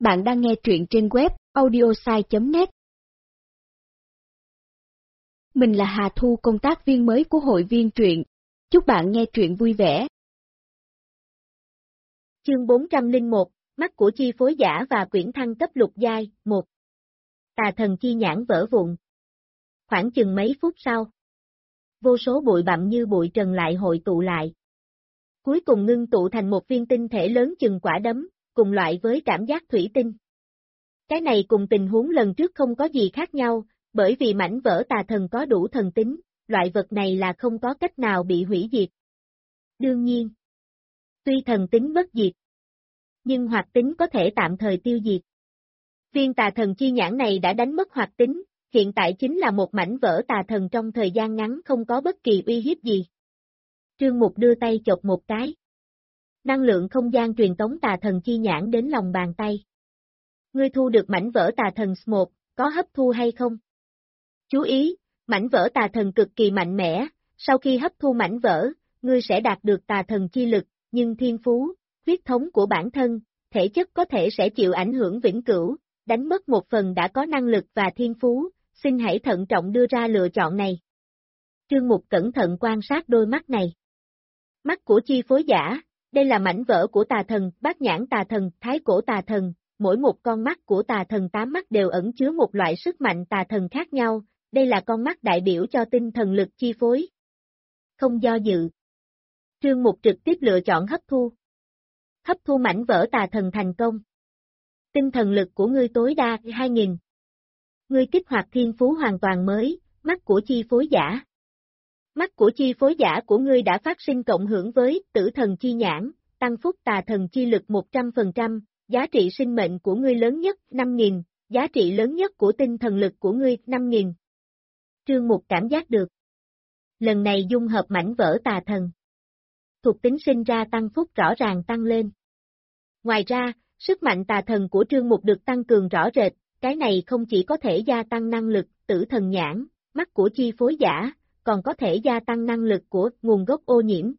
Bạn đang nghe truyện trên web audiosai.net. Mình là Hà Thu, công tác viên mới của hội viên truyện. Chúc bạn nghe truyện vui vẻ. Chương 401, mắt của chi phối giả và quyển thăng cấp lục giai, 1. Tà thần chi nhãn vỡ vụn. Khoảng chừng mấy phút sau, vô số bụi bặm như bụi trần lại hội tụ lại. Cuối cùng ngưng tụ thành một viên tinh thể lớn chừng quả đấm, cùng loại với cảm giác thủy tinh. Cái này cùng tình huống lần trước không có gì khác nhau, bởi vì mảnh vỡ tà thần có đủ thần tính, loại vật này là không có cách nào bị hủy diệt. Đương nhiên, tuy thần tính bất diệt, nhưng hoạt tính có thể tạm thời tiêu diệt. Viên tà thần chi nhãn này đã đánh mất hoạt tính, hiện tại chính là một mảnh vỡ tà thần trong thời gian ngắn không có bất kỳ uy hiếp gì. Trương Mục đưa tay chộp một cái. Năng lượng không gian truyền tống tà thần chi nhãn đến lòng bàn tay. Ngươi thu được mảnh vỡ tà thần S1, có hấp thu hay không? Chú ý, mảnh vỡ tà thần cực kỳ mạnh mẽ, sau khi hấp thu mảnh vỡ, ngươi sẽ đạt được tà thần chi lực, nhưng thiên phú, huyết thống của bản thân, thể chất có thể sẽ chịu ảnh hưởng vĩnh cửu, đánh mất một phần đã có năng lực và thiên phú, xin hãy thận trọng đưa ra lựa chọn này. Trương Mục cẩn thận quan sát đôi mắt này. Mắt của chi phối giả, đây là mảnh vỡ của tà thần, bát nhãn tà thần, thái cổ tà thần, mỗi một con mắt của tà thần 8 mắt đều ẩn chứa một loại sức mạnh tà thần khác nhau, đây là con mắt đại biểu cho tinh thần lực chi phối. Không do dự. Trương Mục trực tiếp lựa chọn hấp thu. Hấp thu mảnh vỡ tà thần thành công. Tinh thần lực của ngươi tối đa 2000. Ngươi kích hoạt thiên phú hoàn toàn mới, mắt của chi phối giả. Mắt của chi phối giả của ngươi đã phát sinh cộng hưởng với tử thần chi nhãn, tăng phúc tà thần chi lực 100%, giá trị sinh mệnh của ngươi lớn nhất 5000, giá trị lớn nhất của tinh thần lực của ngươi 5000. Trương Mục cảm giác được. Lần này dung hợp mảnh vỡ tà thần. Thuộc tính sinh ra tăng phúc rõ ràng tăng lên. Ngoài ra, sức mạnh tà thần của Trương Mục được tăng cường rõ rệt, cái này không chỉ có thể gia tăng năng lực tử thần nhãn, mắt của chi phối giả, còn có thể gia tăng năng lực của nguồn gốc ô nhiễm.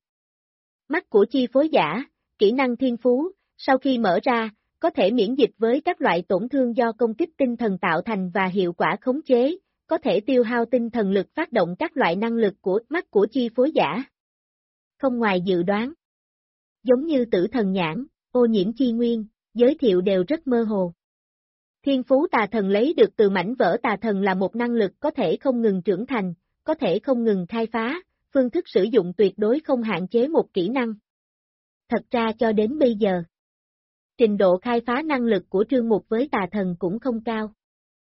Mắt của chi phối giả, kỹ năng thiên phú, sau khi mở ra, có thể miễn dịch với các loại tổn thương do công kích tinh thần tạo thành và hiệu quả khống chế, có thể tiêu hao tinh thần lực phát động các loại năng lực của mắt của chi phối giả. Không ngoài dự đoán. Giống như tử thần nhãn, ô nhiễm chi nguyên, giới thiệu đều rất mơ hồ. Thiên phú tà thần lấy được từ mảnh vỡ tà thần là một năng lực có thể không ngừng trưởng thành, có thể không ngừng khai phá, phương thức sử dụng tuyệt đối không hạn chế một kỹ năng. Thật ra cho đến bây giờ, trình độ khai phá năng lực của Trương Mục với tà thần cũng không cao.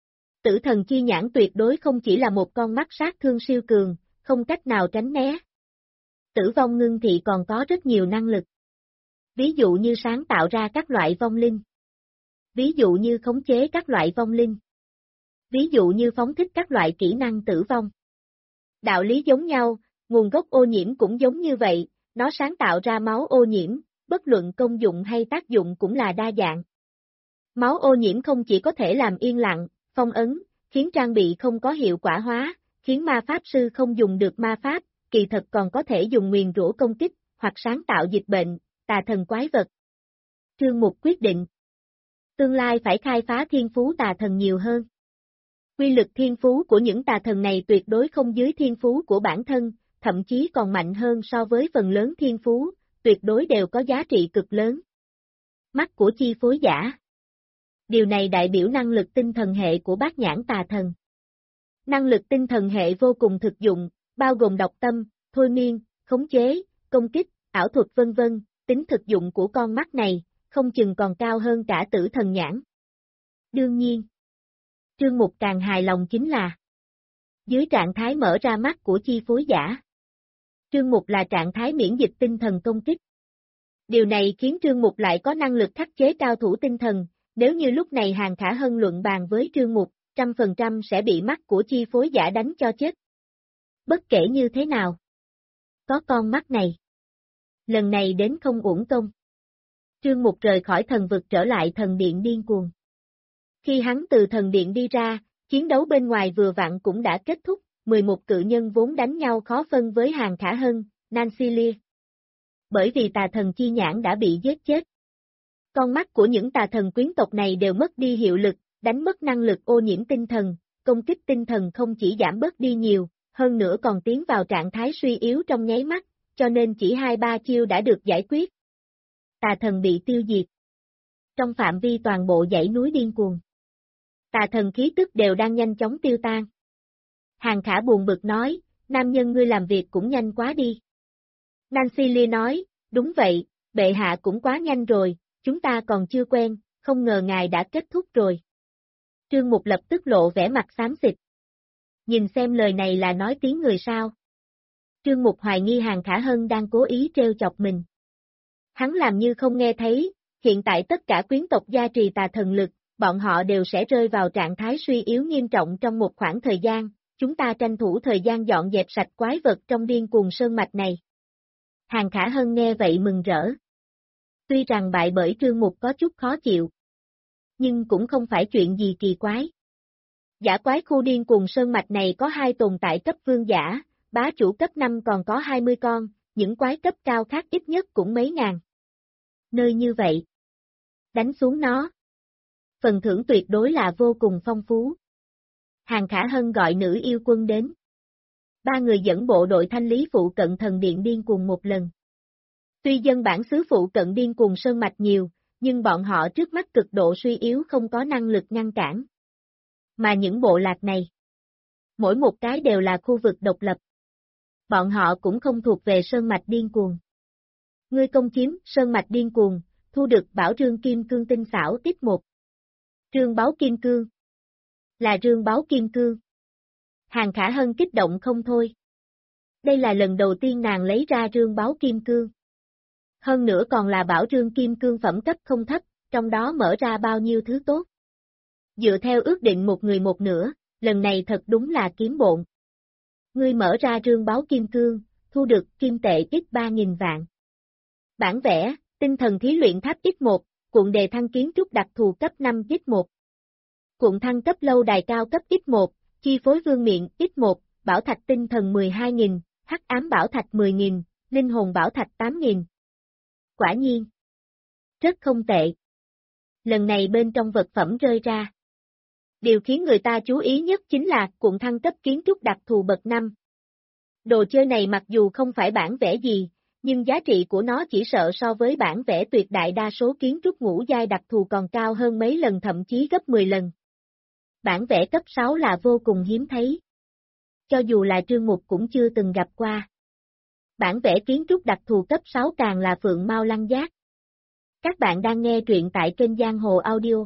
Tử thần chi nhãn tuyệt đối không chỉ là một con mắt sát thương siêu cường, không cách nào tránh né. Tử vong ngưng thị còn có rất nhiều năng lực. Ví dụ như sáng tạo ra các loại vong linh. Ví dụ như khống chế các loại vong linh. Ví dụ như phóng thích các loại kỹ năng tử vong. Đạo lý giống nhau, nguồn gốc ô nhiễm cũng giống như vậy, nó sáng tạo ra máu ô nhiễm, bất luận công dụng hay tác dụng cũng là đa dạng. Máu ô nhiễm không chỉ có thể làm yên lặng, phong ấn, khiến trang bị không có hiệu quả hóa, khiến ma pháp sư không dùng được ma pháp, kỳ thật còn có thể dùng nguyền rủa công kích, hoặc sáng tạo dịch bệnh, tà thần quái vật. Trương Mục quyết định. Tương lai phải khai phá thiên phú tà thần nhiều hơn. Quy lực thiên phú của những tà thần này tuyệt đối không dưới thiên phú của bản thân, thậm chí còn mạnh hơn so với phần lớn thiên phú, tuyệt đối đều có giá trị cực lớn. Mắt của chi phối giả. Điều này đại biểu năng lực tinh thần hệ của bát nhãn tà thần. Năng lực tinh thần hệ vô cùng thực dụng, bao gồm đọc tâm, thôi miên, khống chế, công kích, ảo thuật vân vân, tính thực dụng của con mắt này, không chừng còn cao hơn cả tử thần nhãn. Đương nhiên, Trương Mục càng hài lòng chính là dưới trạng thái mở ra mắt của chi phối giả. Trương Mục là trạng thái miễn dịch tinh thần công kích. Điều này khiến Trương Mục lại có năng lực khắc chế cao thủ tinh thần, nếu như lúc này Hàn Khả Hân luận bàn với Trương Mục, 100% sẽ bị mắt của chi phối giả đánh cho chết. Bất kể như thế nào, có con mắt này. Lần này đến không uổng công. Trương Mục rời khỏi thần vực trở lại thần điện điên cuồng. Khi hắn từ thần điện đi ra, chiến đấu bên ngoài vừa vặn cũng đã kết thúc, 11 cự nhân vốn đánh nhau khó phân với Hàn Khả Hân, Nancy Lee. Bởi vì tà thần chi nhãn đã bị giết chết. Con mắt của những tà thần quyến tộc này đều mất đi hiệu lực, đánh mất năng lực ô nhiễm tinh thần, công kích tinh thần không chỉ giảm bớt đi nhiều, hơn nữa còn tiến vào trạng thái suy yếu trong nháy mắt, cho nên chỉ 2-3 chiêu đã được giải quyết. Tà thần bị tiêu diệt. Trong phạm vi toàn bộ dãy núi điên cuồng, tà thần khí tức đều đang nhanh chóng tiêu tan. Hàng Khả buồn bực nói, nam nhân ngươi làm việc cũng nhanh quá đi. Nancy Lee nói, đúng vậy, bệ hạ cũng quá nhanh rồi, chúng ta còn chưa quen, không ngờ ngài đã kết thúc rồi. Trương Mục lập tức lộ vẻ mặt xám xịt. Nhìn xem lời này là nói tiếng người sao. Trương Mục hoài nghi Hàng Khả Hân đang cố ý trêu chọc mình. Hắn làm như không nghe thấy, hiện tại tất cả quyến tộc gia trì tà thần lực, bọn họ đều sẽ rơi vào trạng thái suy yếu nghiêm trọng trong một khoảng thời gian, chúng ta tranh thủ thời gian dọn dẹp sạch quái vật trong điên cuồng sơn mạch này. Hàng Khả Hân nghe vậy mừng rỡ. Tuy rằng bại bởi Trương Mục có chút khó chịu, nhưng cũng không phải chuyện gì kỳ quái. Giả quái khu điên cuồng sơn mạch này có 2 tồn tại cấp vương giả, bá chủ cấp 5 còn có 20 con, những quái cấp cao khác ít nhất cũng mấy ngàn. Nơi như vậy, đánh xuống nó, phần thưởng tuyệt đối là vô cùng phong phú. Hàng Khả Hân gọi nữ yêu quân đến. 3 người dẫn bộ đội thanh lý phụ cận thần điện điên cuồng một lần. Tuy dân bản xứ phụ cận điên cuồng sơn mạch nhiều, nhưng bọn họ trước mắt cực độ suy yếu không có năng lực ngăn cản. Mà những bộ lạc này, mỗi một cái đều là khu vực độc lập. Bọn họ cũng không thuộc về sơn mạch điên cuồng. Ngươi công chiếm sơn mạch điên cuồng, thu được bảo rương kim cương tinh xảo tiếp 1. Rương báu kim cương. Là rương báu kim cương. Hàng Khả Hân kích động không thôi. Đây là lần đầu tiên nàng lấy ra rương báu kim cương. Hơn nữa còn là bảo rương kim cương phẩm cấp không thấp, trong đó mở ra bao nhiêu thứ tốt. Dựa theo ước định một người một nửa, lần này thật đúng là kiếm bộn. Ngươi mở ra rương báu kim cương, thu được kim tệ ít 3.000 vạn. Bản vẽ, tinh thần thí luyện tháp X1, cuộn đề thăng kiến trúc đặc thù cấp 5 X1. Cuộn thăng cấp lâu đài cao cấp X1, chi phối vương miện X1, bảo thạch tinh thần 12.000, hắc ám bảo thạch 10.000, linh hồn bảo thạch 8.000. Quả nhiên, rất không tệ. Lần này bên trong vật phẩm rơi ra. Điều khiến người ta chú ý nhất chính là cuộn thăng cấp kiến trúc đặc thù bậc 5. Đồ chơi này mặc dù không phải bản vẽ gì, nhưng giá trị của nó chỉ sợ so với bản vẽ tuyệt đại đa số kiến trúc ngũ giai đặc thù còn cao hơn mấy lần, thậm chí gấp 10 lần. Bản vẽ cấp 6 là vô cùng hiếm thấy. Cho dù là Trương Mục cũng chưa từng gặp qua. Bản vẽ kiến trúc đặc thù cấp 6 càng là phượng mau lăng giác. Các bạn đang nghe truyện tại kênh Giang Hồ Audio.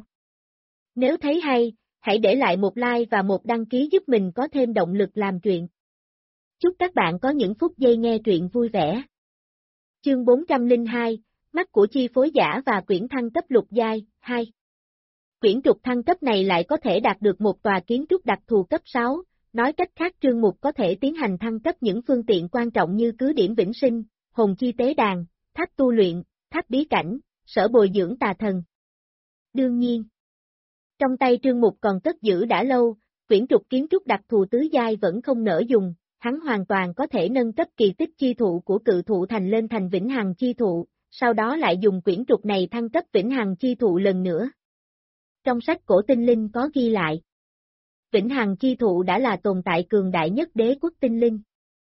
Nếu thấy hay, hãy để lại một like và một đăng ký giúp mình có thêm động lực làm truyện. Chúc các bạn có những phút giây nghe truyện vui vẻ. Chương 402, mắt của chi phối giả và quyển thăng cấp lục giai, 2. Quyển trục thăng cấp này lại có thể đạt được một tòa kiến trúc đặc thù cấp 6, nói cách khác Trương Mục có thể tiến hành thăng cấp những phương tiện quan trọng như cứ điểm vĩnh sinh, hồn chi tế đàn, tháp tu luyện, tháp bí cảnh, sở bồi dưỡng tà thần. Đương nhiên, trong tay Trương Mục còn cất giữ đã lâu, quyển trục kiến trúc đặc thù tứ giai vẫn không nỡ dùng, hắn hoàn toàn có thể nâng cấp kỳ tích chi thụ của cự thụ thành lên thành vĩnh hằng chi thụ, sau đó lại dùng quyển trục này thăng cấp vĩnh hằng chi thụ lần nữa. Trong sách cổ tinh linh có ghi lại, vĩnh hằng chi thụ đã là tồn tại cường đại nhất đế quốc tinh linh.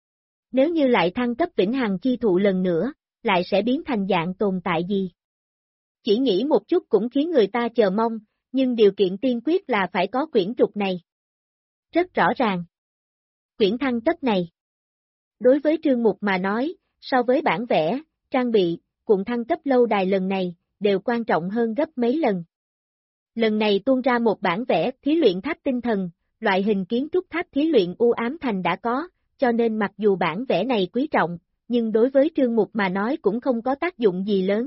Nếu như lại thăng cấp vĩnh hằng chi thụ lần nữa, lại sẽ biến thành dạng tồn tại gì? Chỉ nghĩ một chút cũng khiến người ta chờ mong, nhưng điều kiện tiên quyết là phải có quyển trục này. Rất rõ ràng. Quyển thăng cấp này, đối với Trương Mục mà nói, so với bản vẽ, trang bị, cuộn thăng cấp lâu đài lần này, đều quan trọng hơn gấp mấy lần. Lần này tuôn ra một bản vẽ thí luyện tháp tinh thần, loại hình kiến trúc tháp thí luyện u ám thành đã có, cho nên mặc dù bản vẽ này quý trọng, nhưng đối với Trương Mục mà nói cũng không có tác dụng gì lớn.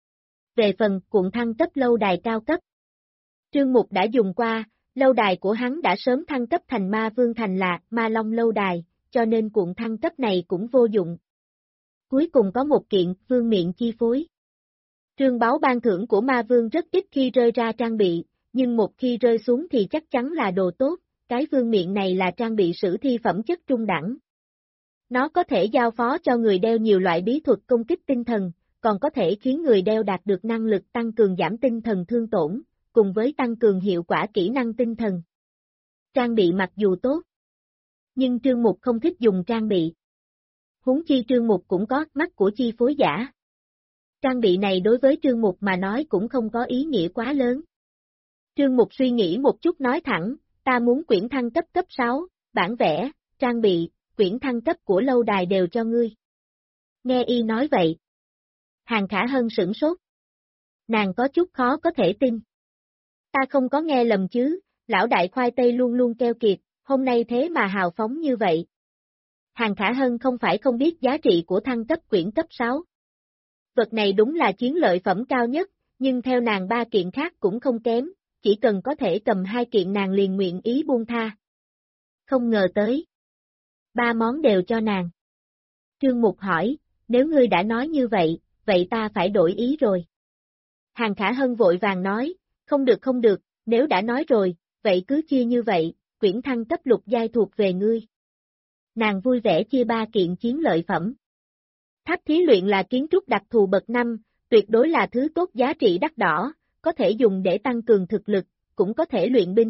Về phần cuộn thăng cấp lâu đài cao cấp, Trương Mục đã dùng qua, lâu đài của hắn đã sớm thăng cấp thành ma vương thành là ma long lâu đài, cho nên cuộn thăng cấp này cũng vô dụng. Cuối cùng có một kiện vương miện chi phối. Trương báo ban thưởng của ma vương rất ít khi rơi ra trang bị, nhưng một khi rơi xuống thì chắc chắn là đồ tốt, cái vương miện này là trang bị sử thi phẩm chất trung đẳng. Nó có thể giao phó cho người đeo nhiều loại bí thuật công kích tinh thần, còn có thể khiến người đeo đạt được năng lực tăng cường giảm tinh thần thương tổn, cùng với tăng cường hiệu quả kỹ năng tinh thần. Trang bị mặc dù tốt, nhưng Trương Mục không thích dùng trang bị. Huống chi Trương Mục cũng có mắt của chi phối giả. Trang bị này đối với Trương Mục mà nói cũng không có ý nghĩa quá lớn. Trương Mục suy nghĩ một chút nói thẳng, ta muốn quyển thăng cấp 6, bản vẽ, trang bị, quyển thăng cấp của lâu đài đều cho ngươi. Nghe y nói vậy. Hàng Khả Hân sửng sốt. Nàng có chút khó có thể tin. Ta không có nghe lầm chứ, lão đại khoai tây luôn luôn keo kiệt, hôm nay thế mà hào phóng như vậy. Hàng Khả Hân không phải không biết giá trị của thăng cấp quyển cấp 6. Vật này đúng là chiến lợi phẩm cao nhất, nhưng theo nàng 3 kiện khác cũng không kém, chỉ cần có thể cầm 2 kiện nàng liền nguyện ý buông tha. Không ngờ tới. 3 món đều cho nàng. Trương Mục hỏi, nếu ngươi đã nói như vậy, vậy ta phải đổi ý rồi. Hàng Khả Hân vội vàng nói, không được, nếu đã nói rồi, vậy cứ chia như vậy, quyển thăng cấp lục giai thuộc về ngươi. Nàng vui vẻ chia 3 kiện chiến lợi phẩm. Tháp thí luyện là kiến trúc đặc thù bậc 5, tuyệt đối là thứ tốt giá trị đắt đỏ, có thể dùng để tăng cường thực lực, cũng có thể luyện binh.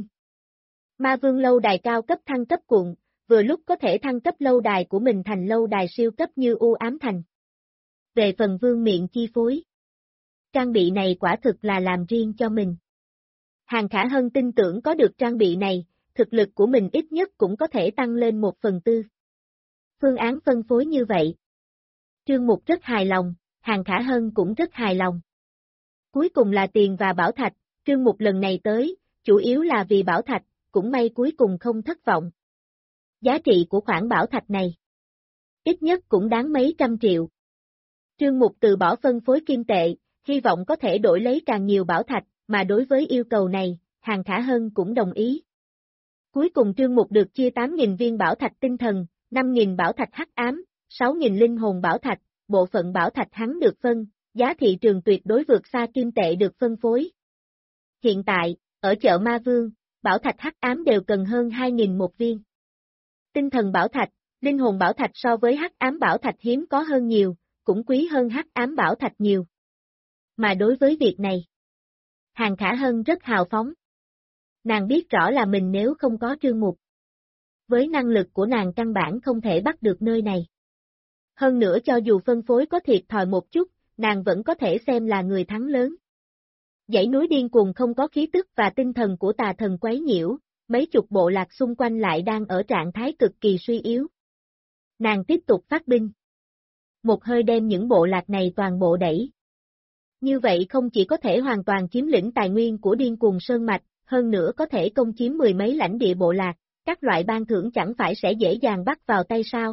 Ma Vương lâu đài cao cấp thăng cấp cuộn, vừa lúc có thể thăng cấp lâu đài của mình thành lâu đài siêu cấp như U Ám Thành. Về phần vương miện chi phối, trang bị này quả thực là làm riêng cho mình. Hàng Khả Hân tin tưởng có được trang bị này, thực lực của mình ít nhất cũng có thể tăng lên 1/4. Phương án phân phối như vậy. Trương Mục rất hài lòng, Hàng Khả Hân cũng rất hài lòng. Cuối cùng là tiền và bảo thạch, Trương Mục lần này tới, chủ yếu là vì bảo thạch, cũng may cuối cùng không thất vọng. Giá trị của khoản bảo thạch này, ít nhất cũng đáng mấy trăm triệu. Trương Mục từ bỏ phân phối kim tệ, hy vọng có thể đổi lấy càng nhiều bảo thạch, mà đối với yêu cầu này, Hàng Khả Hân cũng đồng ý. Cuối cùng Trương Mục được chia 8.000 viên bảo thạch tinh thần, 5.000 bảo thạch hắc ám, 6.000 linh hồn bảo thạch, bộ phận bảo thạch hắn được phân, giá thị trường tuyệt đối vượt xa kim tệ được phân phối. Hiện tại, ở chợ Ma Vương, bảo thạch hắc ám đều cần hơn 2.000 một viên. Tinh thần bảo thạch, linh hồn bảo thạch so với hắc ám bảo thạch hiếm có hơn nhiều, cũng quý hơn hắc ám bảo thạch nhiều. Mà đối với việc này, Hàng Khả Hân rất hào phóng. Nàng biết rõ là mình nếu không có Trương Mục, với năng lực của nàng căn bản không thể bắt được nơi này. Hơn nữa cho dù phân phối có thiệt thòi một chút, nàng vẫn có thể xem là người thắng lớn. Dãy núi điên cuồng không có khí tức và tinh thần của tà thần quấy nhiễu, mấy chục bộ lạc xung quanh lại đang ở trạng thái cực kỳ suy yếu. Nàng tiếp tục phát binh. Một hơi đem những bộ lạc này toàn bộ đẩy. Như vậy không chỉ có thể hoàn toàn chiếm lĩnh tài nguyên của điên cuồng sơn mạch, hơn nữa có thể công chiếm 10 mấy lãnh địa bộ lạc, các loại ban thưởng chẳng phải sẽ dễ dàng bắt vào tay sao.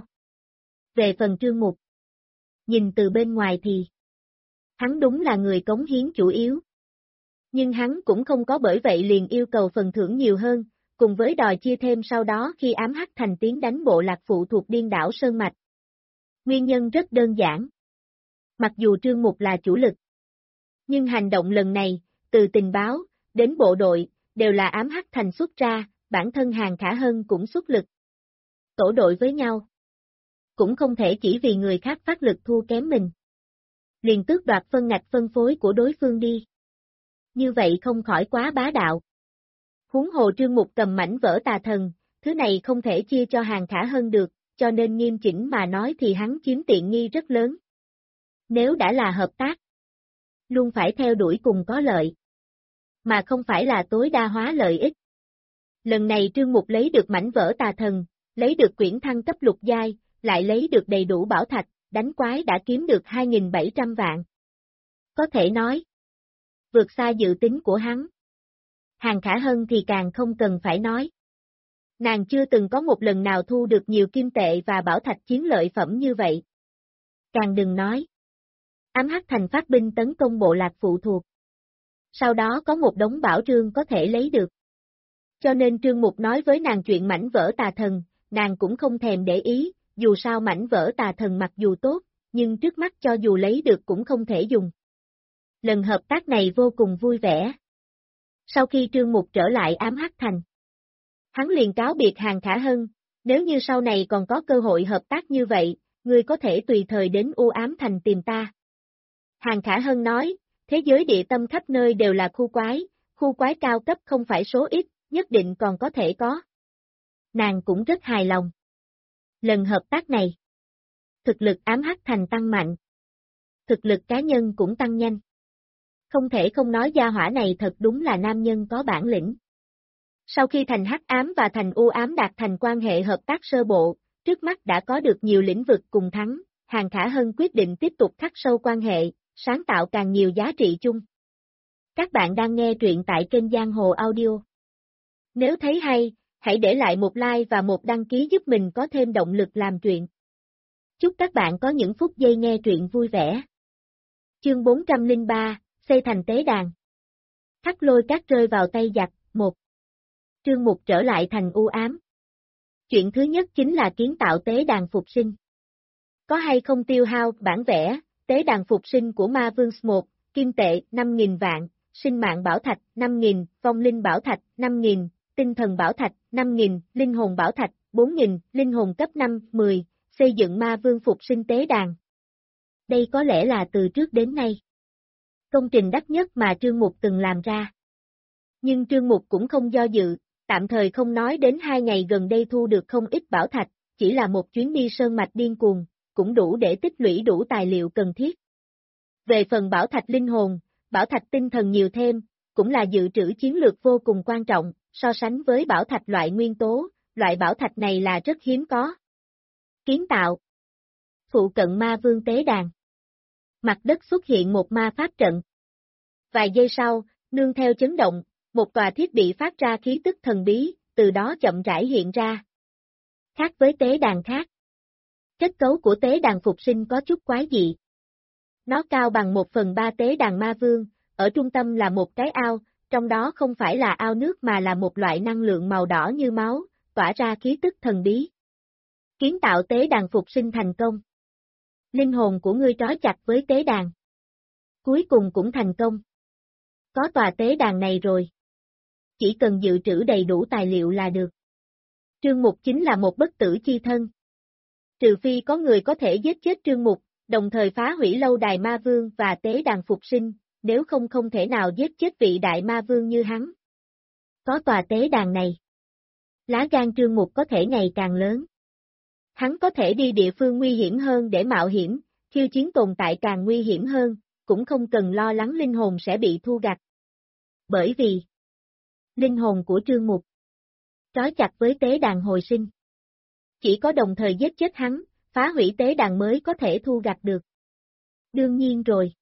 Về phần Trương Mục, nhìn từ bên ngoài thì hắn đúng là người cống hiến chủ yếu. Nhưng hắn cũng không có bởi vậy liền yêu cầu phần thưởng nhiều hơn, cùng với đòi chia thêm sau đó khi ám hắc thành tiến đánh bộ lạc phụ thuộc điên đảo Sơn Mạch. Nguyên nhân rất đơn giản. Mặc dù Trương Mục là chủ lực, nhưng hành động lần này, từ tình báo, đến bộ đội, đều là ám hắc thành xuất ra, bản thân Hàng Khả Hân cũng xuất lực. Tổ đội với nhau. Cũng không thể chỉ vì người khác phát lực thua kém mình. Liền tước đoạt phân ngạch phân phối của đối phương đi. Như vậy không khỏi quá bá đạo. Huống hồ Trương Mục cầm mảnh vỡ tà thần, thứ này không thể chia cho Hàng Khả Hân được, cho nên nghiêm chỉnh mà nói thì hắn chiếm tiện nghi rất lớn. Nếu đã là hợp tác, luôn phải theo đuổi cùng có lợi, mà không phải là tối đa hóa lợi ích. Lần này Trương Mục lấy được mảnh vỡ tà thần, lấy được quyển thăng cấp lục giai, lại lấy được đầy đủ bảo thạch, đánh quái đã kiếm được 2.700 vạn. Có thể nói, vượt xa dự tính của hắn. Hàng Khả Hân thì càng không cần phải nói. Nàng chưa từng có một lần nào thu được nhiều kim tệ và bảo thạch chiến lợi phẩm như vậy. Càng đừng nói. Ám hắc thành phát binh tấn công bộ lạc phụ thuộc. Sau đó có một đống bảo trương có thể lấy được. Cho nên Trương Mục nói với nàng chuyện mảnh vỡ tà thần, nàng cũng không thèm để ý, dù sao mảnh vỡ tà thần mặc dù tốt, nhưng trước mắt cho dù lấy được cũng không thể dùng. Lần hợp tác này vô cùng vui vẻ. Sau khi Trương Mục trở lại ám hắc thành, hắn liền cáo biệt Hàng Khả Hân, nếu như sau này còn có cơ hội hợp tác như vậy, ngươi có thể tùy thời đến U Ám Thành tìm ta. Hàng Khả Hân nói, thế giới địa tâm khắp nơi đều là khu quái cao cấp không phải số ít, nhất định còn có thể có. Nàng cũng rất hài lòng. Lần hợp tác này, thực lực ám hắc thành tăng mạnh. Thực lực cá nhân cũng tăng nhanh. Không thể không nói gia hỏa này thật đúng là nam nhân có bản lĩnh. Sau khi thành hắc ám và thành u ám đạt thành quan hệ hợp tác sơ bộ, trước mắt đã có được nhiều lĩnh vực cùng thắng, Hàng Khả Hân quyết định tiếp tục khắc sâu quan hệ, sáng tạo càng nhiều giá trị chung. Các bạn đang nghe truyện tại kênh Giang Hồ Audio. Nếu thấy hay, hãy để lại một like và một đăng ký giúp mình có thêm động lực làm truyện. Chúc các bạn có những phút giây nghe truyện vui vẻ. Chương 403, xây thành tế đàn. Hắc lôi cát rơi vào tay giặc, 1. Trương Mục trở lại thành u ám. Chuyện thứ nhất chính là kiến tạo tế đàn phục sinh. Có hay không tiêu hao bản vẽ, tế đàn phục sinh của Ma Vương 1, kim tệ 5.000 vạn, sinh mạng bảo thạch 5.000, vong linh bảo thạch 5.000, tinh thần bảo thạch 5.000, linh hồn bảo thạch 4.000, linh hồn cấp 5, 10, xây dựng Ma Vương phục sinh tế đàn. Đây có lẽ là từ trước đến nay công trình đắt nhất mà Trương Mục từng làm ra. Nhưng Trương Mục cũng không do dự, tạm thời không nói đến 2 ngày gần đây thu được không ít bảo thạch, chỉ là một chuyến đi sơn mạch điên cuồng, cũng đủ để tích lũy đủ tài liệu cần thiết. Về phần bảo thạch linh hồn, bảo thạch tinh thần nhiều thêm, cũng là dự trữ chiến lược vô cùng quan trọng, so sánh với bảo thạch loại nguyên tố, loại bảo thạch này là rất hiếm có. Kiến tạo. Phụ cận ma vương tế đàn. Mặt đất xuất hiện một ma pháp trận. Vài giây sau, nương theo chấn động, một tòa thiết bị phát ra khí tức thần bí, từ đó chậm rãi hiện ra. Khác với tế đàn khác. Kết cấu của tế đàn phục sinh có chút quái dị. Nó cao bằng 1/3 tế đàn ma vương, ở trung tâm là một cái ao, trong đó không phải là ao nước mà là một loại năng lượng màu đỏ như máu, tỏa ra khí tức thần bí. Kiến tạo tế đàn phục sinh thành công. Linh hồn của ngươi trói chặt với tế đàn. Cuối cùng cũng thành công. Có tòa tế đàn này rồi. Chỉ cần dự trữ đầy đủ tài liệu là được. Trương Mục chính là một bất tử chi thân. Trừ phi có người có thể giết chết Trương Mục, đồng thời phá hủy lâu đài ma vương và tế đàn phục sinh, nếu không không thể nào giết chết vị đại ma vương như hắn. Có tòa tế đàn này. Lá gan Trương Mục có thể ngày càng lớn. Hắn có thể đi địa phương nguy hiểm hơn để mạo hiểm, khiêu chiến tồn tại càng nguy hiểm hơn, cũng không cần lo lắng linh hồn sẽ bị thu gặt. Bởi vì linh hồn của Trương Mục trói chặt với tế đàn hồi sinh. Chỉ có đồng thời giết chết hắn, phá hủy tế đàn mới có thể thu gặt được. Đương nhiên rồi.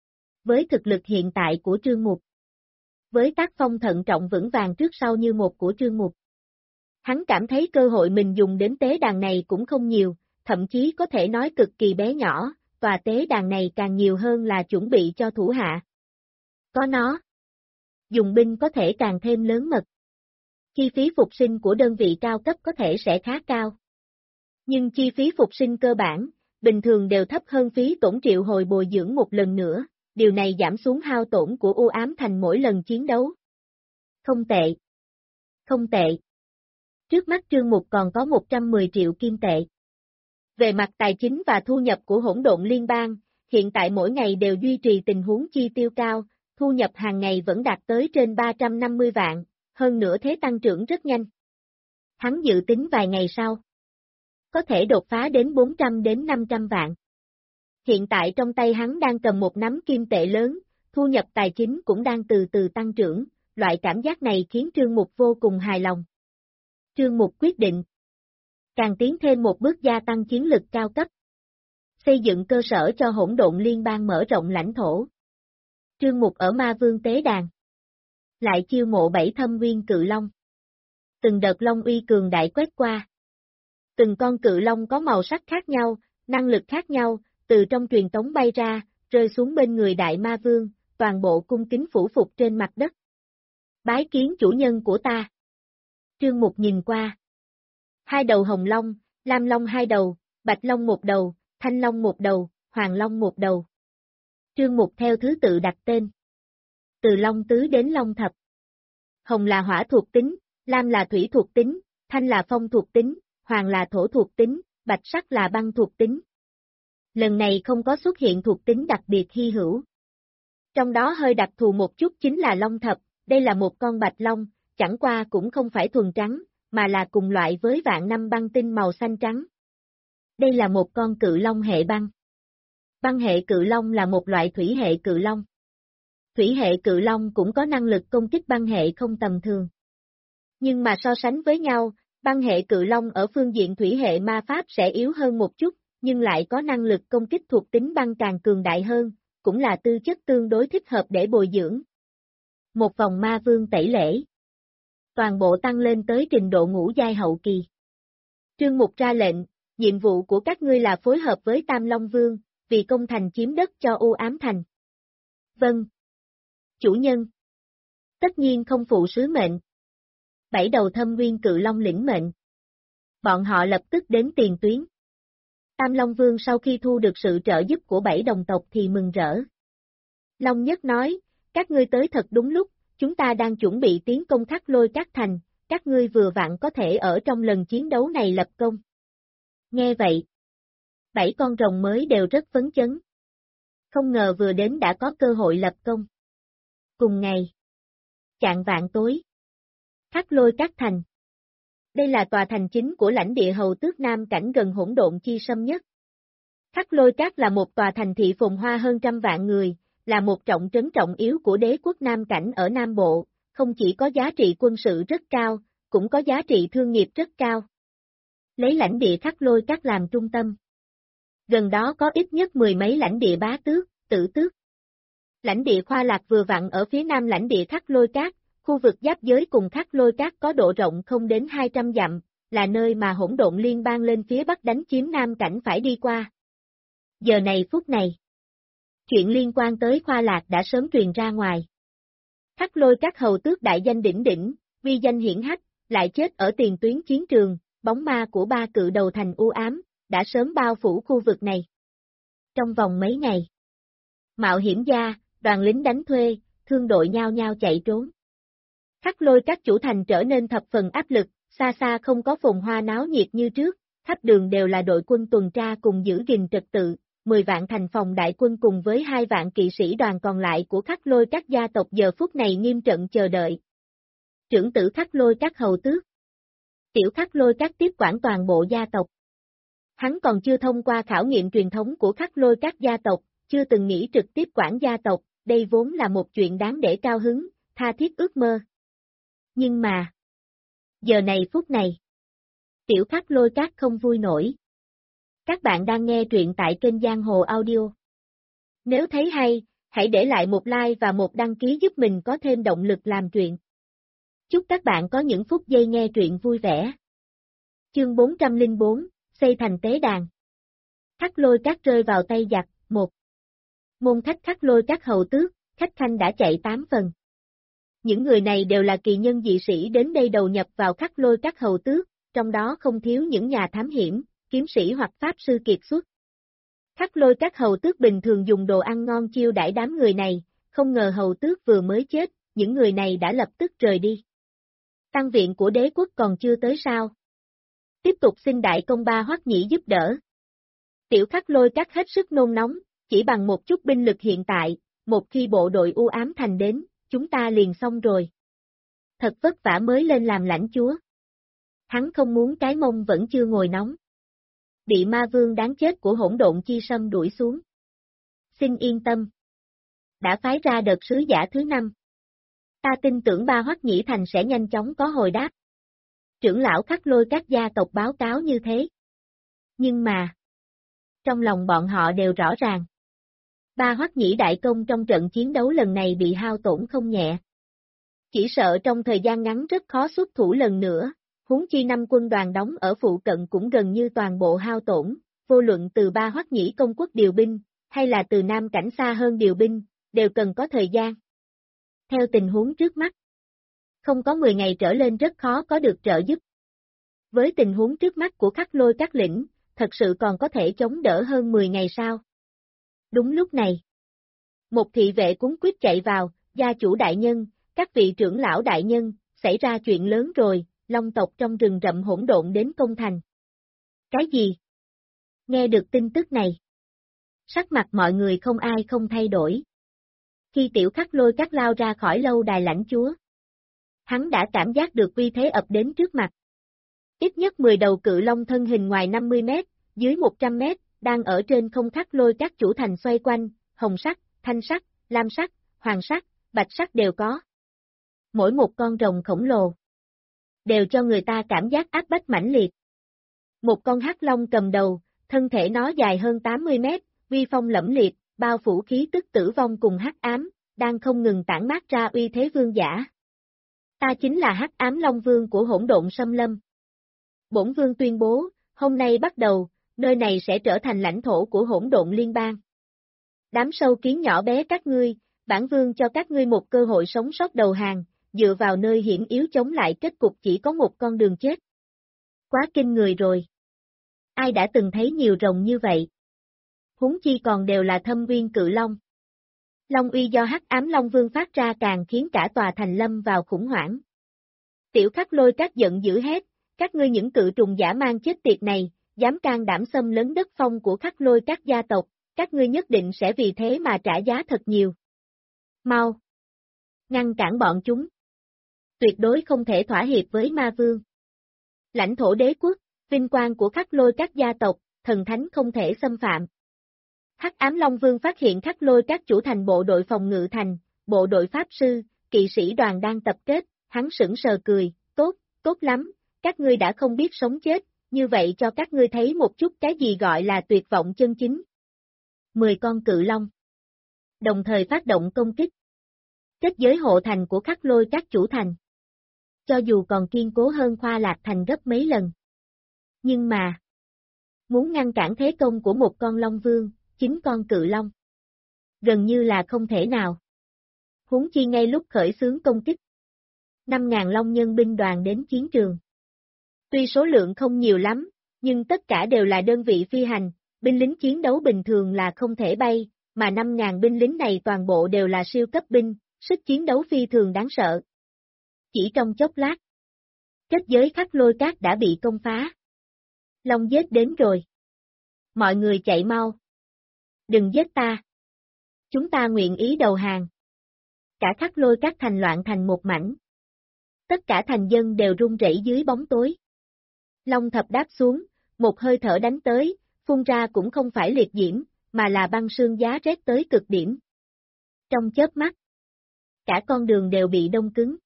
Với thực lực hiện tại của Trương Mục, với tác phong thận trọng vững vàng trước sau như một của Trương Mục, hắn cảm thấy cơ hội mình dùng đến tế đàn này cũng không nhiều, thậm chí có thể nói cực kỳ bé nhỏ, tòa tế đàn này càng nhiều hơn là chuẩn bị cho thủ hạ. Có nó, dùng binh có thể càng thêm lớn mật. Chi phí phục sinh của đơn vị cao cấp có thể sẽ khá cao. Nhưng chi phí phục sinh cơ bản, bình thường đều thấp hơn phí tổn triệu hồi bồi dưỡng một lần nữa, điều này giảm xuống hao tổn của u ám thành mỗi lần chiến đấu. Không tệ. Không tệ. Trước mắt Trương Mục còn có 110 triệu kim tệ. Về mặt tài chính và thu nhập của hỗn độn liên bang, hiện tại mỗi ngày đều duy trì tình huống chi tiêu cao, thu nhập hàng ngày vẫn đạt tới trên 350 vạn, hơn nữa thế tăng trưởng rất nhanh. Hắn dự tính vài ngày sau, có thể đột phá đến 400 đến 500 vạn. Hiện tại trong tay hắn đang cầm một nắm kim tệ lớn, thu nhập tài chính cũng đang từ từ tăng trưởng, loại cảm giác này khiến Trương Mục vô cùng hài lòng. Trương Mục quyết định càng tiến thêm một bước gia tăng chiến lực cao cấp. Xây dựng cơ sở cho hỗn độn liên bang mở rộng lãnh thổ. Trương Mục ở Ma Vương Tế Đàn. Lại chiêu mộ 7 thâm nguyên cự long. Từng đợt long uy cường đại quét qua. Từng con cự long có màu sắc khác nhau, năng lực khác nhau, từ trong truyền tống bay ra, rơi xuống bên người đại ma vương, toàn bộ cung kính phủ phục trên mặt đất. Bái kiến chủ nhân của ta. Trương Mục nhìn qua. 2 đầu hồng long, lam long 2 đầu, bạch long 1 đầu, thanh long 1 đầu, hoàng long 1 đầu. Trương Mục theo thứ tự đặt tên. Từ long tứ đến long thập. Hồng là hỏa thuộc tính, lam là thủy thuộc tính, thanh là phong thuộc tính, hoàng là thổ thuộc tính, bạch sắc là băng thuộc tính. Lần này không có xuất hiện thuộc tính đặc biệt hy hữu. Trong đó hơi đặc thù một chút chính là long thập, đây là một con bạch long, chẳng qua cũng không phải thuần trắng, mà là cùng loại với vạn năm băng tinh màu xanh trắng. Đây là một con cự long hệ băng. Băng hệ cự long là một loại thủy hệ cự long. Thủy hệ cự long cũng có năng lực công kích băng hệ không tầm thường. Nhưng mà so sánh với nhau, băng hệ cự long ở phương diện thủy hệ ma pháp sẽ yếu hơn một chút, nhưng lại có năng lực công kích thuộc tính băng càng cường đại hơn, cũng là tư chất tương đối thích hợp để bồi dưỡng. Một vòng ma vương tẩy lễ. Toàn bộ tăng lên tới trình độ ngũ giai hậu kỳ. Trương Mục ra lệnh, nhiệm vụ của các ngươi là phối hợp với Tam Long Vương, vì công thành chiếm đất cho U Ám Thành. Vâng. Chủ nhân. Tất nhiên không phụ sứ mệnh. Bảy đầu thâm nguyên cự long lĩnh mệnh. Bọn họ lập tức đến tiền tuyến. Tam Long Vương sau khi thu được sự trợ giúp của bảy đồng tộc thì mừng rỡ. Long Nhất nói, các ngươi tới thật đúng lúc, chúng ta đang chuẩn bị tiến công Khắc Lôi Các thành, các ngươi vừa vặn có thể ở trong lần chiến đấu này lập công. Nghe vậy, bảy con rồng mới đều rất phấn chấn. Không ngờ vừa đến đã có cơ hội lập công. Cùng ngày, chạng vạn tối, Khắc Lôi Các thành. Đây là tòa thành chính của lãnh địa hầu tước Nam Cảnh gần hỗn độn chi sâm nhất. Khắc Lôi Các là một tòa thành thị phồn hoa hơn trăm vạn người, là một trọng trấn trọng yếu của đế quốc Nam Cảnh ở Nam Bộ, không chỉ có giá trị quân sự rất cao, cũng có giá trị thương nghiệp rất cao. Lấy lãnh địa Khắc Lôi Các làm trung tâm. Gần đó có ít nhất mười mấy lãnh địa bá tước, tử tước. Lãnh địa Khoa Lạc vừa vặn ở phía nam lãnh địa Khắc Lôi Các, khu vực giáp giới cùng Khắc Lôi Các có độ rộng không đến 200 dặm, là nơi mà hỗn độn liên bang lên phía bắc đánh chiếm Nam Cảnh phải đi qua. Giờ này phút này, chuyện liên quan tới Khoa Lạc đã sớm truyền ra ngoài. Khắc Lôi Các hầu tước đại danh đỉnh đỉnh, uy danh hiển hách, lại chết ở tiền tuyến chiến trường, bóng ma của ba cự đầu thành u ám, đã sớm bao phủ khu vực này. Trong vòng mấy ngày, mạo hiểm gia, đoàn lính đánh thuê, thương đội nhao nhao chạy trốn. Khắc Lôi Các chủ thành trở nên thập phần áp lực, xa xa không có phồn hoa náo nhiệt như trước, khắp đường đều là đội quân tuần tra cùng giữ gìn trật tự, 10 vạn thành phòng đại quân cùng với 2 vạn kỵ sĩ đoàn còn lại của Khắc Lôi Các gia tộc giờ phút này nghiêm trận chờ đợi. Trưởng tử Khắc Lôi Các hầu tước. Tiểu Khắc Lôi Các tiếp quản toàn bộ gia tộc. Hắn còn chưa thông qua khảo nghiệm truyền thống của Khắc Lôi Các gia tộc, chưa từng nghĩ trực tiếp quản gia tộc, đây vốn là một chuyện đáng để cao hứng, tha thiết ước mơ. Nhưng mà, giờ này phút này, Tiểu Khắc Lôi Các không vui nổi. Các bạn đang nghe truyện tại kênh Giang Hồ Audio. Nếu thấy hay, hãy để lại một like và một đăng ký giúp mình có thêm động lực làm truyện. Chúc các bạn có những phút giây nghe truyện vui vẻ. Chương 404, xây thành tế đàn. Khắc Lôi Các rơi vào tay giặc, 1. Môn khách Khắc Lôi Các hầu tước, khách khanh đã chạy 8 phần. Những người này đều là kỳ nhân dị sĩ đến đây đầu nhập vào Khắc Lôi Các hầu tước, trong đó không thiếu những nhà thám hiểm, kiếm sĩ hoặc pháp sư kiệt xuất. Khắc Lôi Các hầu tước bình thường dùng đồ ăn ngon chiêu đãi đám người này, không ngờ hầu tước vừa mới chết, những người này đã lập tức rời đi. Tăng viện của đế quốc còn chưa tới sao? Tiếp tục xin đại công ba Hoắc Nhĩ giúp đỡ. Tiểu Khắc Lôi Các hết sức nôn nóng, chỉ bằng một chút binh lực hiện tại, một khi bộ đội u ám thành đến, chúng ta liền xong rồi. Thật vất vả mới lên làm lãnh chúa. Hắn không muốn cái mông vẫn chưa ngồi nóng. Bị ma vương đáng chết của hỗn độn chi sâm đuổi xuống. Xin yên tâm. Đã phái ra đợt sứ giả thứ 5. Ta tin tưởng ba Hoắc Nhĩ Thành sẽ nhanh chóng có hồi đáp. Trưởng lão Khắc Lôi Các gia tộc báo cáo như thế. Nhưng mà, trong lòng bọn họ đều rõ ràng. Ba Hoắc Nhĩ đại công trong trận chiến đấu lần này bị hao tổn không nhẹ. Chỉ sợ trong thời gian ngắn rất khó xuất thủ lần nữa, huống chi 5 quân đoàn đóng ở phụ cận cũng gần như toàn bộ hao tổn, vô luận từ ba Hoắc Nhĩ công quốc điều binh, hay là từ Nam Cảnh xa hơn điều binh, đều cần có thời gian. Theo tình huống trước mắt, không có 10 ngày trở lên rất khó có được trợ giúp. Với tình huống trước mắt của Khắc Lôi Các lĩnh, thật sự còn có thể chống đỡ hơn 10 ngày sao? Đúng lúc này, một thị vệ cuống quýt chạy vào, gia chủ đại nhân, các vị trưởng lão đại nhân, xảy ra chuyện lớn rồi, Long tộc trong rừng rậm hỗn độn đến công thành. Cái gì? Nghe được tin tức này, Sắc mặt mọi người không ai không thay đổi. Khi Tiểu Khắc Lôi Các lao ra khỏi lâu đài lãnh chúa, hắn đã cảm giác được uy thế ập đến trước mặt. Ít nhất 10 đầu cự long thân hình ngoài 50 mét, dưới 100 mét, đang ở trên không Khắc Lôi Các chủ thành xoay quanh, hồng sắc, thanh sắc, lam sắc, hoàng sắc, bạch sắc đều có. Mỗi một con rồng khổng lồ đều cho người ta cảm giác áp bách mãnh liệt. Một con hắc long cầm đầu, thân thể nó dài hơn 80 mét, uy phong lẫm liệt, bao phủ khí tức tử vong cùng hắc ám, đang không ngừng tản mát ra uy thế vương giả. Ta chính là Hắc Ám Long Vương của Hỗn Độn Xâm Lâm. Bổn Vương tuyên bố, hôm nay bắt đầu, nơi này sẽ trở thành lãnh thổ của Hỗn Độn Liên bang. Đám sâu kiến nhỏ bé các ngươi, bản Vương cho các ngươi một cơ hội sống sót đầu hàng, dựa vào nơi hiểm yếu chống lại kết cục chỉ có một con đường chết. Quá kinh người rồi. Ai đã từng thấy nhiều rồng như vậy? Huống chi còn đều là thâm uyên cự long. Long uy do Hắc Ám Long Vương phát ra càng khiến cả tòa thành lâm vào khủng hoảng. Tiểu Khắc Lôi Các giận dữ hét, các ngươi những cự trùng dã man chết tiệt này, dám can đảm xâm lấn đất phong của Khắc Lôi Các gia tộc, các ngươi nhất định sẽ vì thế mà trả giá thật nhiều. Mau! Ngăn cản bọn chúng. Tuyệt đối không thể thỏa hiệp với ma vương. Lãnh thổ đế quốc, vinh quang của Khắc Lôi Các gia tộc, thần thánh không thể xâm phạm. Hắc Ám Long Vương phát hiện Khắc Lôi Các chủ thành bộ đội phòng ngự thành, bộ đội pháp sư, kỵ sĩ đoàn đang tập kết, hắn sững sờ cười, tốt lắm, các ngươi đã không biết sống chết, như vậy cho các ngươi thấy một chút cái gì gọi là tuyệt vọng chân chính. 10 con cự long đồng thời phát động công kích. Kết giới hộ thành của Khắc Lôi Các chủ thành, cho dù còn kiên cố hơn Khoa Lạc Thành gấp mấy lần. Nhưng mà, muốn ngăn cản thế công của một con Long Vương, 9 con cự long, gần như là không thể nào. Huống chi ngay lúc khởi xướng công kích, 5.000 long nhân binh đoàn đến chiến trường. Tuy số lượng không nhiều lắm, nhưng tất cả đều là đơn vị phi hành, binh lính chiến đấu bình thường là không thể bay, mà 5.000 binh lính này toàn bộ đều là siêu cấp binh, sức chiến đấu phi thường đáng sợ. Chỉ trong chốc lát, kết giới Khắc Lôi Các đã bị công phá. Long giết đến rồi. Mọi người chạy mau. Đừng giết ta. Chúng ta nguyện ý đầu hàng. Cả Khắc Lôi Các thành loạn thành một mảnh. Tất cả thành dân đều run rẩy dưới bóng tối. Long thập đáp xuống, một hơi thở đánh tới, phun ra cũng không phải liệt diễm, mà là băng sương giá rét tới cực điểm. Trong chớp mắt, cả con đường đều bị đông cứng.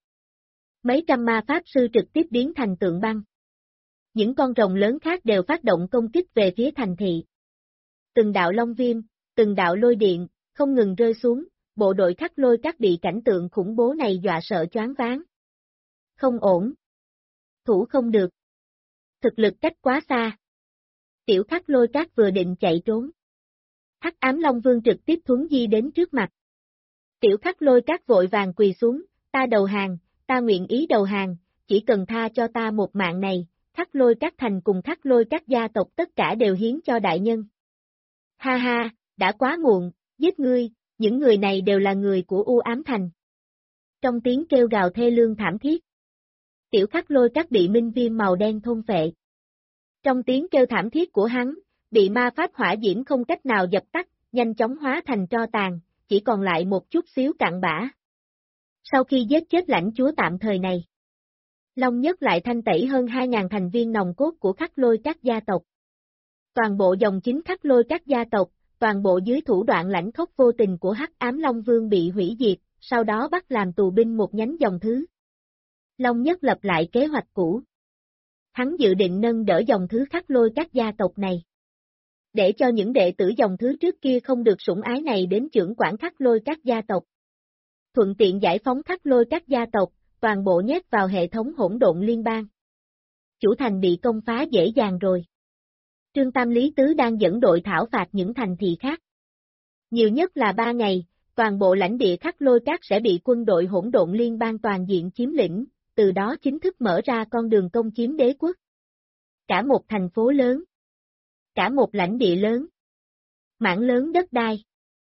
Mấy trăm ma pháp sư trực tiếp biến thành tượng băng. Những con rồng lớn khác đều phát động công kích về phía thành thị. Từng đạo long viêm, từng đạo lôi điện, không ngừng rơi xuống, bộ đội Khắc Lôi Các bị cảnh tượng khủng bố này dọa sợ choáng váng. Không ổn. Thủ không được. Thực lực cách quá xa. Tiểu Khắc Lôi Các vừa định chạy trốn. Hắc Ám Long Vương trực tiếp thuấn di đến trước mặt. Tiểu Khắc Lôi Các vội vàng quỳ xuống, ta đầu hàng, ta nguyện ý đầu hàng, chỉ cần tha cho ta một mạng này, Khắc Lôi Các thành cùng Khắc Lôi Các gia tộc tất cả đều hiến cho đại nhân. Ha ha, đã quá muộn, giết ngươi, những người này đều là người của U Ám Thành. Trong tiếng kêu gào thê lương thảm thiết, Tiểu Khắc Lôi Các bị minh viêm màu đen thôn phệ. Trong tiếng kêu thảm thiết của hắn, bị ma pháp hỏa diễm không cách nào dập tắt, nhanh chóng hóa thành tro tàn, chỉ còn lại một chút xíu cặn bã. Sau khi giết chết lãnh chúa tạm thời này, Long Nhất lại thanh tẩy hơn 2.000 thành viên nòng cốt của Khắc Lôi Các gia tộc. Toàn bộ dòng chính Khắc Lôi Các gia tộc, toàn bộ dưới thủ đoạn lãnh khốc vô tình của Hắc Ám Long Vương bị hủy diệt, sau đó bắt làm tù binh một nhánh dòng thứ. Long Nhất lập lại kế hoạch cũ. Hắn dự định nâng đỡ dòng thứ Khắc Lôi Các gia tộc này. Để cho những đệ tử dòng thứ trước kia không được sủng ái này đến chưởng quản Khắc Lôi Các gia tộc. Thuận tiện giải phóng Khắc Lôi Các gia tộc, toàn bộ nhét vào hệ thống Hỗn Độn Liên bang. Chủ thành bị công phá dễ dàng rồi. Trương Tam Lý Tứ đang dẫn đội thảo phạt những thành thị khác. Nhiều nhất là 3 ngày, toàn bộ lãnh địa Khắc Lôi Các sẽ bị quân đội Hỗn Độn Liên bang toàn diện chiếm lĩnh, từ đó chính thức mở ra con đường công chiếm đế quốc. Cả một thành phố lớn. Cả một lãnh địa lớn. Mảng lớn đất đai.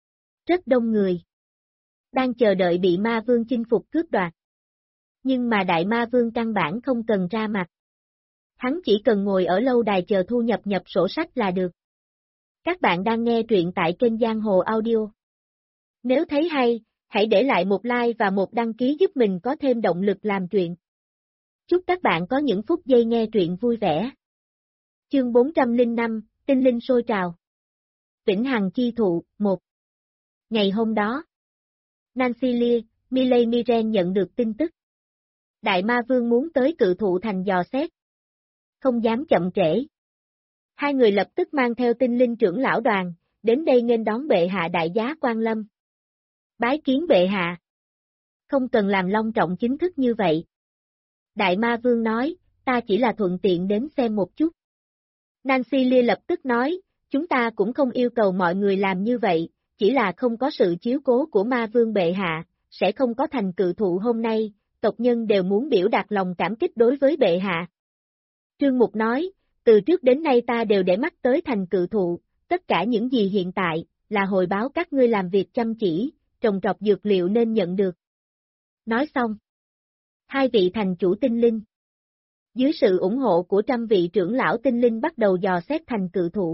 Rất đông người. Đang chờ đợi bị ma vương chinh phục cướp đoạt. Nhưng mà đại ma vương căn bản không cần ra mặt. Hắn chỉ cần ngồi ở lâu đài chờ thu nhập sổ sách là được. Các bạn đang nghe truyện tại kênh Giang Hồ Audio. Nếu thấy hay, hãy để lại một like và một đăng ký giúp mình có thêm động lực làm truyện. Chúc các bạn có những phút giây nghe truyện vui vẻ. Chương 405, Tinh linh sôi trào. Vĩnh Hằng chi thụ, 1. Ngày hôm đó, Nancy Lee, Miley Miren nhận được tin tức. Đại Ma Vương muốn tới Cự Thụ Thành dò xét. Không dám chậm trễ. Hai người lập tức mang theo tinh linh trưởng lão đoàn, đến đây nghênh đón bệ hạ đại giá Quan Lâm. Bái kiến bệ hạ. Không cần làm long trọng chính thức như vậy. Đại Ma Vương nói, ta chỉ là thuận tiện đến xem một chút. Nancy Lee lập tức nói, chúng ta cũng không yêu cầu mọi người làm như vậy, chỉ là không có sự chiếu cố của Ma Vương bệ hạ, sẽ không có thành Cự Thụ hôm nay, tộc nhân đều muốn biểu đạt lòng cảm kích đối với bệ hạ. Trương Mục nói, từ trước đến nay ta đều để mắt tới thành Cự Thụ, tất cả những gì hiện tại, là hồi báo các ngươi làm việc chăm chỉ, trồng trọt dược liệu nên nhận được. Nói xong, hai vị thành chủ tinh linh, dưới sự ủng hộ của trăm vị trưởng lão tinh linh bắt đầu dò xét thành Cự Thụ.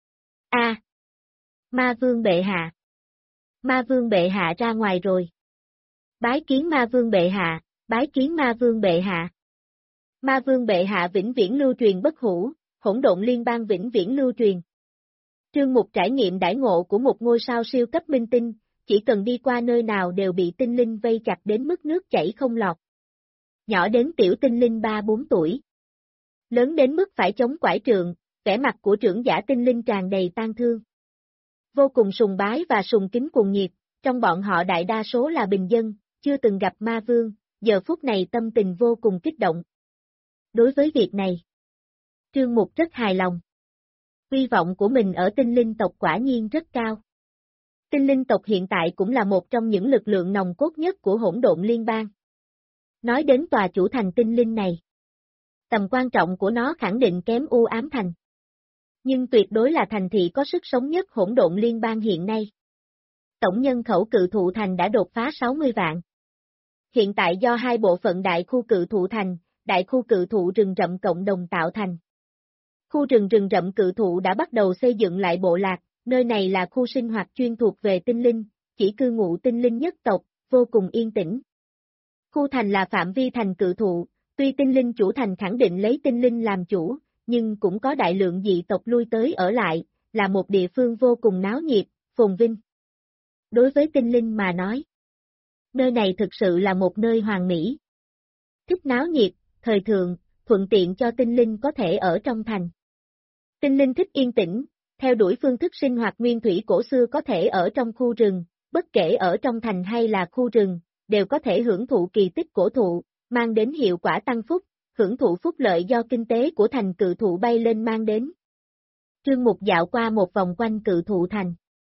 Ma Vương bệ hạ. Ma Vương bệ hạ ra ngoài rồi. Bái kiến Ma Vương bệ hạ, bái kiến Ma Vương bệ hạ. Ma Vương bệ hạ vĩnh viễn lưu truyền bất hủ, hỗn độn liên bang vĩnh viễn lưu truyền. Trương Mục trải nghiệm đãi ngộ của một ngôi sao siêu cấp minh tinh, chỉ cần đi qua nơi nào đều bị tinh linh vây chặt đến mức nước chảy không lọt. Nhỏ đến tiểu tinh linh 3-4 tuổi. Lớn đến mức phải chống quải trượng, vẻ mặt của trưởng giả tinh linh tràn đầy tang thương. Vô cùng sùng bái và sùng kính cuồng nhiệt, trong bọn họ đại đa số là bình dân, chưa từng gặp ma vương, giờ phút này tâm tình vô cùng kích động. Đối với việc này, Trương Mục rất hài lòng. Hy vọng của mình ở tinh linh tộc quả nhiên rất cao. Tinh linh tộc hiện tại cũng là một trong những lực lượng nòng cốt nhất của hỗn độn liên bang. Nói đến tòa chủ thành tinh linh này, tầm quan trọng của nó khẳng định kém U Ám Thành. Nhưng tuyệt đối là thành thị có sức sống nhất hỗn độn liên bang hiện nay. Tổng nhân khẩu Cự Thụ Thành đã đột phá 60 vạn. Hiện tại do hai bộ phận đại khu Cự Thụ Thành, đại khu Cự Thụ rừng rậm cộng đồng tạo thành. Khu rừng rậm Cự Thụ đã bắt đầu xây dựng lại bộ lạc, nơi này là khu sinh hoạt chuyên thuộc về tinh linh, chỉ cư ngụ tinh linh nhất tộc, vô cùng yên tĩnh. Khu thành là phạm vi thành Cự Thụ, tuy tinh linh chủ thành khẳng định lấy tinh linh làm chủ, nhưng cũng có đại lượng dị tộc lui tới ở lại, là một địa phương vô cùng náo nhiệt, phồn vinh. Đối với tinh linh mà nói, nơi này thực sự là một nơi hoàn mỹ. Thích náo nhiệt, thời thượng, thuận tiện cho tinh linh có thể ở trong thành. Tinh linh thích yên tĩnh, theo đuổi phương thức sinh hoạt nguyên thủy cổ xưa có thể ở trong khu rừng, bất kể ở trong thành hay là khu rừng, đều có thể hưởng thụ kỳ tích cổ thụ, mang đến hiệu quả tăng phúc, hưởng thụ phúc lợi do kinh tế của thành Cự Thụ bay lên mang đến. Trương Mục dạo qua một vòng quanh Cự Thụ Thành.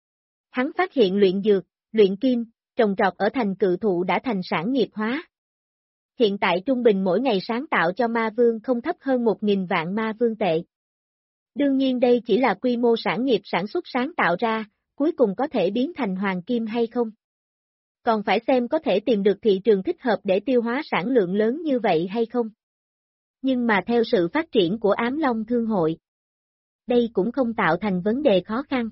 Hắn phát hiện luyện dược, luyện kim, trồng trọt ở thành Cự Thụ đã thành sản nghiệp hóa. Hiện tại trung bình mỗi ngày sáng tạo cho ma vương không thấp hơn 1.000 vạn ma vương tệ. Đương nhiên đây chỉ là quy mô sản nghiệp sản xuất sáng tạo ra, cuối cùng có thể biến thành hoàng kim hay không. Còn phải xem có thể tìm được thị trường thích hợp để tiêu hóa sản lượng lớn như vậy hay không. Nhưng mà theo sự phát triển của Ám Long Thương hội, đây cũng không tạo thành vấn đề khó khăn.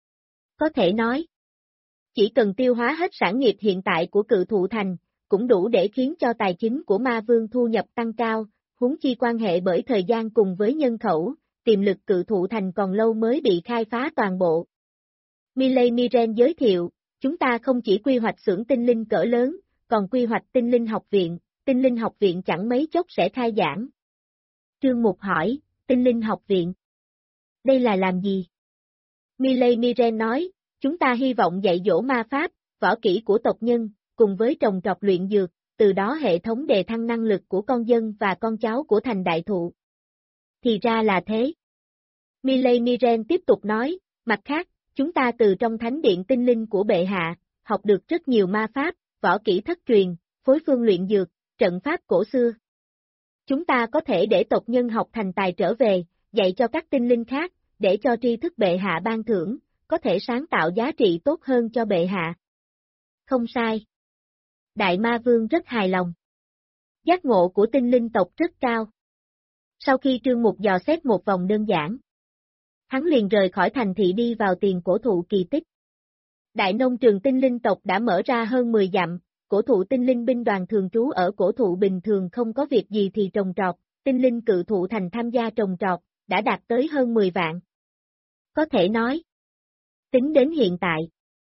Có thể nói, chỉ cần tiêu hóa hết sản nghiệp hiện tại của Cự Thụ Thành, cũng đủ để khiến cho tài chính của ma vương thu nhập tăng cao, huống chi quan hệ bởi thời gian cùng với nhân khẩu, tiềm lực Cự Thụ Thành còn lâu mới bị khai phá toàn bộ. Miley Miren giới thiệu, chúng ta không chỉ quy hoạch xưởng tinh linh cỡ lớn, còn quy hoạch tinh linh học viện chẳng mấy chốc sẽ khai giảng. Trương Mục hỏi, tinh linh học viện. Đây là làm gì? Miley Miren nói, chúng ta hy vọng dạy dỗ ma pháp, võ kỹ của tộc nhân, cùng với trồng trọt luyện dược, từ đó hệ thống đề thăng năng lực của con dân và con cháu của thành đại thụ. Thì ra là thế. Miley Miren tiếp tục nói, mặt khác, chúng ta từ trong thánh điện tinh linh của bệ hạ, học được rất nhiều ma pháp, võ kỹ thất truyền, phối phương luyện dược, trận pháp cổ xưa. Chúng ta có thể để tộc nhân học thành tài trở về, dạy cho các tinh linh khác, để cho tri thức bệ hạ ban thưởng, có thể sáng tạo giá trị tốt hơn cho bệ hạ. Không sai. Đại Ma Vương rất hài lòng. Giác ngộ của tinh linh tộc rất cao. Sau khi Trương Mục dò xét một vòng đơn giản, Hắn liền rời khỏi thành thị đi vào tiền cổ thụ kỳ tích. Đại nông trường tinh linh tộc đã mở ra hơn 10 dặm, cổ thụ tinh linh binh đoàn thường trú ở cổ thụ bình thường không có việc gì thì trồng trọt, tinh linh cự thụ thành tham gia trồng trọt, đã đạt tới hơn 10 vạn. Có thể nói, tính đến hiện tại,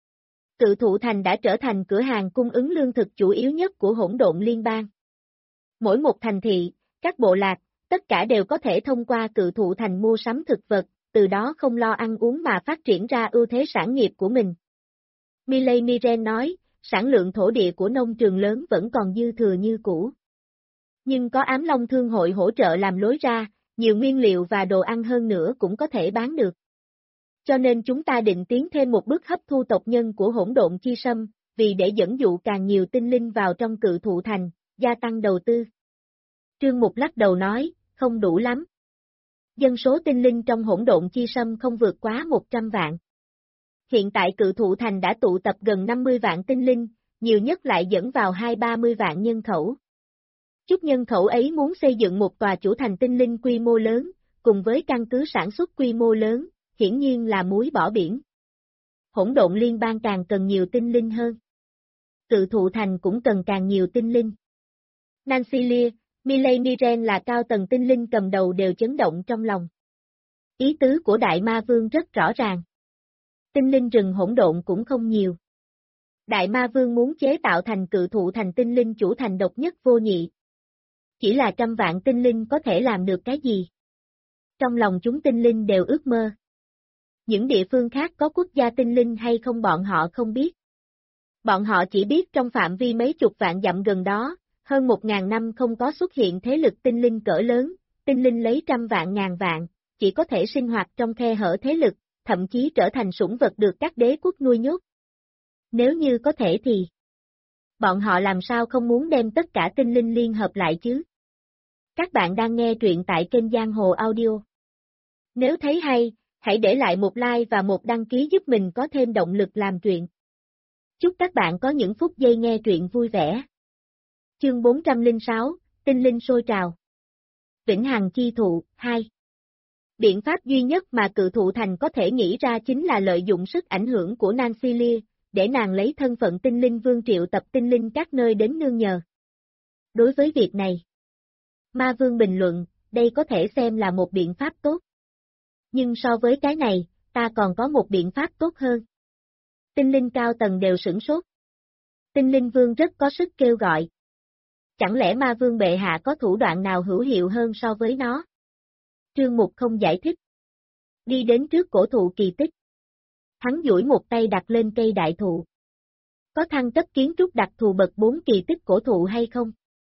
cự thụ thành đã trở thành cửa hàng cung ứng lương thực chủ yếu nhất của hỗn độn liên bang. Mỗi một thành thị, các bộ lạc, tất cả đều có thể thông qua cự thụ thành mua sắm thực vật, từ đó không lo ăn uống mà phát triển ra ưu thế sản nghiệp của mình. Miley Miren nói, sản lượng thổ địa của nông trường lớn vẫn còn dư thừa như cũ. Nhưng có Ám Long Thương hội hỗ trợ làm lối ra, nhiều nguyên liệu và đồ ăn hơn nữa cũng có thể bán được. Cho nên chúng ta định tiến thêm một bước hấp thu tộc nhân của hỗn độn chi sâm, vì để dẫn dụ càng nhiều tinh linh vào trong cự thụ thành, gia tăng đầu tư. Trương Mục lắc đầu nói, không đủ lắm. Dân số tinh linh trong hỗn độn chi sâm không vượt quá 100 vạn. Hiện tại cự thụ thành đã tụ tập gần 50 vạn tinh linh, nhiều nhất lại dẫn vào 20-30 vạn nhân khẩu. Chút nhân khẩu ấy muốn xây dựng một tòa chủ thành tinh linh quy mô lớn, cùng với căn cứ sản xuất quy mô lớn, hiển nhiên là muối bỏ biển. Hỗn độn liên bang càng cần nhiều tinh linh hơn. Cự thụ thành cũng cần càng nhiều tinh linh. Nancy Lear, Miley Miren là cao tầng tinh linh cầm đầu đều chấn động trong lòng. Ý tứ của Đại Ma Vương rất rõ ràng. Tinh linh rừng hỗn độn cũng không nhiều. Đại Ma Vương muốn chế tạo thành cự thụ thành tinh linh chủ thành độc nhất vô nhị. Chỉ là 100 vạn tinh linh có thể làm được cái gì? Trong lòng chúng tinh linh đều ước mơ. Những địa phương khác có quốc gia tinh linh hay không bọn họ không biết. Bọn họ chỉ biết trong phạm vi mấy chục vạn dặm gần đó, hơn 1.000 năm không có xuất hiện thế lực tinh linh cỡ lớn, tinh linh lấy 100 vạn ngàn vạn, chỉ có thể sinh hoạt trong khe hở thế lực, thậm chí trở thành sủng vật được các đế quốc nuôi nhốt. Nếu như có thể thì, bọn họ làm sao không muốn đem tất cả tinh linh liên hợp lại chứ? Các bạn đang nghe truyện tại kênh Giang Hồ Audio. Nếu thấy hay, hãy để lại một like và một đăng ký giúp mình có thêm động lực làm truyện. Chúc các bạn có những phút giây nghe truyện vui vẻ. Chương 406, Tinh linh sôi trào. Vĩnh Hằng chi thụ, 2. Biện pháp duy nhất mà cự thụ thành có thể nghĩ ra chính là lợi dụng sức ảnh hưởng của Nancy Lear, để nàng lấy thân phận tinh linh vương triệu tập tinh linh các nơi đến nương nhờ. Đối với việc này, Ma Vương bình luận, đây có thể xem là một biện pháp tốt. Nhưng so với cái này, ta còn có một biện pháp tốt hơn. Tinh linh cao tầng đều sửng sốt. Tinh linh vương rất có sức kêu gọi. Chẳng lẽ Ma Vương bệ hạ có thủ đoạn nào hữu hiệu hơn so với nó? Trương Mục không giải thích. Đi đến trước cổ thụ kỳ tích. Hắn duỗi một tay đặt lên cây đại thụ. Có thăng cấp kiến trúc đặc thù bậc 4 kỳ tích cổ thụ hay không?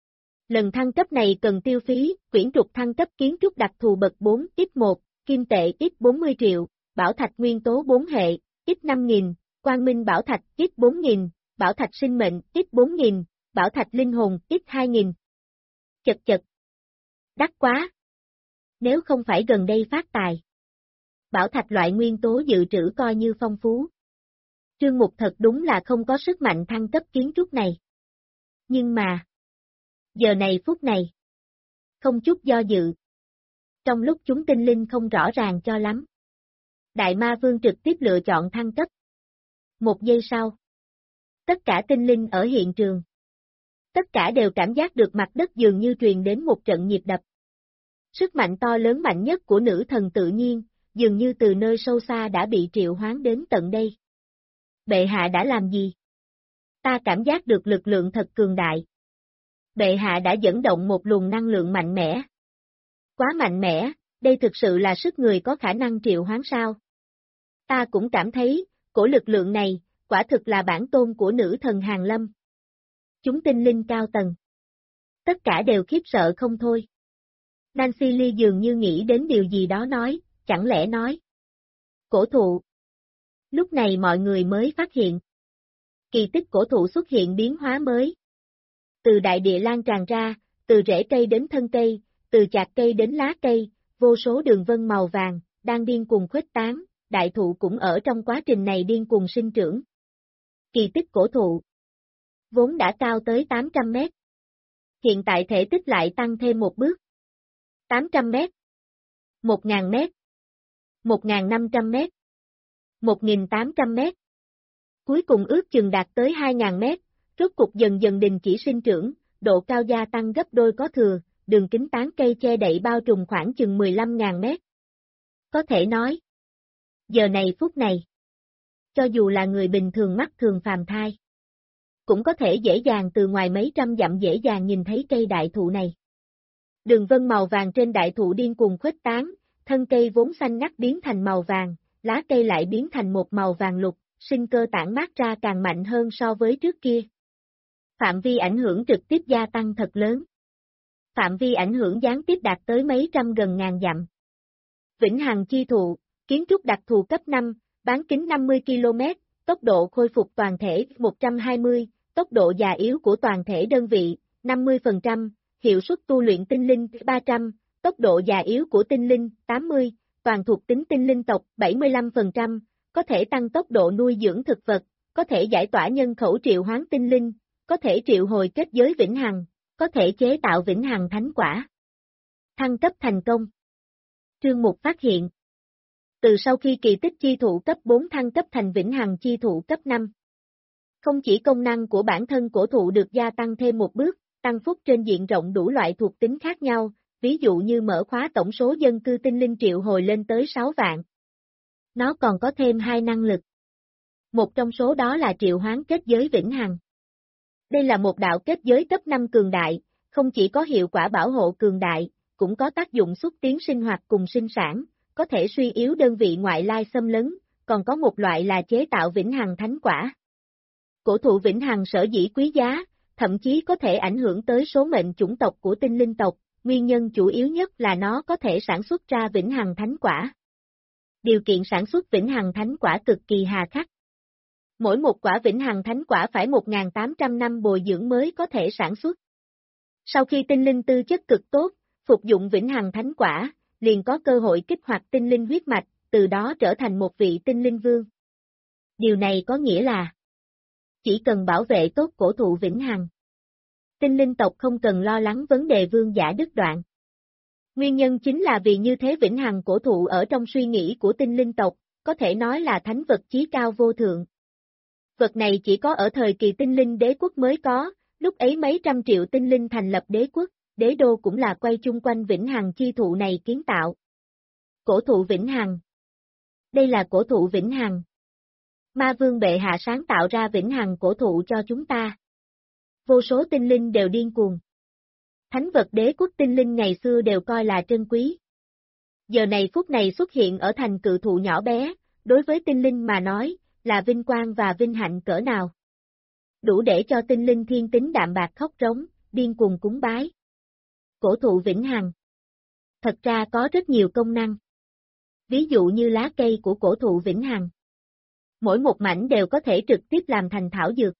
Lần thăng cấp này cần tiêu phí, quyển trục thăng cấp kiến trúc đặc thù bậc 4 X1, kim tệ X40 triệu, bảo thạch nguyên tố 4 hệ, X5000, quang minh bảo thạch X4000, bảo thạch sinh mệnh X4000, bảo thạch linh hồn X2000. Chật chật. Đắt quá. Nếu không phải gần đây phát tài. Bảo thạch loại nguyên tố dự trữ coi như phong phú. Trương Mục thật đúng là không có sức mạnh thăng cấp kiến trúc này. Nhưng mà, giờ này phút này, không chút do dự. Trong lúc chúng tinh linh không rõ ràng cho lắm, Đại Ma Vương trực tiếp lựa chọn thăng cấp. 1 giây sau, tất cả tinh linh ở hiện trường, tất cả đều cảm giác được mặt đất dường như truyền đến một trận nhịp đập. Sức mạnh to lớn mạnh nhất của nữ thần tự nhiên, dường như từ nơi sâu xa đã bị triệu hoán đến tận đây. Bệ hạ đã làm gì? Ta cảm giác được lực lượng thật cường đại. Bệ hạ đã dẫn động một luồng năng lượng mạnh mẽ. Quá mạnh mẽ, đây thực sự là sức người có khả năng triệu hoán sao? Ta cũng cảm thấy, cổ lực lượng này, quả thực là bản tôn của nữ thần Hàn Lâm. Chúng tinh linh cao tầng. Tất cả đều khiếp sợ không thôi. Nancy Lee dường như nghĩ đến điều gì đó nói, chẳng lẽ nói. Cổ thụ. Lúc này mọi người mới phát hiện. Kỳ tích cổ thụ xuất hiện biến hóa mới. Từ đại địa lan tràn ra, từ rễ cây đến thân cây, từ chạc cây đến lá cây, vô số đường vân màu vàng, đang điên cuồng khuếch tán, đại thụ cũng ở trong quá trình này điên cuồng sinh trưởng. Kỳ tích cổ thụ. Vốn đã cao tới 800 mét. Hiện tại thể tích lại tăng thêm một bước. 800 mét. 1000 mét. 1.500 mét, 1.800 mét. Cuối cùng ước chừng đạt tới 2.000 mét, rốt cục dần dần đình chỉ sinh trưởng, độ cao gia tăng gấp đôi có thừa, đường kính tán cây che đậy bao trùm khoảng chừng 15.000 mét. Có thể nói, giờ này phút này, cho dù là người bình thường mắt thường phàm thai, cũng có thể dễ dàng từ ngoài mấy trăm dặm dễ dàng nhìn thấy cây đại thụ này. Đường vân màu vàng trên đại thụ điên cuồng khuếch tán, thân cây vốn xanh ngắt biến thành màu vàng, lá cây lại biến thành một màu vàng lục, sinh cơ tản mát ra càng mạnh hơn so với trước kia. Phạm vi ảnh hưởng trực tiếp gia tăng thật lớn. Phạm vi ảnh hưởng gián tiếp đạt tới mấy trăm gần ngàn dặm. Vĩnh Hằng chi thụ, kiến trúc đặc thù cấp 5, bán kính 50 km, tốc độ khôi phục toàn thể 120, tốc độ già yếu của toàn thể đơn vị 50%, hiệu suất tu luyện tinh linh 300, tốc độ già yếu của tinh linh 80, toàn thuộc tính tinh linh tộc 75%, có thể tăng tốc độ nuôi dưỡng thực vật, có thể giải tỏa nhân khẩu triệu hoán tinh linh, có thể triệu hồi kết giới vĩnh hằng, có thể chế tạo vĩnh hằng thánh quả. Thăng cấp thành công. Trương Mục phát hiện. Từ sau khi kỳ tích chi thụ cấp 4 thăng cấp thành vĩnh hằng chi thụ cấp 5. Không chỉ công năng của bản thân cổ thụ được gia tăng thêm một bước, tăng phúc trên diện rộng đủ loại thuộc tính khác nhau, ví dụ như mở khóa tổng số dân cư tinh linh triệu hồi lên tới 6 vạn. Nó còn có thêm 2 năng lực. Một trong số đó là triệu hoán kết giới vĩnh hằng. Đây là một đạo kết giới cấp 5 cường đại, không chỉ có hiệu quả bảo hộ cường đại, cũng có tác dụng xúc tiến sinh hoạt cùng sinh sản, có thể suy yếu đơn vị ngoại lai xâm lấn, còn có một loại là chế tạo vĩnh hằng thánh quả. Cổ thụ vĩnh hằng sở dĩ quý giá, thậm chí có thể ảnh hưởng tới số mệnh chủng tộc của tinh linh tộc, nguyên nhân chủ yếu nhất là nó có thể sản xuất ra vĩnh hằng thánh quả. Điều kiện sản xuất vĩnh hằng thánh quả cực kỳ hà khắc. Mỗi một quả vĩnh hằng thánh quả phải 1.800 năm bồi dưỡng mới có thể sản xuất. Sau khi tinh linh tư chất cực tốt, phục dụng vĩnh hằng thánh quả, liền có cơ hội kích hoạt tinh linh huyết mạch, từ đó trở thành một vị tinh linh vương. Điều này có nghĩa là chỉ cần bảo vệ tốt cổ thụ vĩnh hằng, tinh linh tộc không cần lo lắng vấn đề vương giả đứt đoạn. Nguyên nhân chính là vì như thế vĩnh hằng cổ thụ ở trong suy nghĩ của tinh linh tộc, có thể nói là thánh vật chí cao vô thượng. Vật này chỉ có ở thời kỳ tinh linh đế quốc mới có, lúc ấy mấy trăm triệu tinh linh thành lập đế quốc, đế đô cũng là quay chung quanh vĩnh hằng chi thụ này kiến tạo. Cổ thụ vĩnh hằng. Đây là cổ thụ vĩnh hằng. Ma vương bệ hạ sáng tạo ra vĩnh hằng cổ thụ cho chúng ta. Vô số tinh linh đều điên cuồng. Thánh vật đế quốc tinh linh ngày xưa đều coi là trân quý. Giờ này phút này xuất hiện ở thành cự thụ nhỏ bé, đối với tinh linh mà nói, là vinh quang và vinh hạnh cỡ nào. Đủ để cho tinh linh thiên tính đạm bạc khóc rống, điên cuồng cúng bái. Cổ thụ vĩnh hằng. Thật ra có rất nhiều công năng. Ví dụ như lá cây của cổ thụ vĩnh hằng. Mỗi một mảnh đều có thể trực tiếp làm thành thảo dược.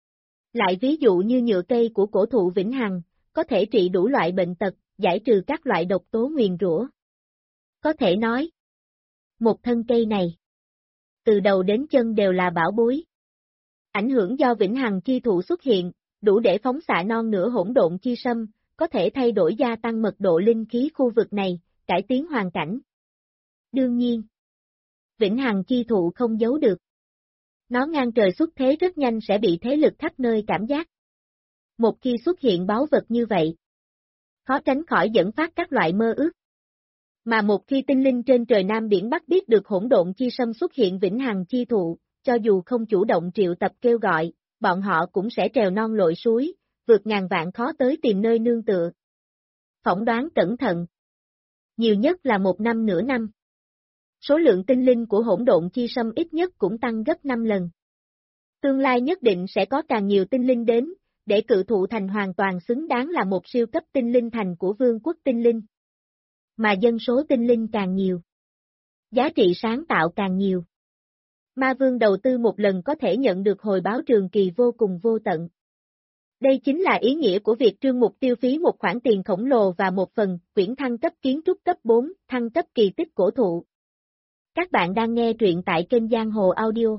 Lại ví dụ như nhựa cây của cổ thụ vĩnh hằng, có thể trị đủ loại bệnh tật, giải trừ các loại độc tố nguyền rủa. Có thể nói, một thân cây này, từ đầu đến chân đều là bảo bối. Ảnh hưởng do vĩnh hằng chi thụ xuất hiện, đủ để phóng xạ non nửa hỗn độn chi sâm, có thể thay đổi gia tăng mật độ linh khí khu vực này, cải tiến hoàn cảnh. Đương nhiên, vĩnh hằng chi thụ không giấu được. Nó ngang trời xuất thế rất nhanh sẽ bị thế lực khắp nơi cảm giác. Một khi xuất hiện báu vật như vậy, khó tránh khỏi dẫn phát các loại mơ ước. Mà một khi tinh linh trên trời Nam Biển Bắc biết được hỗn độn chi sâm xuất hiện vĩnh hằng chi thụ, cho dù không chủ động triệu tập kêu gọi, bọn họ cũng sẽ trèo non lội suối, vượt ngàn vạn khó tới tìm nơi nương tựa. Phỏng đoán cẩn thận. Nhiều nhất là 1 năm nửa năm. Số lượng tinh linh của hỗn độn chi sâm ít nhất cũng tăng gấp 5 lần. Tương lai nhất định sẽ có càng nhiều tinh linh đến, để cự thụ thành hoàn toàn xứng đáng là một siêu cấp tinh linh thành của vương quốc tinh linh. Mà dân số tinh linh càng nhiều, giá trị sáng tạo càng nhiều. Ma vương đầu tư một lần có thể nhận được hồi báo trường kỳ vô cùng vô tận. Đây chính là ý nghĩa của việc Trương Mục tiêu phí một khoản tiền khổng lồ và một phần quyển thăng cấp kiến trúc cấp 4, thăng cấp kỳ tích cổ thụ. Các bạn đang nghe truyện tại kênh Giang Hồ Audio.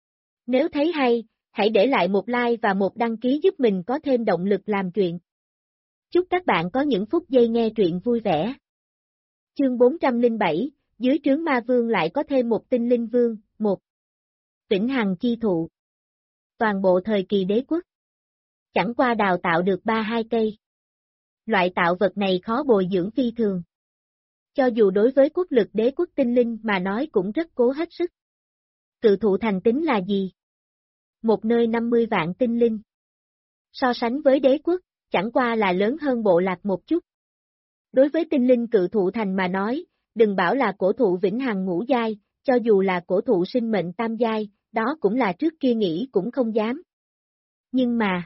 Nếu thấy hay, hãy để lại một like và một đăng ký giúp mình có thêm động lực làm chuyện. Chúc các bạn có những phút giây nghe truyện vui vẻ. Chương 407, dưới trướng ma vương lại có thêm một tinh linh vương, một vĩnh hằng chi thụ. Toàn bộ thời kỳ đế quốc. Chẳng qua đào tạo được 3-2 cây. Loại tạo vật này khó bồi dưỡng phi thường. Cho dù đối với quốc lực đế quốc tinh linh mà nói cũng rất cố hết sức. Cự thụ thành tính là gì? Một nơi 50 vạn tinh linh. So sánh với đế quốc, chẳng qua là lớn hơn bộ lạc một chút. Đối với tinh linh cự thụ thành mà nói, đừng bảo là cổ thụ vĩnh hằng ngũ giai, cho dù là cổ thụ sinh mệnh tam giai, đó cũng là trước kia nghĩ cũng không dám. Nhưng mà,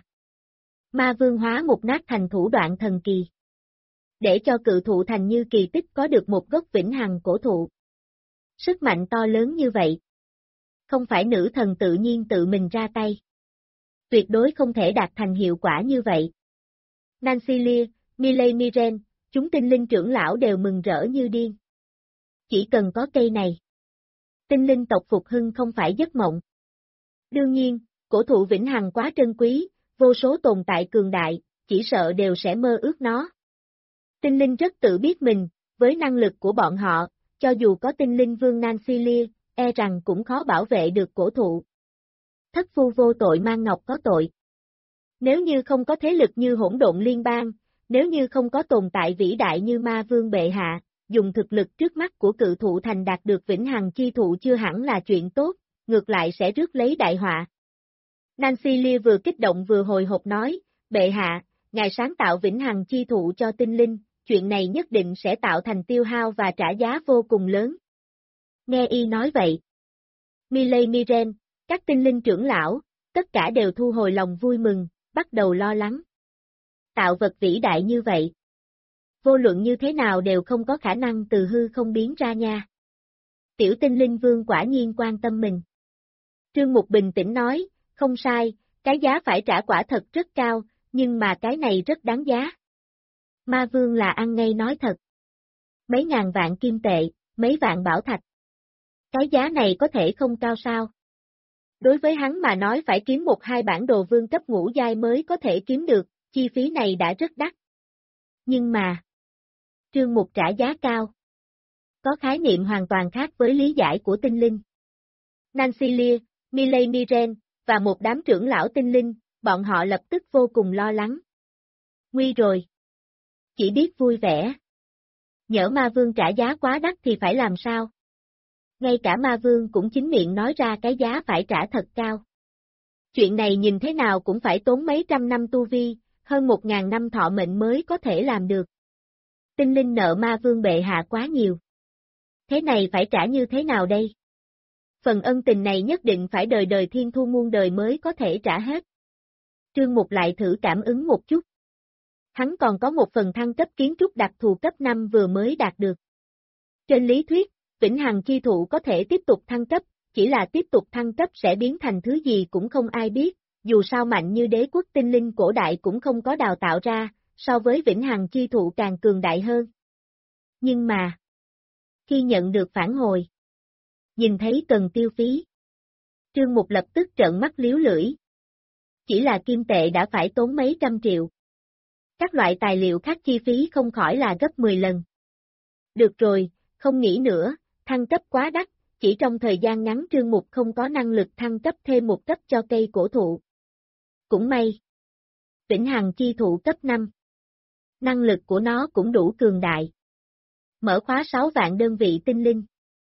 ma vương hóa một nát thành thủ đoạn thần kỳ. Để cho cự thụ thành như kỳ tích có được một gốc vĩnh hằng cổ thụ. Sức mạnh to lớn như vậy. Không phải nữ thần tự nhiên tự mình ra tay. Tuyệt đối không thể đạt thành hiệu quả như vậy. Nancy Lear, Miley Miren, chúng tinh linh trưởng lão đều mừng rỡ như điên. Chỉ cần có cây này. Tinh linh tộc phục hưng không phải giấc mộng. Đương nhiên, cổ thụ vĩnh hằng quá trân quý, vô số tồn tại cường đại, chỉ sợ đều sẽ mơ ước nó. Tinh linh rất tự biết mình, với năng lực của bọn họ, cho dù có tinh linh vương Nancy Lear, e rằng cũng khó bảo vệ được cổ thụ. Thất phu vô tội mang ngọc có tội. Nếu như không có thế lực như hỗn độn liên bang, nếu như không có tồn tại vĩ đại như ma vương bệ hạ, dùng thực lực trước mắt của cự thụ thành đạt được vĩnh hằng chi thụ chưa hẳn là chuyện tốt, ngược lại sẽ rước lấy đại họa. Nancy Lear vừa kích động vừa hồi hộp nói, bệ hạ, ngài sáng tạo vĩnh hằng chi thụ cho tinh linh, chuyện này nhất định sẽ tạo thành tiêu hao và trả giá vô cùng lớn. Nghe y nói vậy. Miley Miren, các tinh linh trưởng lão, tất cả đều thu hồi lòng vui mừng, bắt đầu lo lắng. Tạo vật vĩ đại như vậy. Vô luận như thế nào đều không có khả năng từ hư không biến ra nha. Tiểu tinh linh vương quả nhiên quan tâm mình. Trương Mục bình tĩnh nói, không sai, cái giá phải trả quả thật rất cao, nhưng mà cái này rất đáng giá. Ma vương là ăn ngay nói thật. Mấy ngàn vạn kim tệ, mấy vạn bảo thạch. Cái giá này có thể không cao sao? Đối với hắn mà nói phải kiếm 1-2 bản đồ vương cấp ngũ giai mới có thể kiếm được, chi phí này đã rất đắt. Nhưng mà, Trương Mục trả giá cao. Có khái niệm hoàn toàn khác với lý giải của tinh linh. Nancy Lear, Miley Miren, và một đám trưởng lão tinh linh, bọn họ lập tức vô cùng lo lắng. Nguy rồi. Chỉ biết vui vẻ. Nhỡ ma vương trả giá quá đắt thì phải làm sao? Ngay cả ma vương cũng chính miệng nói ra cái giá phải trả thật cao. Chuyện này nhìn thế nào cũng phải tốn mấy trăm năm tu vi, hơn 1.000 năm thọ mệnh mới có thể làm được. Tinh linh nợ ma vương bệ hạ quá nhiều. Thế này phải trả như thế nào đây? Phần ân tình này nhất định phải đời đời thiên thu muôn đời mới có thể trả hết. Trương Mục lại thử cảm ứng một chút. Hắn còn có một phần thăng cấp kiến trúc đặc thù cấp 5 vừa mới đạt được. Trên lý thuyết, vĩnh hằng chi thụ có thể tiếp tục thăng cấp, chỉ là tiếp tục thăng cấp sẽ biến thành thứ gì cũng không ai biết, dù sao mạnh như đế quốc tinh linh cổ đại cũng không có đào tạo ra, so với vĩnh hằng chi thụ càng cường đại hơn. Nhưng mà, khi nhận được phản hồi, nhìn thấy cần tiêu phí, Trương Mục lập tức trợn mắt liếu lưỡi. Chỉ là kim tệ đã phải tốn mấy trăm triệu. Các loại tài liệu khác chi phí không khỏi là gấp 10 lần. Được rồi, không nghĩ nữa, thăng cấp quá đắt, chỉ trong thời gian ngắn Trương Mục không có năng lực thăng cấp thêm một cấp cho cây cổ thụ. Cũng may. Vĩnh hằng chi thụ cấp 5. Năng lực của nó cũng đủ cường đại. Mở khóa 6 vạn đơn vị tinh linh.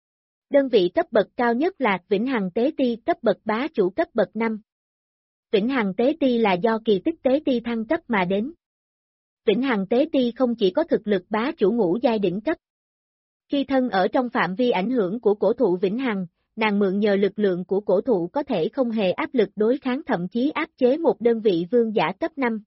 Đơn vị cấp bậc cao nhất là Vĩnh hằng tế ti cấp bậc bá chủ cấp bậc 5. Vĩnh hằng tế ti là do kỳ tích tế ti thăng cấp mà đến. Vĩnh hằng tế ti không chỉ có thực lực bá chủ ngũ giai đỉnh cấp. Khi thân ở trong phạm vi ảnh hưởng của cổ thụ vĩnh hằng, nàng mượn nhờ lực lượng của cổ thụ có thể không hề áp lực đối kháng thậm chí áp chế một đơn vị vương giả cấp 5.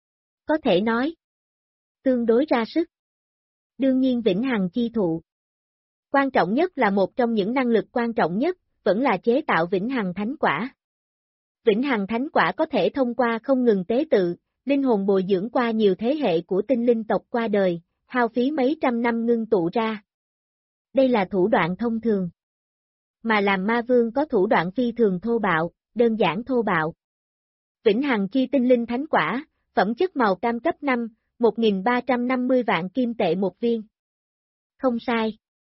Có thể nói, tương đối ra sức. Đương nhiên vĩnh hằng chi thụ. Quan trọng nhất là một trong những năng lực quan trọng nhất, vẫn là chế tạo vĩnh hằng thánh quả. Vĩnh hằng thánh quả có thể thông qua không ngừng tế tự, linh hồn bồi dưỡng qua nhiều thế hệ của tinh linh tộc qua đời, hao phí mấy trăm năm ngưng tụ ra. Đây là thủ đoạn thông thường. Mà làm ma vương có thủ đoạn phi thường thô bạo, đơn giản thô bạo. Vĩnh hằng chi tinh linh thánh quả, phẩm chất màu cam cấp 5, 1.350 vạn kim tệ một viên. Không sai.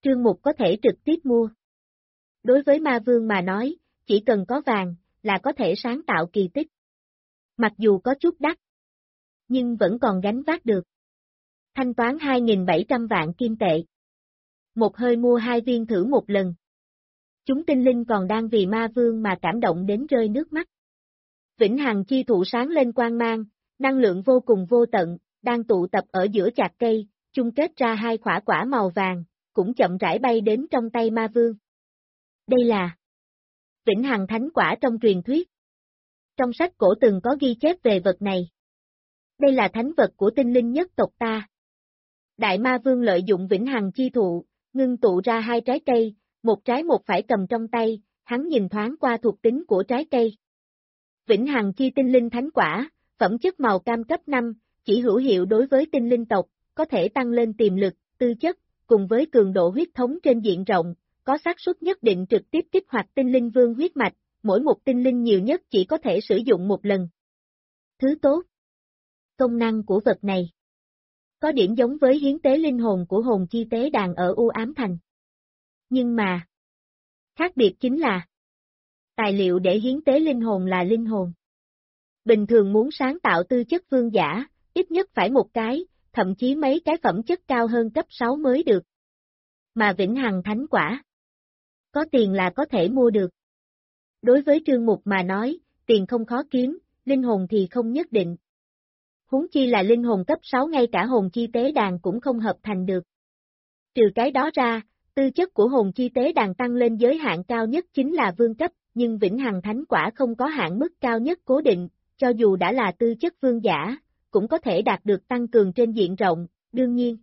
Trương Mục có thể trực tiếp mua. Đối với ma vương mà nói, chỉ cần có vàng, là có thể sáng tạo kỳ tích. Mặc dù có chút đắt, nhưng vẫn còn gánh vác được. Thanh toán 2.700 vạn kim tệ. Một hơi mua 2 viên thử một lần. Chúng tinh linh còn đang vì ma vương mà cảm động đến rơi nước mắt. Vĩnh hằng chi thụ sáng lên quang mang, năng lượng vô cùng vô tận, đang tụ tập ở giữa chạc cây, chung kết ra 2 quả quả màu vàng, cũng chậm rãi bay đến trong tay ma vương. Đây là Vĩnh hằng thánh quả trong truyền thuyết. Trong sách cổ từng có ghi chép về vật này. Đây là thánh vật của tinh linh nhất tộc ta. Đại ma vương lợi dụng vĩnh hằng chi thụ, ngưng tụ ra 2 trái cây, một trái một phải cầm trong tay, hắn nhìn thoáng qua thuộc tính của trái cây. Vĩnh hằng chi tinh linh thánh quả, phẩm chất màu cam cấp 5, chỉ hữu hiệu đối với tinh linh tộc, có thể tăng lên tiềm lực, tư chất, cùng với cường độ huyết thống trên diện rộng, có xác suất nhất định trực tiếp kích hoạt tinh linh vương huyết mạch, mỗi một tinh linh nhiều nhất chỉ có thể sử dụng một lần. Thứ tốt. Công năng của vật này có điểm giống với hiến tế linh hồn của hồn chi tế đàn ở U Ám Thành. Nhưng mà, khác biệt chính là tài liệu để hiến tế linh hồn là linh hồn. Bình thường muốn sáng tạo tư chất vương giả, ít nhất phải một cái, thậm chí mấy cái phẩm chất cao hơn cấp 6 mới được. Mà vĩnh hằng thánh quả, có tiền là có thể mua được. Đối với Trương Mục mà nói, tiền không khó kiếm, linh hồn thì không nhất định. Huống chi là linh hồn cấp 6 ngay cả hồn chi tế đàn cũng không hợp thành được. Trừ cái đó ra, tư chất của hồn chi tế đàn tăng lên giới hạn cao nhất chính là vương cấp, nhưng vĩnh hằng thánh quả không có hạn mức cao nhất cố định, cho dù đã là tư chất vương giả, cũng có thể đạt được tăng cường trên diện rộng, đương nhiên.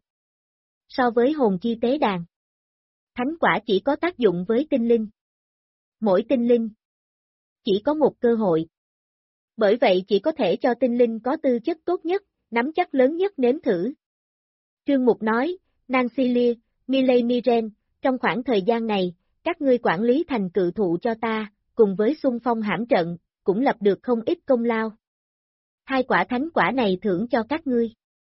So với hồn chi tế đàn, thánh quả chỉ có tác dụng với tinh linh. Mỗi tinh linh chỉ có một cơ hội. Bởi vậy chỉ có thể cho tinh linh có tư chất tốt nhất, nắm chắc lớn nhất nếm thử. Trương Mục nói, Nancy Lear, Miley Miren, trong khoảng thời gian này, các ngươi quản lý thành cự thụ cho ta, cùng với xung phong hãm trận, cũng lập được không ít công lao. 2 quả thánh quả này thưởng cho các ngươi.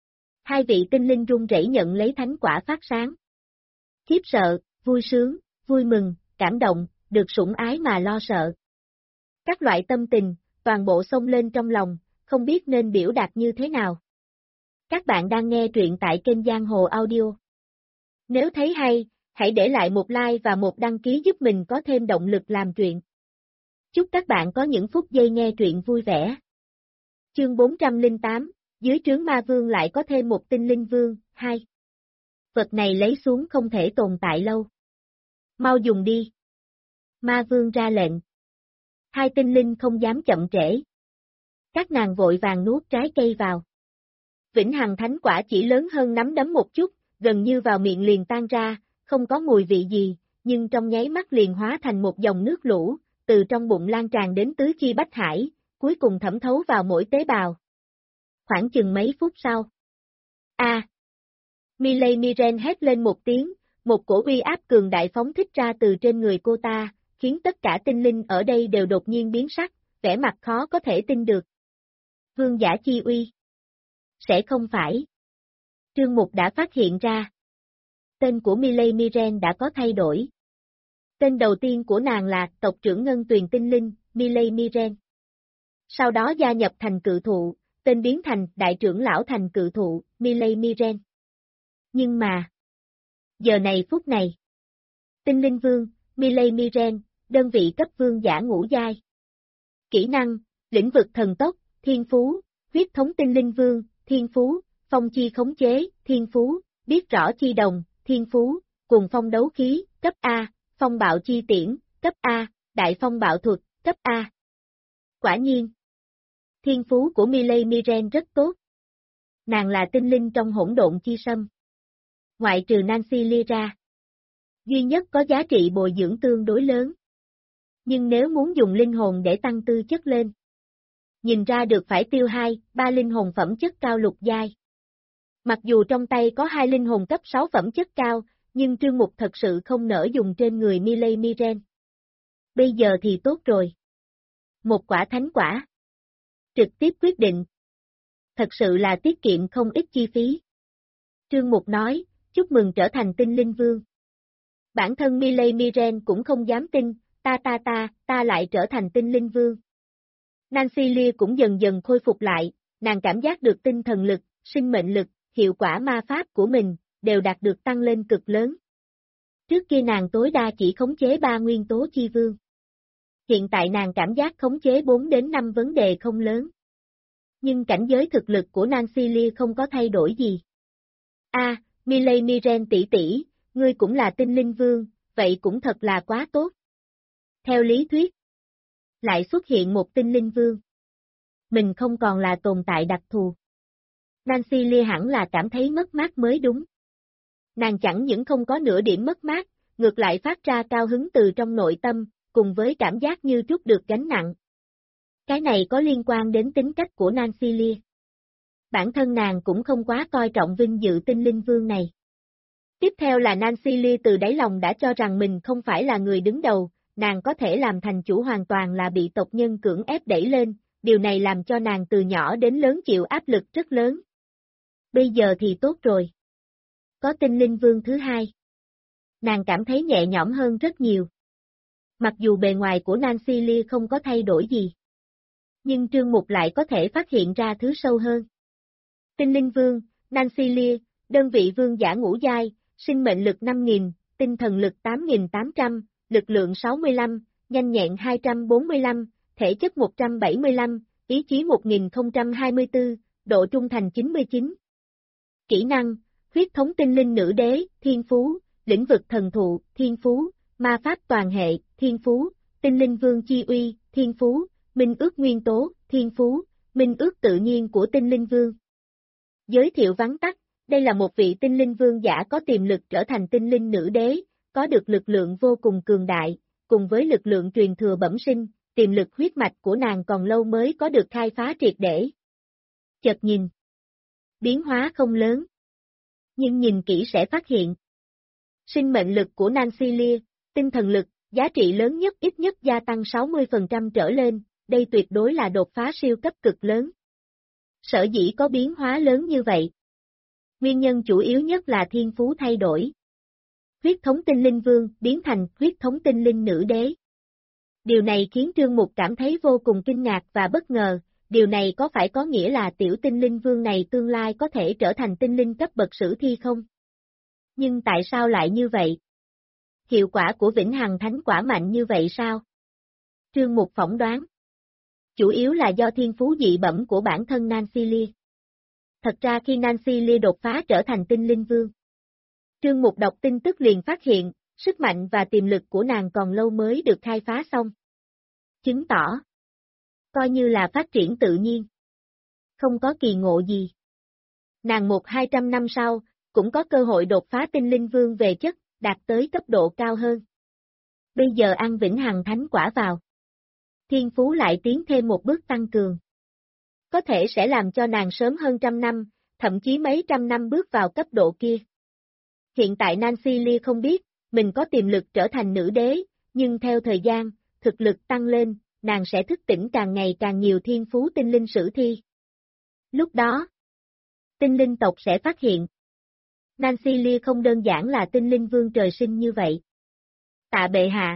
2 vị tinh linh run rẩy nhận lấy thánh quả phát sáng. Khiếp sợ, vui sướng, vui mừng, cảm động, được sủng ái mà lo sợ. Các loại tâm tình, toàn bộ xông lên trong lòng, không biết nên biểu đạt như thế nào. Các bạn đang nghe truyện tại kênh Giang Hồ Audio. Nếu thấy hay, hãy để lại một like và một đăng ký giúp mình có thêm động lực làm truyện. Chúc các bạn có những phút giây nghe truyện vui vẻ. Chương 408, dưới trướng ma vương lại có thêm một tinh linh vương, 2. Vật này lấy xuống không thể tồn tại lâu. Mau dùng đi. Ma vương ra lệnh. 2 tinh linh không dám chậm trễ. Các nàng vội vàng nuốt trái cây vào. Vĩnh hằng thánh quả chỉ lớn hơn nắm đấm một chút, gần như vào miệng liền tan ra, không có mùi vị gì, nhưng trong nháy mắt liền hóa thành một dòng nước lũ, từ trong bụng lan tràn đến tứ chi bách hải, cuối cùng thẩm thấu vào mỗi tế bào. Khoảng chừng mấy phút sau. Miley Miren hét lên một tiếng, một cổ uy áp cường đại phóng thích ra từ trên người cô ta, khiến tất cả tinh linh ở đây đều đột nhiên biến sắc, vẻ mặt khó có thể tin được. Vương giả chi uy. Sẽ không phải. Trương Mục đã phát hiện ra. Tên của Miley Miren đã có thay đổi. Tên đầu tiên của nàng là tộc trưởng Ngân Tuyền Tinh Linh, Miley Miren. Sau đó gia nhập thành cự thụ, tên biến thành đại trưởng lão thành cự thụ, Miley Miren. Nhưng mà, giờ này phút này, Tinh Linh Vương, Miley Miren, đơn vị cấp vương giả ngũ giai. Kỹ năng, lĩnh vực thần tốc, thiên phú, huyết thống Tinh Linh Vương, thiên phú, phong chi khống chế, thiên phú, biết rõ chi đồng, thiên phú, cùng phong đấu khí, cấp A, phong bạo chi tiễn, cấp A, đại phong bạo thuật, cấp A. Quả nhiên, thiên phú của Miley Miren rất tốt. Nàng là tinh linh trong hỗn độn chi sâm. Ngoại trừ Nancy Lia ra, duy nhất có giá trị bồi dưỡng tương đối lớn. Nhưng nếu muốn dùng linh hồn để tăng tư chất lên, nhìn ra được phải tiêu 2-3 linh hồn phẩm chất cao lục giai. Mặc dù trong tay có 2 linh hồn cấp 6 phẩm chất cao, nhưng Trương Mục thật sự không nỡ dùng trên người Miley Miren. Bây giờ thì tốt rồi. Một quả thánh quả. Trực tiếp quyết định. Thật sự là tiết kiệm không ít chi phí. Trương Mục nói, chúc mừng trở thành tinh linh vương. Bản thân Miley Miren cũng không dám tin, ta lại trở thành tinh linh vương. Nancy Lee cũng dần dần khôi phục lại, nàng cảm giác được tinh thần lực, sinh mệnh lực, hiệu quả ma pháp của mình, đều đạt được tăng lên cực lớn. Trước kia nàng tối đa chỉ khống chế 3 nguyên tố chi vương. Hiện tại nàng cảm giác khống chế 4 đến 5 vấn đề không lớn. Nhưng cảnh giới thực lực của Nancy Lee không có thay đổi gì. Miley Miren tỷ tỷ, ngươi cũng là tinh linh vương, vậy cũng thật là quá tốt. Theo lý thuyết, lại xuất hiện một tinh linh vương. Mình không còn là tồn tại đặc thù. Nancy Lee hẳn là cảm thấy mất mát mới đúng. Nàng chẳng những không có nửa điểm mất mát, ngược lại phát ra cao hứng từ trong nội tâm, cùng với cảm giác như trút được gánh nặng. Cái này có liên quan đến tính cách của Nancy Lee. Bản thân nàng cũng không quá coi trọng vinh dự tinh linh vương này. Tiếp theo là Nancy Lee từ đáy lòng đã cho rằng mình không phải là người đứng đầu, nàng có thể làm thành chủ hoàn toàn là bị tộc nhân cưỡng ép đẩy lên, điều này làm cho nàng từ nhỏ đến lớn chịu áp lực rất lớn. Bây giờ thì tốt rồi. Có tinh linh vương thứ hai. Nàng cảm thấy nhẹ nhõm hơn rất nhiều. Mặc dù bề ngoài của Nancy Lee không có thay đổi gì. Nhưng Trương Mục lại có thể phát hiện ra thứ sâu hơn. Tinh linh vương, Nancy Lee, đơn vị vương giả ngũ giai, sinh mệnh lực 5.000, tinh thần lực 8.800, lực lượng 65, nhanh nhẹn 245, thể chất 175, ý chí 1024, độ trung thành 99. Kỹ năng, huyết thống tinh linh nữ đế, thiên phú, lĩnh vực thần thụ, thiên phú, ma pháp toàn hệ, thiên phú, tinh linh vương chi uy, thiên phú, minh ước nguyên tố, thiên phú, minh ước tự nhiên của tinh linh vương. Giới thiệu vắn tắt, đây là một vị tinh linh vương giả có tiềm lực trở thành tinh linh nữ đế, có được lực lượng vô cùng cường đại, cùng với lực lượng truyền thừa bẩm sinh, tiềm lực huyết mạch của nàng còn lâu mới có được khai phá triệt để. Chợt nhìn, biến hóa không lớn, nhưng nhìn kỹ sẽ phát hiện. Sinh mệnh lực của Nancy Lee, tinh thần lực, giá trị lớn nhất ít nhất gia tăng 60% trở lên, đây tuyệt đối là đột phá siêu cấp cực lớn. Sở dĩ có biến hóa lớn như vậy. Nguyên nhân chủ yếu nhất là thiên phú thay đổi. Huyết thống tinh linh vương biến thành huyết thống tinh linh nữ đế. Điều này khiến Trương Mục cảm thấy vô cùng kinh ngạc và bất ngờ, điều này có phải có nghĩa là tiểu tinh linh vương này tương lai có thể trở thành tinh linh cấp bậc sử thi không? Nhưng tại sao lại như vậy? Hiệu quả của Vĩnh Hằng Thánh Quả mạnh như vậy sao? Trương Mục phỏng đoán. Chủ yếu là do thiên phú dị bẩm của bản thân Nancy Lee. Thật ra khi Nancy Lee đột phá trở thành tinh linh vương, Trương Mục đọc tin tức liền phát hiện, sức mạnh và tiềm lực của nàng còn lâu mới được khai phá xong. Chứng tỏ, coi như là phát triển tự nhiên. Không có kỳ ngộ gì. Nàng 100-200 năm sau, cũng có cơ hội đột phá tinh linh vương về chất, đạt tới cấp độ cao hơn. Bây giờ ăn Vĩnh Hằng Thánh Quả vào. Thiên phú lại tiến thêm một bước tăng cường. Có thể sẽ làm cho nàng sớm hơn 100 năm, thậm chí mấy trăm năm bước vào cấp độ kia. Hiện tại Nancy Lee không biết, mình có tiềm lực trở thành nữ đế, nhưng theo thời gian, thực lực tăng lên, nàng sẽ thức tỉnh càng ngày càng nhiều thiên phú tinh linh sử thi. Lúc đó, tinh linh tộc sẽ phát hiện. Nancy Lee không đơn giản là tinh linh vương trời sinh như vậy. Tạ bệ hạ.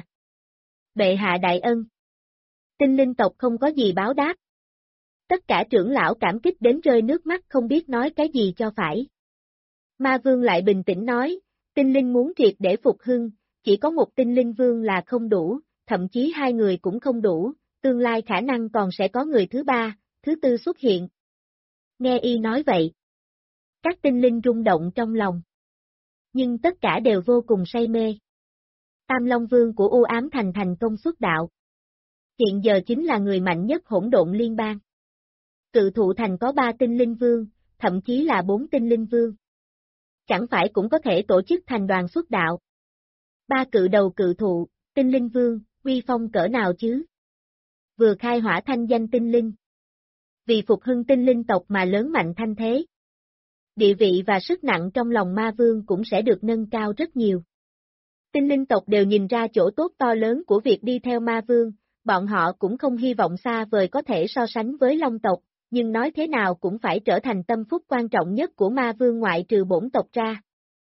Bệ hạ đại ân. Tinh linh tộc không có gì báo đáp. Tất cả trưởng lão cảm kích đến rơi nước mắt không biết nói cái gì cho phải. Ma vương lại bình tĩnh nói, tinh linh muốn triệt để phục hưng, chỉ có một tinh linh vương là không đủ, thậm chí 2 người cũng không đủ, tương lai khả năng còn sẽ có người thứ 3, thứ 4 xuất hiện. Nghe y nói vậy. Các tinh linh rung động trong lòng. Nhưng tất cả đều vô cùng say mê. Tam Long Vương của U Ám Thành thành công xuất đạo. Hiện giờ chính là người mạnh nhất hỗn độn liên bang. Cự Thụ Thành có 3 tinh linh vương, thậm chí là 4 tinh linh vương. Chẳng phải cũng có thể tổ chức thành đoàn xuất đạo. 3 cự đầu cự thụ, tinh linh vương, uy phong cỡ nào chứ? Vừa khai hỏa thanh danh tinh linh. Vì phục hưng tinh linh tộc mà lớn mạnh thanh thế. Địa vị và sức nặng trong lòng ma vương cũng sẽ được nâng cao rất nhiều. Tinh linh tộc đều nhìn ra chỗ tốt to lớn của việc đi theo ma vương, bọn họ cũng không hy vọng xa vời có thể so sánh với long tộc, nhưng nói thế nào cũng phải trở thành tâm phúc quan trọng nhất của ma vương ngoại trừ bổn tộc ra.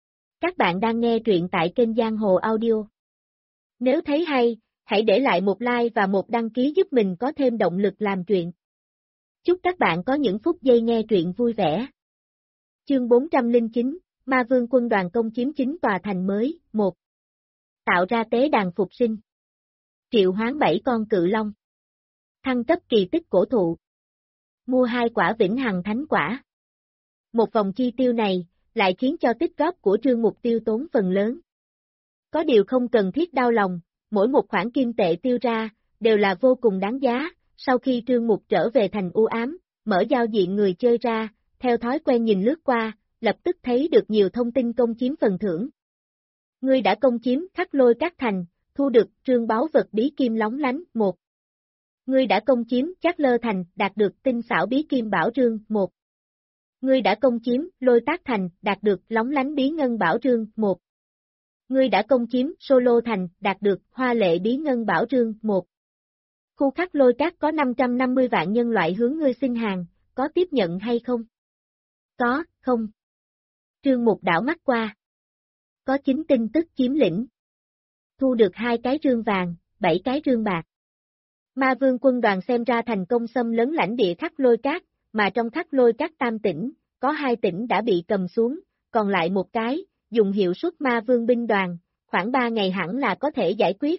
Các bạn đang nghe truyện tại kênh Giang Hồ Audio. Nếu thấy hay, hãy để lại một like và một đăng ký giúp mình có thêm động lực làm truyện. Chúc các bạn có những phút giây nghe truyện vui vẻ. Chương 409, Ma Vương quân đoàn công chiếm 9 tòa thành mới, 1. Tạo ra tế đàn phục sinh. Triệu hoán 7 con cự long. Thăng cấp kỳ tích cổ thụ. Mua 2 quả vĩnh hằng thánh quả. Một vòng chi tiêu này, lại khiến cho tích góp của Trương Mục tiêu tốn phần lớn. Có điều không cần thiết đau lòng, mỗi một khoản kim tệ tiêu ra, đều là vô cùng đáng giá. Sau khi Trương Mục trở về thành u ám, mở giao diện người chơi ra, theo thói quen nhìn lướt qua, lập tức thấy được nhiều thông tin công chiếm phần thưởng. Ngươi đã công chiếm Khắc Lôi Các Thành, thu được trương báu vật bí kim lóng lánh, 1. Ngươi đã công chiếm Trác Lơ Thành, đạt được tinh xảo bí kim bảo trương, 1. Ngươi đã công chiếm Lôi Tác Thành, đạt được lóng lánh bí ngân bảo trương, 1. Ngươi đã công chiếm Solo Thành, đạt được hoa lệ bí ngân bảo trương, 1. Khu Khắc Lôi Các có 550 vạn nhân loại hướng ngươi xin hàng, có tiếp nhận hay không? Có, không. Trương Mục đảo mắt qua. Có 9 tin tức chiếm lĩnh. Thu được 2 cái rương vàng, 7 cái rương bạc. Ma Vương quân đoàn xem ra thành công xâm lấn lãnh địa Khắc Lôi Các, mà trong Khắc Lôi Các tam tỉnh, có 2 tỉnh đã bị cầm xuống, còn lại một cái, dùng hiệu suất Ma Vương binh đoàn, khoảng 3 ngày hẳn là có thể giải quyết.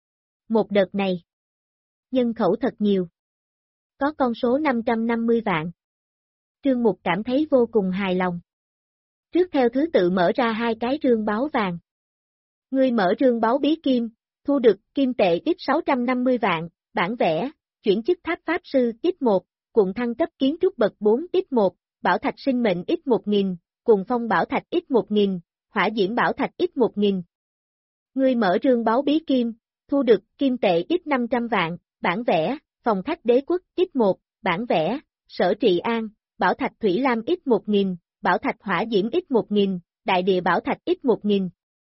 Một đợt này, nhân khẩu thật nhiều. Có con số 550 vạn. Trương Mục cảm thấy vô cùng hài lòng. Trước theo thứ tự mở ra 2 cái rương báu vàng. Ngươi mở rương báu bí kim, thu được kim tệ ít 650 vạn, bản vẽ, chuyển chức tháp pháp sư ít 1, cuộn thăng cấp kiến trúc bậc 4 ít 1, bảo thạch sinh mệnh ít 1000, cuồng phong bảo thạch ít 1000, hỏa diễm bảo thạch ít 1000. Ngươi mở rương báu bí kim, thu được kim tệ ít 500 vạn, bản vẽ, phòng khách đế quốc ít 1, bản vẽ, sở trị an, bảo thạch thủy lam ít 1000, bảo thạch hỏa diễm ít 1000, đại địa bảo thạch ít 1000.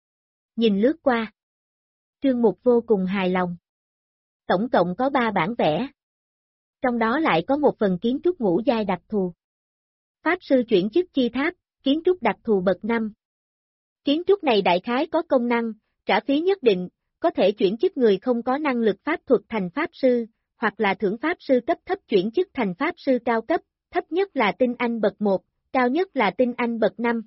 Nhìn lướt qua. Trương Mục vô cùng hài lòng. Tổng cộng có 3 bản vẽ. Trong đó lại có một phần kiến trúc ngũ giai đặc thù. Pháp sư chuyển chức chi tháp, kiến trúc đặc thù bậc 5. Kiến trúc này đại khái có công năng, trả phí nhất định, có thể chuyển chức người không có năng lực pháp thuật thành pháp sư, hoặc là thưởng pháp sư cấp thấp chuyển chức thành pháp sư cao cấp, thấp nhất là tinh anh bậc 1, cao nhất là tinh anh bậc 5.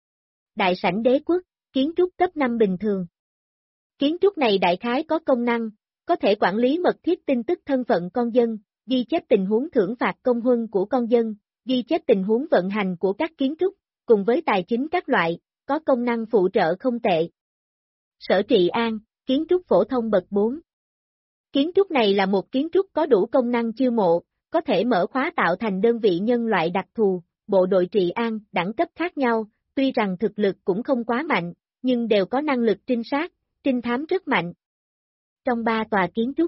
Đại sảnh đế quốc, kiến trúc cấp 5 bình thường. Kiến trúc này đại khái có công năng, có thể quản lý mật thiết tin tức thân phận con dân, ghi chép tình huống thưởng phạt công huân của con dân, ghi chép tình huống vận hành của các kiến trúc, cùng với tài chính các loại, có công năng phụ trợ không tệ. Sở trị an, kiến trúc phổ thông bậc 4. Kiến trúc này là một kiến trúc có đủ công năng chiêu mộ, có thể mở khóa tạo thành đơn vị nhân loại đặc thù, bộ đội trị an, đẳng cấp khác nhau, tuy rằng thực lực cũng không quá mạnh, nhưng đều có năng lực trinh sát, trinh thám rất mạnh. Trong 3 tòa kiến trúc,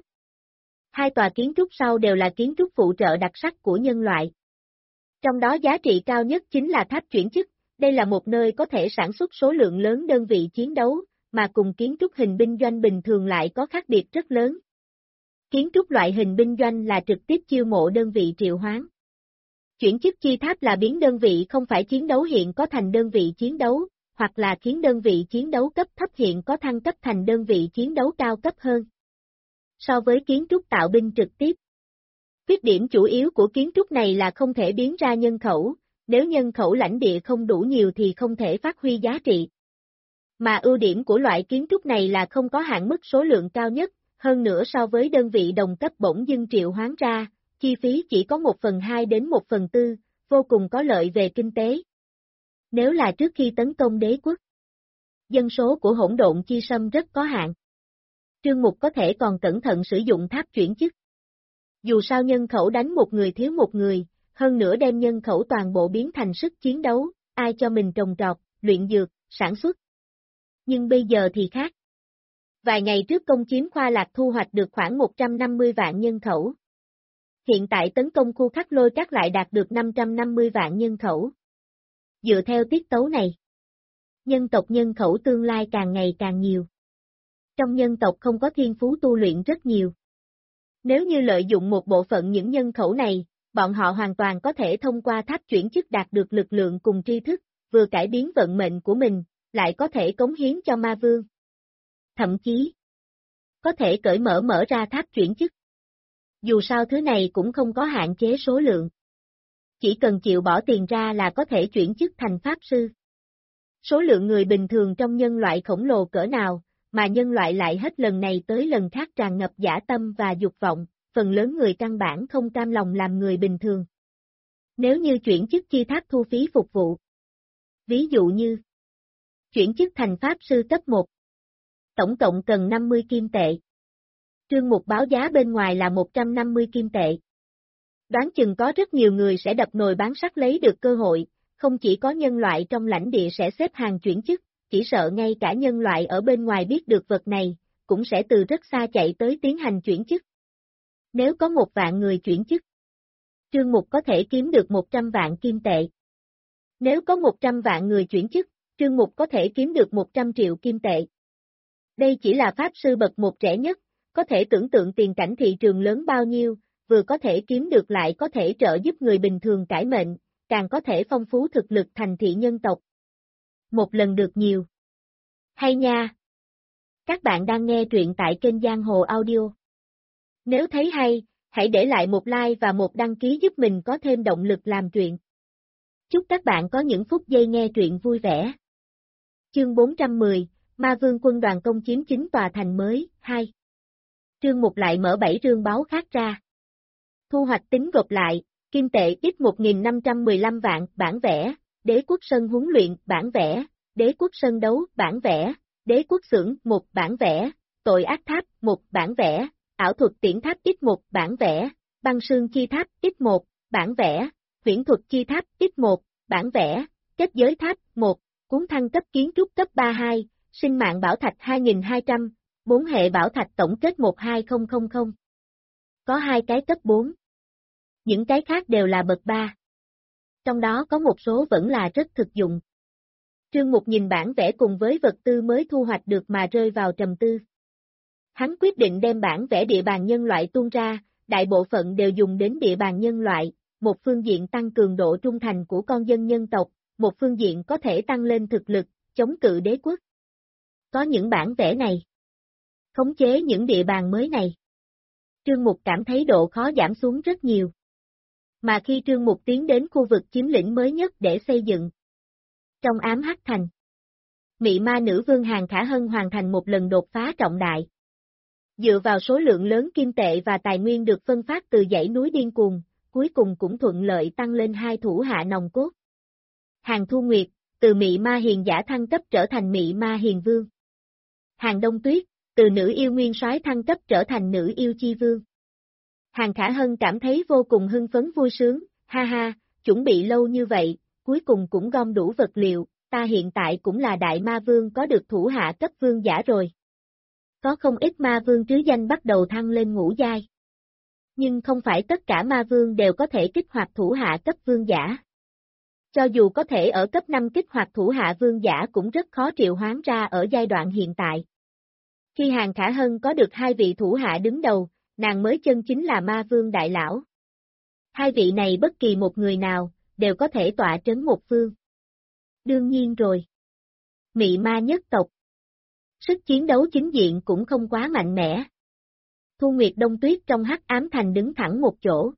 2 tòa kiến trúc sau đều là kiến trúc phụ trợ đặc sắc của nhân loại. Trong đó giá trị cao nhất chính là tháp chuyển chức, đây là một nơi có thể sản xuất số lượng lớn đơn vị chiến đấu, mà cùng kiến trúc hình binh doanh bình thường lại có khác biệt rất lớn. Kiến trúc loại hình binh doanh là trực tiếp chiêu mộ đơn vị triệu hoán. Chuyển chức chi tháp là biến đơn vị không phải chiến đấu hiện có thành đơn vị chiến đấu, hoặc là khiến đơn vị chiến đấu cấp thấp hiện có thăng cấp thành đơn vị chiến đấu cao cấp hơn. So với kiến trúc tạo binh trực tiếp, khuyết điểm chủ yếu của kiến trúc này là không thể biến ra nhân khẩu, nếu nhân khẩu lãnh địa không đủ nhiều thì không thể phát huy giá trị. Mà ưu điểm của loại kiến trúc này là không có hạn mức số lượng cao nhất, hơn nữa so với đơn vị đồng cấp bỗng dưng triệu hoán ra, chi phí chỉ có 1/2 đến 1/4, vô cùng có lợi về kinh tế. Nếu là trước khi tấn công đế quốc, dân số của hỗn độn chi sâm rất có hạn. Trương Mục có thể còn cẩn thận sử dụng tháp chuyển chức. Dù sao nhân khẩu đánh một người thiếu một người, hơn nữa đem nhân khẩu toàn bộ biến thành sức chiến đấu, ai cho mình trồng trọt, luyện dược, sản xuất. Nhưng bây giờ thì khác. Vài ngày trước công chiếm Khoa Lạc thu hoạch được khoảng 150 vạn nhân khẩu. Hiện tại tấn công khu Khắc Lôi Các lại đạt được 550 vạn nhân khẩu. Dựa theo tiết tấu này, nhân tộc nhân khẩu tương lai càng ngày càng nhiều. Trong nhân tộc không có thiên phú tu luyện rất nhiều. Nếu như lợi dụng một bộ phận những nhân khẩu này, bọn họ hoàn toàn có thể thông qua tháp chuyển chức đạt được lực lượng cùng tri thức, vừa cải biến vận mệnh của mình, lại có thể cống hiến cho ma vương. Thậm chí, có thể cởi mở ra tháp chuyển chức. Dù sao thứ này cũng không có hạn chế số lượng. Chỉ cần chịu bỏ tiền ra là có thể chuyển chức thành pháp sư. Số lượng người bình thường trong nhân loại khổng lồ cỡ nào, mà nhân loại lại hết lần này tới lần khác tràn ngập dã tâm và dục vọng, phần lớn người căn bản không cam lòng làm người bình thường. Nếu như chuyển chức chi tháp thu phí phục vụ. Ví dụ như, chuyển chức thành pháp sư cấp 1. Tổng cộng cần 50 kim tệ. Trương Mục báo giá bên ngoài là 150 kim tệ. Đoán chừng có rất nhiều người sẽ đập nồi bán sắt lấy được cơ hội, không chỉ có nhân loại trong lãnh địa sẽ xếp hàng chuyển chức, chỉ sợ ngay cả nhân loại ở bên ngoài biết được vật này, cũng sẽ từ rất xa chạy tới tiến hành chuyển chức. Nếu có 1 vạn người chuyển chức, Trương Mục có thể kiếm được 100 vạn kim tệ. Nếu có 100 vạn người chuyển chức, Trương Mục có thể kiếm được 100 triệu kim tệ. Đây chỉ là pháp sư bậc 1 trẻ nhất, có thể tưởng tượng tiền cảnh thị trường lớn bao nhiêu, vừa có thể kiếm được lại có thể trợ giúp người bình thường cải mệnh, càng có thể phong phú thực lực thành thị nhân tộc. Một lần được nhiều. Hay nha! Các bạn đang nghe truyện tại kênh Giang Hồ Audio. Nếu thấy hay, hãy để lại một like và một đăng ký giúp mình có thêm động lực làm truyện. Chúc các bạn có những phút giây nghe truyện vui vẻ. Chương 410, Ma Vương quân đoàn công chiếm 9 tòa thành mới, 2. Trương Mục lại mở 7 rương báo khác ra. Thu hoạch tính gộp lại, kim tệ ít 1.515 vạn, bản vẽ, đế quốc sân huấn luyện, bản vẽ, đế quốc sân đấu, bản vẽ, đế quốc xưởng, 1 bản vẽ, tội ác tháp, 1 bản vẽ, ảo thuật tiễn tháp X1, bản vẽ, băng sương chi tháp X1, bản vẽ, huyễn thuật chi tháp X1, bản vẽ, kết giới tháp, 1, cuốn thăng cấp kiến trúc cấp 32, sinh mạng bảo thạch 2.200, 4 hệ bảo thạch tổng kết 12000. Có 2 cái cấp 4. Những cái khác đều là bậc 3. Trong đó có một số vẫn là rất thực dụng. Trương Mục nhìn bản vẽ cùng với vật tư mới thu hoạch được mà rơi vào trầm tư. Hắn quyết định đem bản vẽ địa bàn nhân loại tuôn ra, đại bộ phận đều dùng đến địa bàn nhân loại, một phương diện tăng cường độ trung thành của con dân nhân tộc, một phương diện có thể tăng lên thực lực, chống cự đế quốc. Có những bản vẽ này, khống chế những địa bàn mới này, Trương Mục cảm thấy độ khó giảm xuống rất nhiều. Mà khi Trương Mục tiến đến khu vực chiếm lĩnh mới nhất để xây dựng, trong ám hắc thành, Mị Ma nữ vương Hàn Khả Hân hoàn thành một lần đột phá trọng đại. Dựa vào số lượng lớn kim tệ và tài nguyên được phân phát từ dãy núi điên cuồng, cuối cùng cũng thuận lợi tăng lên 2 thủ hạ nòng cốt. Hàn Thu Nguyệt, từ Mị Ma hiền giả thăng cấp trở thành Mị Ma hiền vương. Hàn Đông Tuyết, từ nữ yêu nguyên soái thăng cấp trở thành nữ yêu chi vương. Hàn Khả Hân cảm thấy vô cùng hưng phấn vui sướng, ha ha, chuẩn bị lâu như vậy, cuối cùng cũng gom đủ vật liệu, ta hiện tại cũng là đại ma vương có được thủ hạ cấp vương giả rồi. Có không ít ma vương trứ danh bắt đầu thăng lên ngũ giai. Nhưng không phải tất cả ma vương đều có thể kích hoạt thủ hạ cấp vương giả. Cho dù có thể ở cấp 5 kích hoạt thủ hạ vương giả cũng rất khó triệu hoán ra ở giai đoạn hiện tại. Khi Hàn Khả Hân có được 2 vị thủ hạ đứng đầu, nàng mới chân chính là ma vương đại lão. 2 vị này bất kỳ một người nào, đều có thể tọa trấn một phương. Đương nhiên rồi. Mị ma nhất tộc. Sức chiến đấu chính diện cũng không quá mạnh mẽ. Thu Nguyệt Đông Tuyết trong hắc ám thành đứng thẳng một chỗ.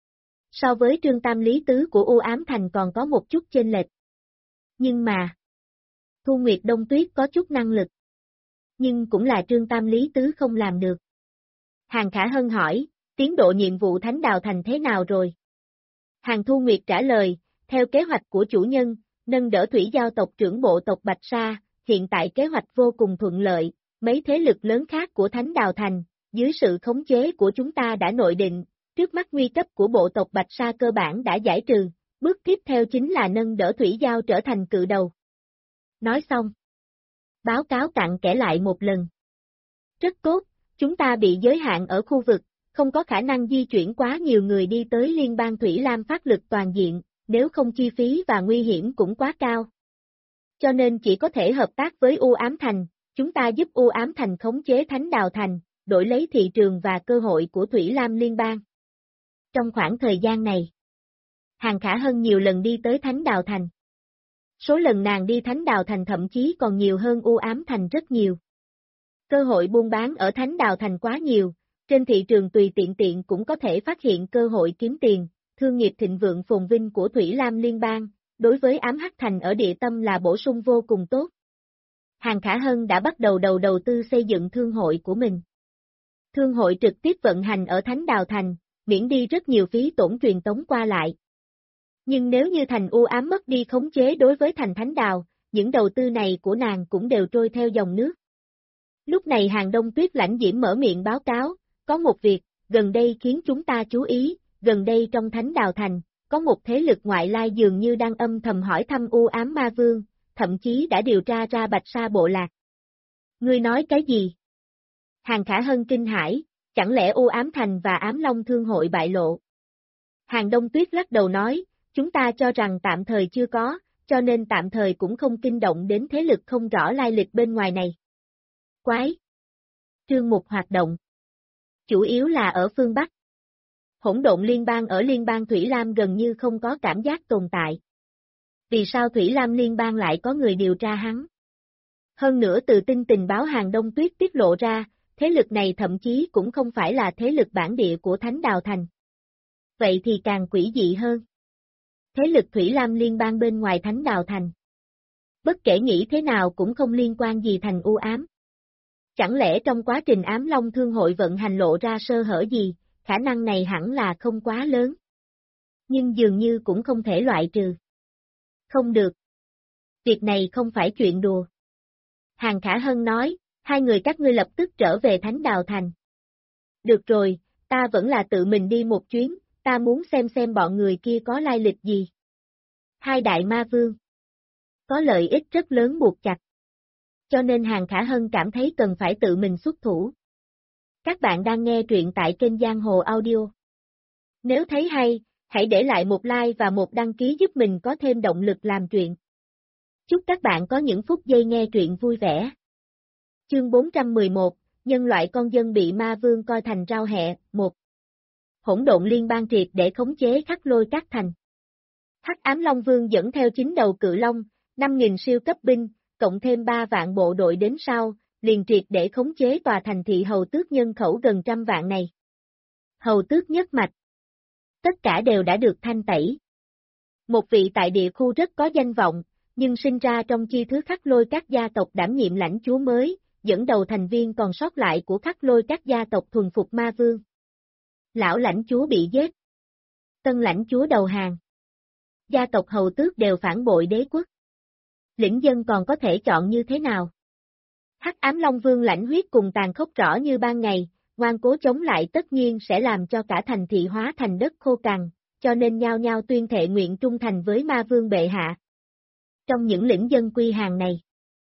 So với Trương Tam Lý Tứ của U ám thành còn có một chút chênh lệch. Nhưng mà, Thu Nguyệt Đông Tuyết có chút năng lực. Nhưng cũng là Trương Tam Lý Tứ không làm được. Hàn Khả Hân hỏi, tiến độ nhiệm vụ Thánh Đào Thành thế nào rồi? Hàn Thu Nguyệt trả lời, theo kế hoạch của chủ nhân, nâng đỡ thủy giao tộc trưởng bộ tộc Bạch Sa, hiện tại kế hoạch vô cùng thuận lợi, mấy thế lực lớn khác của Thánh Đào Thành, dưới sự khống chế của chúng ta đã nội định, trước mắt nguy cấp của bộ tộc Bạch Sa cơ bản đã giải trừ, bước tiếp theo chính là nâng đỡ thủy giao trở thành cự đầu. Nói xong, báo cáo cặn kẽ lại một lần. Rất tốt, chúng ta bị giới hạn ở khu vực, không có khả năng di chuyển quá nhiều người đi tới Liên bang Thủy Lam phát lực toàn diện, nếu không chi phí và nguy hiểm cũng quá cao. Cho nên chỉ có thể hợp tác với U Ám Thành, chúng ta giúp U Ám Thành khống chế Thánh Đào Thành, đổi lấy thị trường và cơ hội của Thủy Lam Liên bang. Trong khoảng thời gian này, Hàn Khả Hân nhiều lần đi tới Thánh Đào Thành. Số lần nàng đi Thánh Đào Thành thậm chí còn nhiều hơn U Ám Thành rất nhiều. Cơ hội buôn bán ở Thánh Đào Thành quá nhiều, trên thị trường tùy tiện cũng có thể phát hiện cơ hội kiếm tiền, thương nghiệp thịnh vượng phồn vinh của Thủy Lam Liên bang, đối với Ám Hắc Thành ở địa tâm là bổ sung vô cùng tốt. Hàng Khả Hân đã bắt đầu tư xây dựng thương hội của mình. Thương hội trực tiếp vận hành ở Thánh Đào Thành, miễn đi rất nhiều phí tổn truyền tống qua lại. Nhưng nếu như thành U Ám mất đi khống chế đối với thành Thánh Đào, những đầu tư này của nàng cũng đều trôi theo dòng nước. Lúc này Hàng Đông Tuyết Lãnh Diễm mở miệng báo cáo, có một việc, gần đây khiến chúng ta chú ý, gần đây trong Thánh Đào Thành, có một thế lực ngoại lai dường như đang âm thầm hỏi thăm U Ám Ma Vương, thậm chí đã điều tra ra Bạch Sa bộ lạc. Ngươi nói cái gì? Hàng Khả Hân kinh hãi, chẳng lẽ U Ám Thành và Ám Long Thương hội bại lộ? Hàng Đông Tuyết lắc đầu nói, chúng ta cho rằng tạm thời chưa có, cho nên tạm thời cũng không kinh động đến thế lực không rõ lai lịch bên ngoài này. Quái! Chương mục hoạt động. Chủ yếu là ở phương Bắc. Hỗn độn liên bang ở liên bang Thủy Lam gần như không có cảm giác tồn tại. Vì sao Thủy Lam liên bang lại có người điều tra hắn? Hơn nữa từ tin tình báo Hàng Đông Tuyết tiết lộ ra, thế lực này thậm chí cũng không phải là thế lực bản địa của Thánh Đào Thành. Vậy thì càng quỷ dị hơn. Thế lực Thủy Lam liên bang bên ngoài Thánh Đào Thành. Bất kể nghĩ thế nào cũng không liên quan gì thành U Ám. Chẳng lẽ trong quá trình Ám Long Thương hội vận hành lộ ra sơ hở gì, khả năng này hẳn là không quá lớn. Nhưng dường như cũng không thể loại trừ. Không được. Việc này không phải chuyện đùa. Hàng Khả Hân nói, hai người các ngươi lập tức trở về Thánh Đào Thành. Được rồi, ta vẫn là tự mình đi một chuyến, ta muốn xem bọn người kia có lai lịch gì. Hai đại ma vương. Có lợi ích rất lớn buộc chặt. Cho nên Hàng Khả Hân cảm thấy cần phải tự mình xuất thủ. Các bạn đang nghe truyện tại kênh Giang Hồ Audio. Nếu thấy hay, hãy để lại một like và một đăng ký giúp mình có thêm động lực làm truyện. Chúc các bạn có những phút giây nghe truyện vui vẻ. Chương 411, nhân loại con dân bị ma vương coi thành rau hẹ, 1. Hỗn độn liên bang triệt để khống chế Khắc Lôi Các thành. Hắc Ám Long Vương dẫn theo 9 đầu cự long, 5.000 siêu cấp binh, cộng thêm 3 vạn bộ đội đến sau, liền triệt để khống chế tòa thành thị Hầu Tước nhân khẩu gần 100 vạn này. Hầu Tước nhất mạch. Tất cả đều đã được thanh tẩy. Một vị tại địa khu rất có danh vọng, nhưng sinh ra trong chi thứ Khắc Lôi Các gia tộc đảm nhiệm lãnh chúa mới, dẫn đầu thành viên còn sót lại của Khắc Lôi Các gia tộc thuần phục ma vương. Lão lãnh chúa bị giết. Tân lãnh chúa đầu hàng. Gia tộc Hầu Tước đều phản bội đế quốc. Lĩnh dân còn có thể chọn như thế nào? Hắc Ám Long Vương lãnh huyết cùng tàn khốc rõ như ban ngày, ngoan cố chống lại tất nhiên sẽ làm cho cả thành thị hóa thành đất khô cằn, cho nên nhao nhao tuyên thệ nguyện trung thành với ma vương bệ hạ. Trong những lĩnh dân quy hàng này,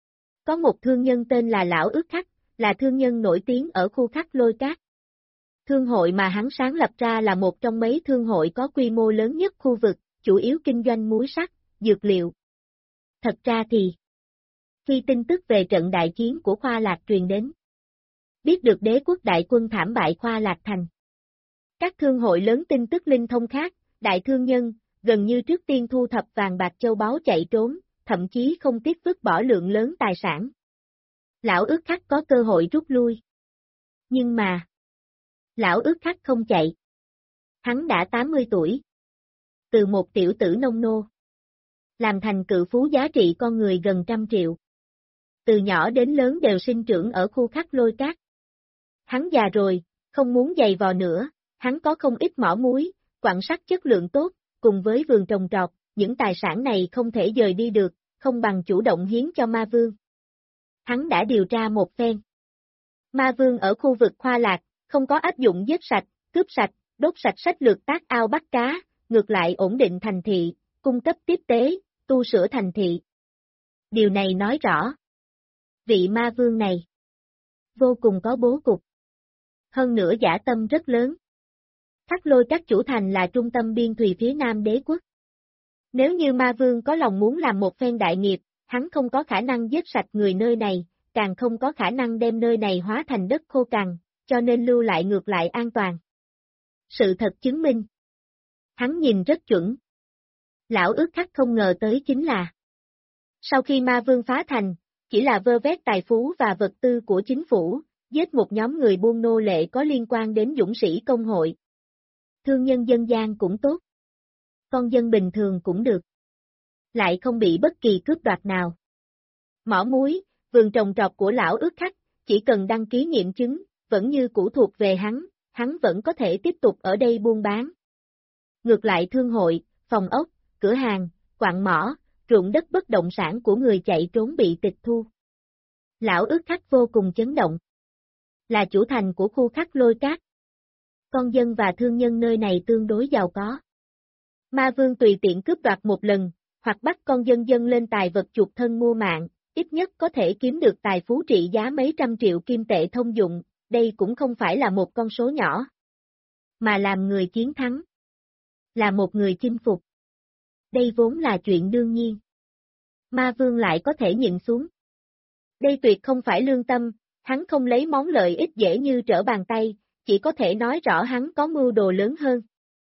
có một thương nhân tên là Lão Ước Khắc, là thương nhân nổi tiếng ở khu Khắc Lôi Các. Thương hội mà hắn sáng lập ra là một trong mấy thương hội có quy mô lớn nhất khu vực, chủ yếu kinh doanh muối sắt, dược liệu. Thật ra thì, khi tin tức về trận đại chiến của Khoa Lạc truyền đến, biết được đế quốc đại quân thảm bại Khoa Lạc Thành. Các thương hội lớn tin tức linh thông khác, đại thương nhân, gần như trước tiên thu thập vàng bạc châu báu chạy trốn, thậm chí không tiếc vứt bỏ lượng lớn tài sản. Lão Ước Khắc có cơ hội rút lui. Nhưng mà, Lão Ước Khắc không chạy. Hắn đã 80 tuổi. Từ một tiểu tử nông nô, làm thành cự phú giá trị con người gần 100 triệu. Từ nhỏ đến lớn đều sinh trưởng ở khu Khắc Lôi Các. Hắn già rồi, không muốn giày vò nữa, hắn có không ít mỏ muối, quặng sắt chất lượng tốt, cùng với vườn trồng trọt, những tài sản này không thể dời đi được, không bằng chủ động hiến cho ma vương. Hắn đã điều tra một phen. Ma vương ở khu vực Khoa Lạc, không có áp dụng giết sạch, cướp sạch, đốt sạch sách lược tác ao bắt cá, ngược lại ổn định thành thị, cung cấp tiếp tế, tu sửa thành thị. Điều này nói rõ, vị ma vương này vô cùng có bố cục. Hơn nữa dã tâm rất lớn. Khắc Lôi Các chủ thành là trung tâm biên thùy phía nam đế quốc. Nếu như ma vương có lòng muốn làm một phen đại nghiệp, hắn không có khả năng giết sạch người nơi này, càng không có khả năng đem nơi này hóa thành đất khô cằn, cho nên lưu lại ngược lại an toàn. Sự thật chứng minh. Hắn nhìn rất chuẩn. Lão Ước Khắc không ngờ tới chính là Sau khi ma vương phá thành, chỉ là vơ vét tài phú và vật tư của chính phủ, giết một nhóm người buôn nô lệ có liên quan đến dũng sĩ công hội. Thương nhân dân gian cũng tốt. Con dân bình thường cũng được. Lại không bị bất kỳ cướp đoạt nào. Mỏ muối, vườn trồng trọt của lão ước khắc, chỉ cần đăng ký nghiệm chứng, vẫn như cũ thuộc về hắn vẫn có thể tiếp tục ở đây buôn bán. Ngược lại thương hội, phòng ốc, cửa hàng, quặng mỏ, ruộng đất bất động sản của người chạy trốn bị tịch thu. Lão ước khắc vô cùng chấn động. Là chủ thành của khu khắc lôi cát. Con dân và thương nhân nơi này tương đối giàu có. Ma vương tùy tiện cướp đoạt một lần, hoặc bắt con dân dâng lên tài vật chuộc thân mua mạng, ít nhất có thể kiếm được tài phú trị giá mấy trăm triệu kim tệ thông dụng, đây cũng không phải là một con số nhỏ. Mà làm người chiến thắng. Là một người chinh phục. Đây vốn là chuyện đương nhiên. Ma vương lại có thể nhịn xuống. Đây tuyệt không phải lương tâm, hắn không lấy món lợi ích dễ như trở bàn tay, chỉ có thể nói rõ hắn có mưu đồ lớn hơn.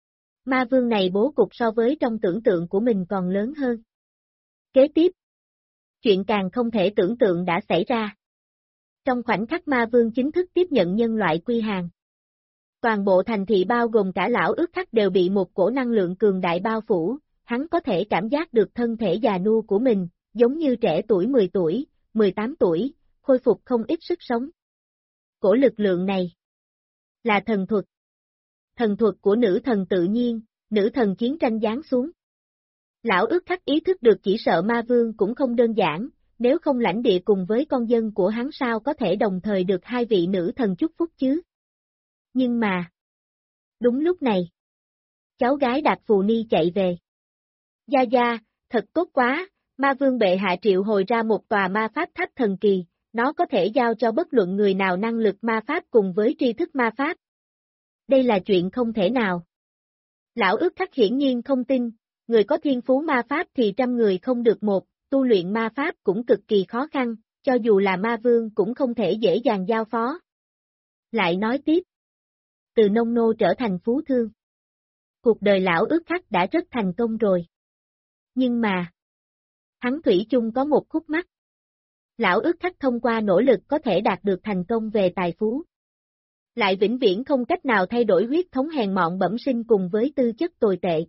Ma vương này bố cục so với trong tưởng tượng của mình còn lớn hơn. Kế tiếp, chuyện càng không thể tưởng tượng đã xảy ra. Trong khoảnh khắc ma vương chính thức tiếp nhận nhân loại quy hàng. Toàn bộ thành thị bao gồm cả lão ước khắc đều bị một cổ năng lượng cường đại bao phủ, hắn có thể cảm giác được thân thể già nua của mình, giống như trẻ tuổi 10 tuổi, 18 tuổi, khôi phục không ít sức sống. Cổ lực lượng này là thần thuật. Thần thuật của nữ thần tự nhiên, nữ thần chiến tranh giáng xuống. Lão ước khắc ý thức được chỉ sợ ma vương cũng không đơn giản, nếu không lãnh địa cùng với con dân của hắn sao có thể đồng thời được hai vị nữ thần chúc phúc chứ. Nhưng mà, đúng lúc này, cháu gái Đạt Phù Ni chạy về. Gia Gia, thật tốt quá, ma vương bệ hạ triệu hồi ra một tòa ma pháp tháp thần kỳ, nó có thể giao cho bất luận người nào năng lực ma pháp cùng với tri thức ma pháp. Đây là chuyện không thể nào. Lão ước khắc hiển nhiên không tin, người có thiên phú ma pháp thì trăm người không được một, tu luyện ma pháp cũng cực kỳ khó khăn, cho dù là ma vương cũng không thể dễ dàng giao phó. Lại nói tiếp. Từ nông nô trở thành phú thương. Cuộc đời lão ước khắc đã rất thành công rồi. Nhưng mà, hắn thủy chung có một khúc mắc. Lão ước khắc thông qua nỗ lực có thể đạt được thành công về tài phú. Lại vĩnh viễn không cách nào thay đổi huyết thống hèn mọn bẩm sinh cùng với tư chất tồi tệ.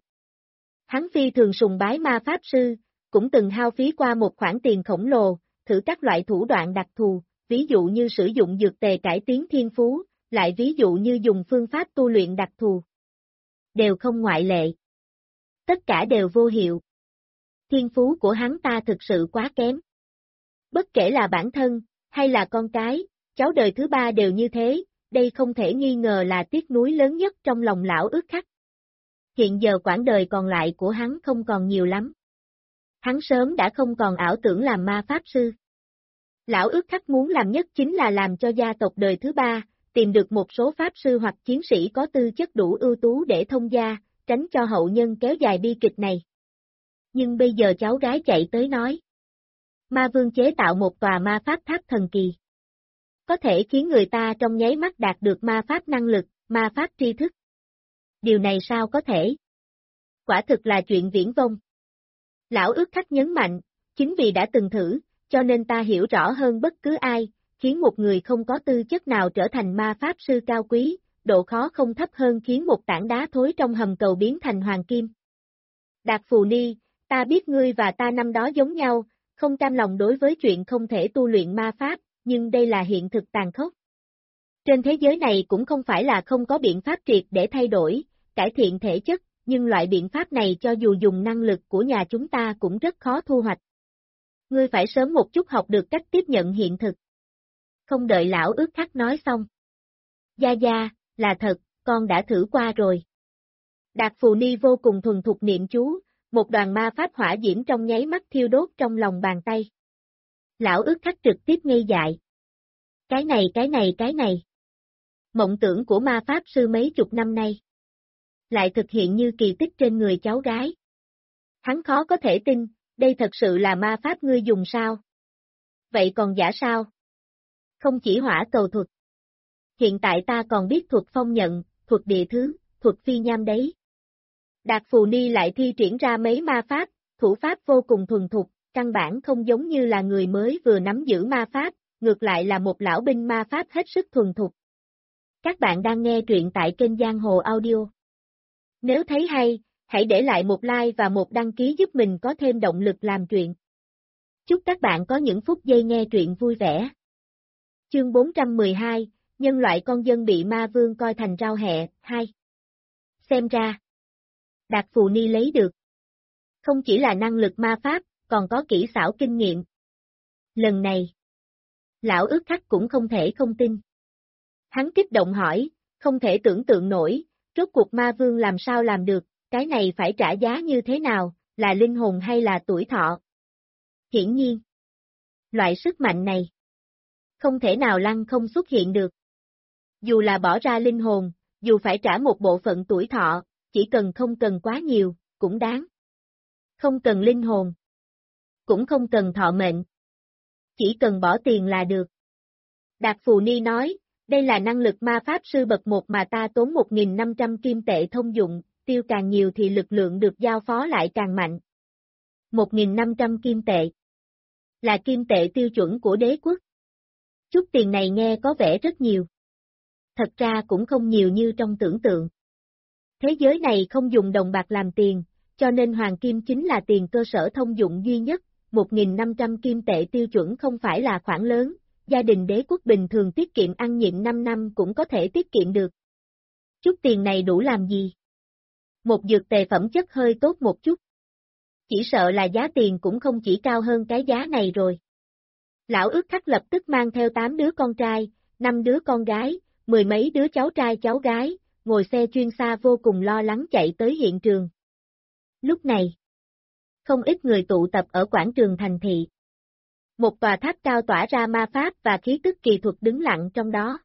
Hắn phi thường sùng bái ma pháp sư, cũng từng hao phí qua một khoản tiền khổng lồ, thử các loại thủ đoạn đặc thù, ví dụ như sử dụng dược tề cải tiến thiên phú, lại ví dụ như dùng phương pháp tu luyện đặc thù. Đều không ngoại lệ. Tất cả đều vô hiệu. Thiên phú của hắn ta thực sự quá kém. Bất kể là bản thân, hay là con cái, cháu đời thứ ba đều như thế, đây không thể nghi ngờ là tiếc nuối lớn nhất trong lòng lão ước khắc. Hiện giờ quãng đời còn lại của hắn không còn nhiều lắm. Hắn sớm đã không còn ảo tưởng làm ma pháp sư. Lão ước khắc muốn làm nhất chính là làm cho gia tộc đời thứ ba, tìm được một số pháp sư hoặc chiến sĩ có tư chất đủ ưu tú để thông gia, tránh cho hậu nhân kéo dài bi kịch này. Nhưng bây giờ cháu gái chạy tới nói. Ma vương chế tạo một tòa ma pháp tháp thần kỳ. Có thể khiến người ta trong nháy mắt đạt được ma pháp năng lực, ma pháp tri thức. Điều này sao có thể? Quả thực là chuyện viển vông. Lão ước khắc nhấn mạnh, chính vì đã từng thử, cho nên ta hiểu rõ hơn bất cứ ai, khiến một người không có tư chất nào trở thành ma pháp sư cao quý, độ khó không thấp hơn khiến một tảng đá thối trong hầm cầu biến thành hoàng kim. Đạt Phù Ni, ta biết ngươi và ta năm đó giống nhau, không cam lòng đối với chuyện không thể tu luyện ma pháp, nhưng đây là hiện thực tàn khốc. Trên thế giới này cũng không phải là không có biện pháp triệt để thay đổi, cải thiện thể chất, nhưng loại biện pháp này cho dù dùng năng lực của nhà chúng ta cũng rất khó thu hoạch. Ngươi phải sớm một chút học được cách tiếp nhận hiện thực. Không đợi lão ước khắc nói xong. Gia Gia, là thật, con đã thử qua rồi. Đạt Phù Ni vô cùng thuần thục niệm chú, một đoàn ma pháp hỏa diễm trong nháy mắt thiêu đốt trong lòng bàn tay. Lão ước khắc trực tiếp ngây dại. Cái này. Mộng tưởng của ma pháp sư mấy chục năm nay. Lại thực hiện như kỳ tích trên người cháu gái. Hắn khó có thể tin, đây thật sự là ma pháp ngươi dùng sao? Vậy còn giả sao? Không chỉ hỏa cầu thuật. Hiện tại ta còn biết thuật phong nhận, thuật địa thứ, thuật phi nham đấy. Đạt Phù Ni lại thi triển ra mấy ma pháp, thủ pháp vô cùng thuần thục, căn bản không giống như là người mới vừa nắm giữ ma pháp, ngược lại là một lão binh ma pháp hết sức thuần thục. Các bạn đang nghe truyện tại kênh Giang Hồ Audio. Nếu thấy hay, hãy để lại một like và một đăng ký giúp mình có thêm động lực làm truyện. Chúc các bạn có những phút giây nghe truyện vui vẻ. Chương 412, nhân loại con dân bị ma vương coi thành rau hẹ, 2. Xem ra, Đạt Phù Ni lấy được không chỉ là năng lực ma pháp, còn có kỹ xảo kinh nghiệm. Lần này, lão ước khắc cũng không thể không tin. Hắn kích động hỏi, không thể tưởng tượng nổi, rốt cuộc ma vương làm sao làm được, cái này phải trả giá như thế nào, là linh hồn hay là tuổi thọ? Hiển nhiên, loại sức mạnh này không thể nào lăng không xuất hiện được. Dù là bỏ ra linh hồn, dù phải trả một bộ phận tuổi thọ, chỉ cần không cần quá nhiều, cũng đáng. Không cần linh hồn, cũng không cần thọ mệnh. Chỉ cần bỏ tiền là được. Đạt Phù Ni nói, đây là năng lực ma pháp sư bậc 1 mà ta tốn 1.500 kim tệ thông dụng, tiêu càng nhiều thì lực lượng được giao phó lại càng mạnh. 1.500 kim tệ là kim tệ tiêu chuẩn của đế quốc. Chút tiền này nghe có vẻ rất nhiều. Thật ra cũng không nhiều như trong tưởng tượng. Thế giới này không dùng đồng bạc làm tiền, cho nên hoàng kim chính là tiền cơ sở thông dụng duy nhất. 1.500 kim tệ tiêu chuẩn không phải là khoản lớn, gia đình đế quốc bình thường tiết kiệm ăn nhịn 5 năm cũng có thể tiết kiệm được. Chút tiền này đủ làm gì? Một dược tề phẩm chất hơi tốt một chút. Chỉ sợ là giá tiền cũng không chỉ cao hơn cái giá này rồi. Lão ước khắc lập tức mang theo 8 đứa con trai, 5 đứa con gái, 10 mấy đứa cháu trai cháu gái, ngồi xe chuyên xa vô cùng lo lắng chạy tới hiện trường. Lúc này, không ít người tụ tập ở quảng trường thành thị. Một tòa tháp cao tỏa ra ma pháp và khí tức kỳ thuật đứng lặng trong đó.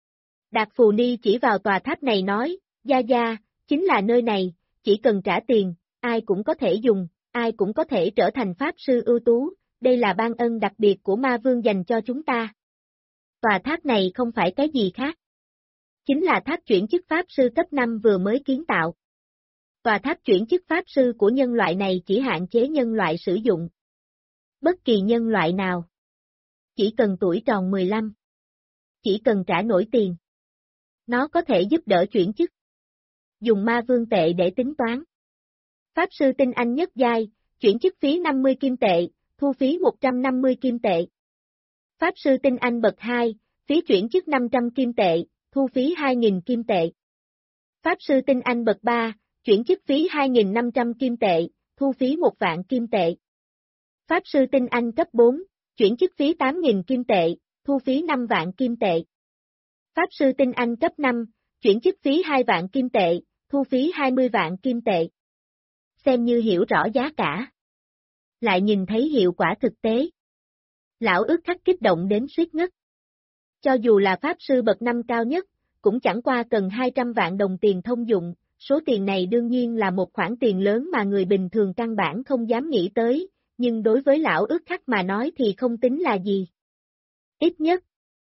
Đạt Phù Ni chỉ vào tòa tháp này nói, Gia Gia, chính là nơi này, chỉ cần trả tiền, ai cũng có thể dùng, ai cũng có thể trở thành pháp sư ưu tú, đây là ban ân đặc biệt của ma vương dành cho chúng ta. Tòa tháp này không phải cái gì khác. Chính là tháp chuyển chức pháp sư cấp 5 vừa mới kiến tạo. Tòa tháp chuyển chức pháp sư của nhân loại này chỉ hạn chế nhân loại sử dụng. Bất kỳ nhân loại nào. Chỉ cần tuổi tròn 15. Chỉ cần trả nổi tiền. Nó có thể giúp đỡ chuyển chức. Dùng ma vương tệ để tính toán. Pháp sư tinh anh nhất giai, chuyển chức phí 50 kim tệ, thu phí 150 kim tệ. Pháp sư tinh anh bậc 2, phí chuyển chức 500 kim tệ, thu phí 2.000 kim tệ. Pháp sư tinh anh bậc 3, chuyển chức phí 2.500 kim tệ, thu phí 1 vạn kim tệ. Pháp sư tinh anh cấp 4, chuyển chức phí 8.000 kim tệ, thu phí 5 vạn kim tệ. Pháp sư tinh anh cấp 5, chuyển chức phí 2 vạn kim tệ, thu phí 20 vạn kim tệ. Xem như hiểu rõ giá cả. Lại nhìn thấy hiệu quả thực tế. Lão ước khắc kích động đến suýt ngất. Cho dù là pháp sư bậc 5 cao nhất, cũng chẳng qua cần 200 vạn đồng tiền thông dụng, số tiền này đương nhiên là một khoản tiền lớn mà người bình thường căn bản không dám nghĩ tới, nhưng đối với lão ước khắc mà nói thì không tính là gì. Ít nhất,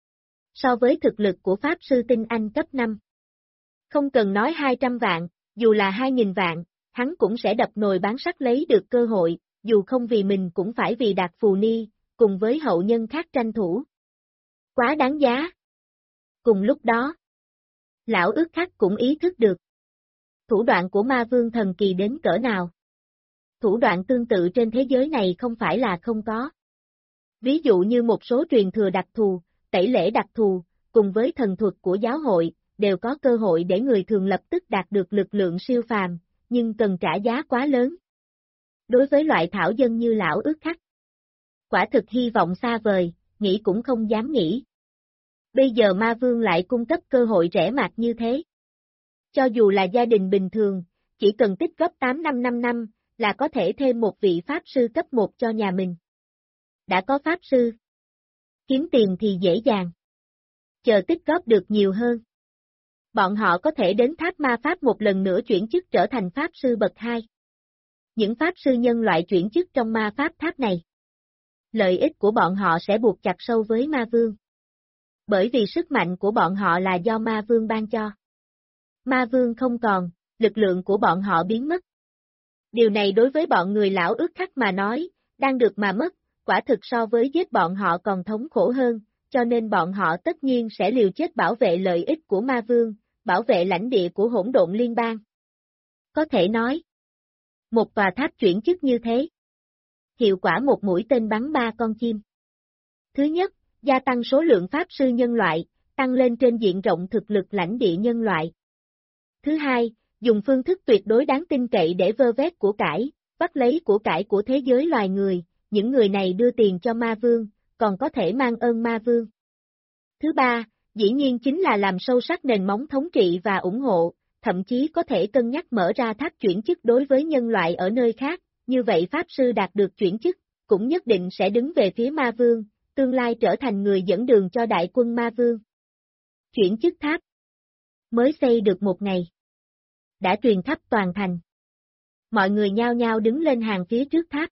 so với thực lực của pháp sư tinh anh cấp 5. Không cần nói 200 vạn, dù là 2.000 vạn, hắn cũng sẽ đập nồi bán sắt lấy được cơ hội, dù không vì mình cũng phải vì Đạt Phù Ni, cùng với hậu nhân khác tranh thủ. Quá đáng giá. Cùng lúc đó, lão ước khắc cũng ý thức được. Thủ đoạn của ma vương thần kỳ đến cỡ nào. Thủ đoạn tương tự trên thế giới này không phải là không có. Ví dụ như một số truyền thừa đặc thù, tẩy lễ đặc thù, cùng với thần thuật của giáo hội, đều có cơ hội để người thường lập tức đạt được lực lượng siêu phàm, nhưng cần trả giá quá lớn. Đối với loại thảo dân như lão ước khắc, quả thực hy vọng xa vời, nghĩ cũng không dám nghĩ. Bây giờ ma vương lại cung cấp cơ hội rẻ mạt như thế. Cho dù là gia đình bình thường, chỉ cần tích góp 8 năm 5 năm, là có thể thêm một vị pháp sư cấp 1 cho nhà mình. Đã có pháp sư, kiếm tiền thì dễ dàng. Chờ tích góp được nhiều hơn. Bọn họ có thể đến tháp ma pháp một lần nữa chuyển chức trở thành pháp sư bậc 2. Những pháp sư nhân loại chuyển chức trong ma pháp tháp này. Lợi ích của bọn họ sẽ buộc chặt sâu với ma vương. Bởi vì sức mạnh của bọn họ là do ma vương ban cho. Ma vương không còn, lực lượng của bọn họ biến mất. Điều này đối với bọn người lão ước khắc mà nói, đang được mà mất, quả thực so với giết bọn họ còn thống khổ hơn, cho nên bọn họ tất nhiên sẽ liều chết bảo vệ lợi ích của ma vương, bảo vệ lãnh địa của hỗn độn liên bang. Có thể nói, một tòa tháp chuyển chức như thế. Hiệu quả một mũi tên bắn 3 con chim. Thứ nhất, gia tăng số lượng pháp sư nhân loại, tăng lên trên diện rộng thực lực lãnh địa nhân loại. Thứ hai, dùng phương thức tuyệt đối đáng tin cậy để vơ vét của cải, bắt lấy của cải của thế giới loài người, những người này đưa tiền cho ma vương, còn có thể mang ơn ma vương. Thứ ba, dĩ nhiên chính là làm sâu sắc nền móng thống trị và ủng hộ, thậm chí có thể cân nhắc mở ra tháp chuyển chức đối với nhân loại ở nơi khác, như vậy pháp sư đạt được chuyển chức, cũng nhất định sẽ đứng về phía ma vương, tương lai trở thành người dẫn đường cho đại quân ma vương. Chuyển chức tháp mới xây được một ngày, đã truyền khắp toàn thành. Mọi người nhao nhao đứng lên hàng phía trước tháp.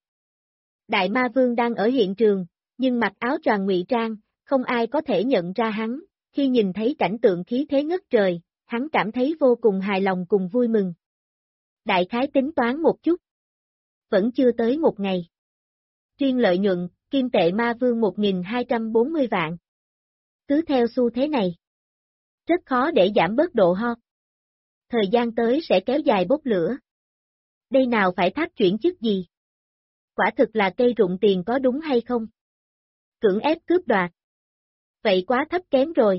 Đại ma vương đang ở hiện trường, nhưng mặc áo choàng ngụy trang, không ai có thể nhận ra hắn, khi nhìn thấy cảnh tượng khí thế ngất trời, hắn cảm thấy vô cùng hài lòng cùng vui mừng. Đại khái tính toán một chút. Vẫn chưa tới một ngày. Riêng lợi nhuận, kim tệ ma vương 1.240 vạn. Cứ theo xu thế này, rất khó để giảm bớt độ ho. Thời gian tới sẽ kéo dài bốc lửa. Đây nào phải tháp chuyển chức gì? Quả thực là cây rụng tiền có đúng hay không? Cưỡng ép cướp đoạt. Vậy quá thấp kém rồi.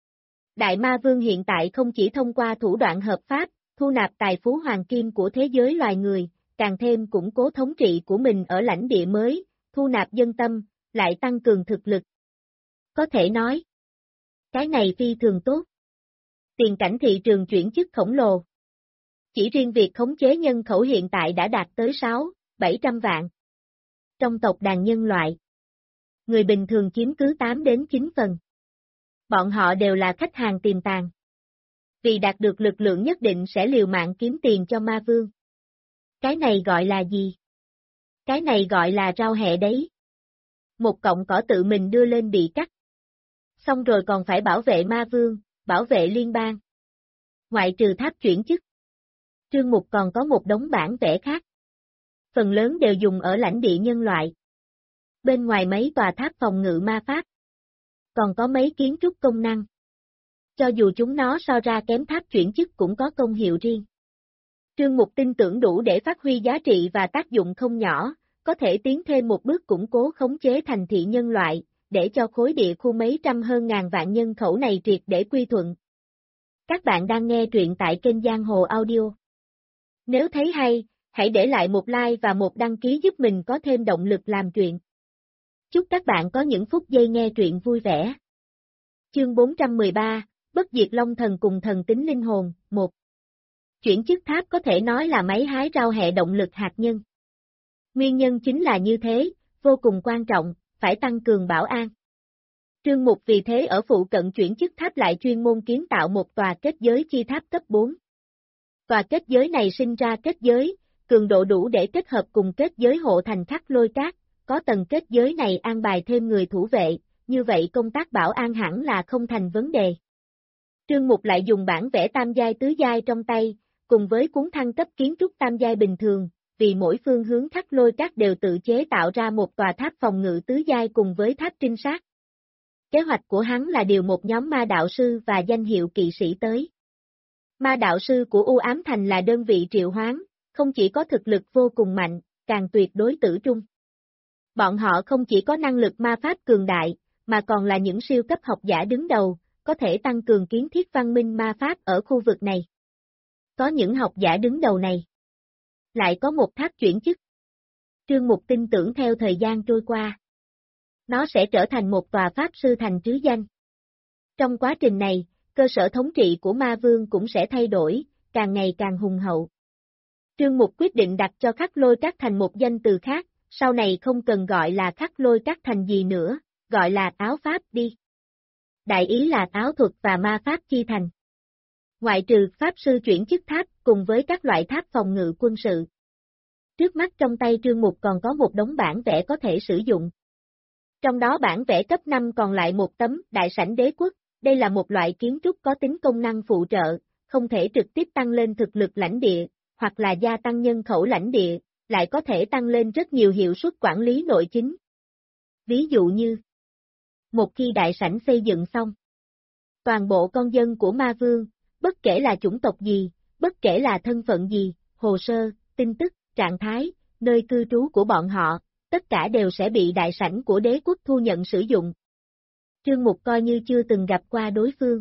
Đại ma vương hiện tại không chỉ thông qua thủ đoạn hợp pháp, thu nạp tài phú hoàng kim của thế giới loài người, càng thêm củng cố thống trị của mình ở lãnh địa mới, thu nạp dân tâm, lại tăng cường thực lực. Có thể nói, cái này phi thường tốt. Tiền cảnh thị trường chuyển chức khổng lồ. Chỉ riêng việc khống chế nhân khẩu hiện tại đã đạt tới 600-700 vạn. Trong tộc đàn nhân loại, người bình thường chiếm cứ 8 đến 9 phần. Bọn họ đều là khách hàng tiềm tàng. Vì đạt được lực lượng nhất định sẽ liều mạng kiếm tiền cho ma vương. Cái này gọi là gì? Cái này gọi là rau hẹ đấy. Một cọng cỏ tự mình đưa lên bị cắt. Xong rồi còn phải bảo vệ ma vương, bảo vệ liên bang. Ngoại trừ tháp chuyển chức. Trương Mục còn có một đống bản vẽ khác. Phần lớn đều dùng ở lãnh địa nhân loại. Bên ngoài mấy tòa tháp phòng ngự ma pháp. Còn có mấy kiến trúc công năng. Cho dù chúng nó so ra kém tháp chuyển chức cũng có công hiệu riêng. Trương Mục tin tưởng đủ để phát huy giá trị và tác dụng không nhỏ, có thể tiến thêm một bước củng cố khống chế thành thị nhân loại, để cho khối địa khu mấy trăm hơn ngàn vạn nhân khẩu này triệt để quy thuận. Các bạn đang nghe truyện tại kênh Giang Hồ Audio. Nếu thấy hay, hãy để lại một like và một đăng ký giúp mình có thêm động lực làm truyện. Chúc các bạn có những phút giây nghe truyện vui vẻ. Chương 413, Bất diệt Long Thần cùng thần tính linh hồn, 1. Chuyển chức tháp có thể nói là máy hái rau hệ động lực hạt nhân. Nguyên nhân chính là như thế, vô cùng quan trọng, phải tăng cường bảo an. Trương Mục vì thế ở phụ cận chuyển chức tháp lại chuyên môn kiến tạo một tòa kết giới chi tháp cấp 4. Tòa kết giới này sinh ra kết giới, cường độ đủ để kết hợp cùng kết giới hộ thành khắc lôi cát, có tầng kết giới này an bài thêm người thủ vệ, như vậy công tác bảo an hẳn là không thành vấn đề. Trương Mục lại dùng bản vẽ tam giai tứ giai trong tay, cùng với cuốn thăng cấp kiến trúc tam giai bình thường, vì mỗi phương hướng khắc lôi cát đều tự chế tạo ra một tòa tháp phòng ngự tứ giai cùng với tháp trinh sát. Kế hoạch của hắn là điều một nhóm ma đạo sư và danh hiệu kỵ sĩ tới. Ma đạo sư của U Ám Thành là đơn vị triệu hoán, không chỉ có thực lực vô cùng mạnh, càng tuyệt đối tử trung. Bọn họ không chỉ có năng lực ma pháp cường đại, mà còn là những siêu cấp học giả đứng đầu, có thể tăng cường kiến thiết văn minh ma pháp ở khu vực này. Có những học giả đứng đầu này, lại có một tháp chuyển chức. Trương Mục tin tưởng theo thời gian trôi qua, nó sẽ trở thành một tòa pháp sư thành trứ danh. Trong quá trình này, cơ sở thống trị của ma vương cũng sẽ thay đổi, càng ngày càng hùng hậu. Trương Mục quyết định đặt cho khắc lôi các thành một danh từ khác, sau này không cần gọi là khắc lôi các thành gì nữa, gọi là áo pháp đi. Đại ý là áo thuật và ma pháp chi thành. Ngoại trừ pháp sư chuyển chức tháp cùng với các loại tháp phòng ngự quân sự. Trước mắt trong tay Trương Mục còn có một đống bản vẽ có thể sử dụng. Trong đó bản vẽ cấp 5 còn lại một tấm đại sảnh đế quốc, đây là một loại kiến trúc có tính công năng phụ trợ, không thể trực tiếp tăng lên thực lực lãnh địa, hoặc là gia tăng nhân khẩu lãnh địa, lại có thể tăng lên rất nhiều hiệu suất quản lý nội chính. Ví dụ như, một khi đại sảnh xây dựng xong, toàn bộ con dân của ma vương, bất kể là chủng tộc gì, bất kể là thân phận gì, hồ sơ, tin tức, trạng thái, nơi cư trú của bọn họ, tất cả đều sẽ bị đại sảnh của đế quốc thu nhận sử dụng. Trương Mục coi như chưa từng gặp qua đối phương.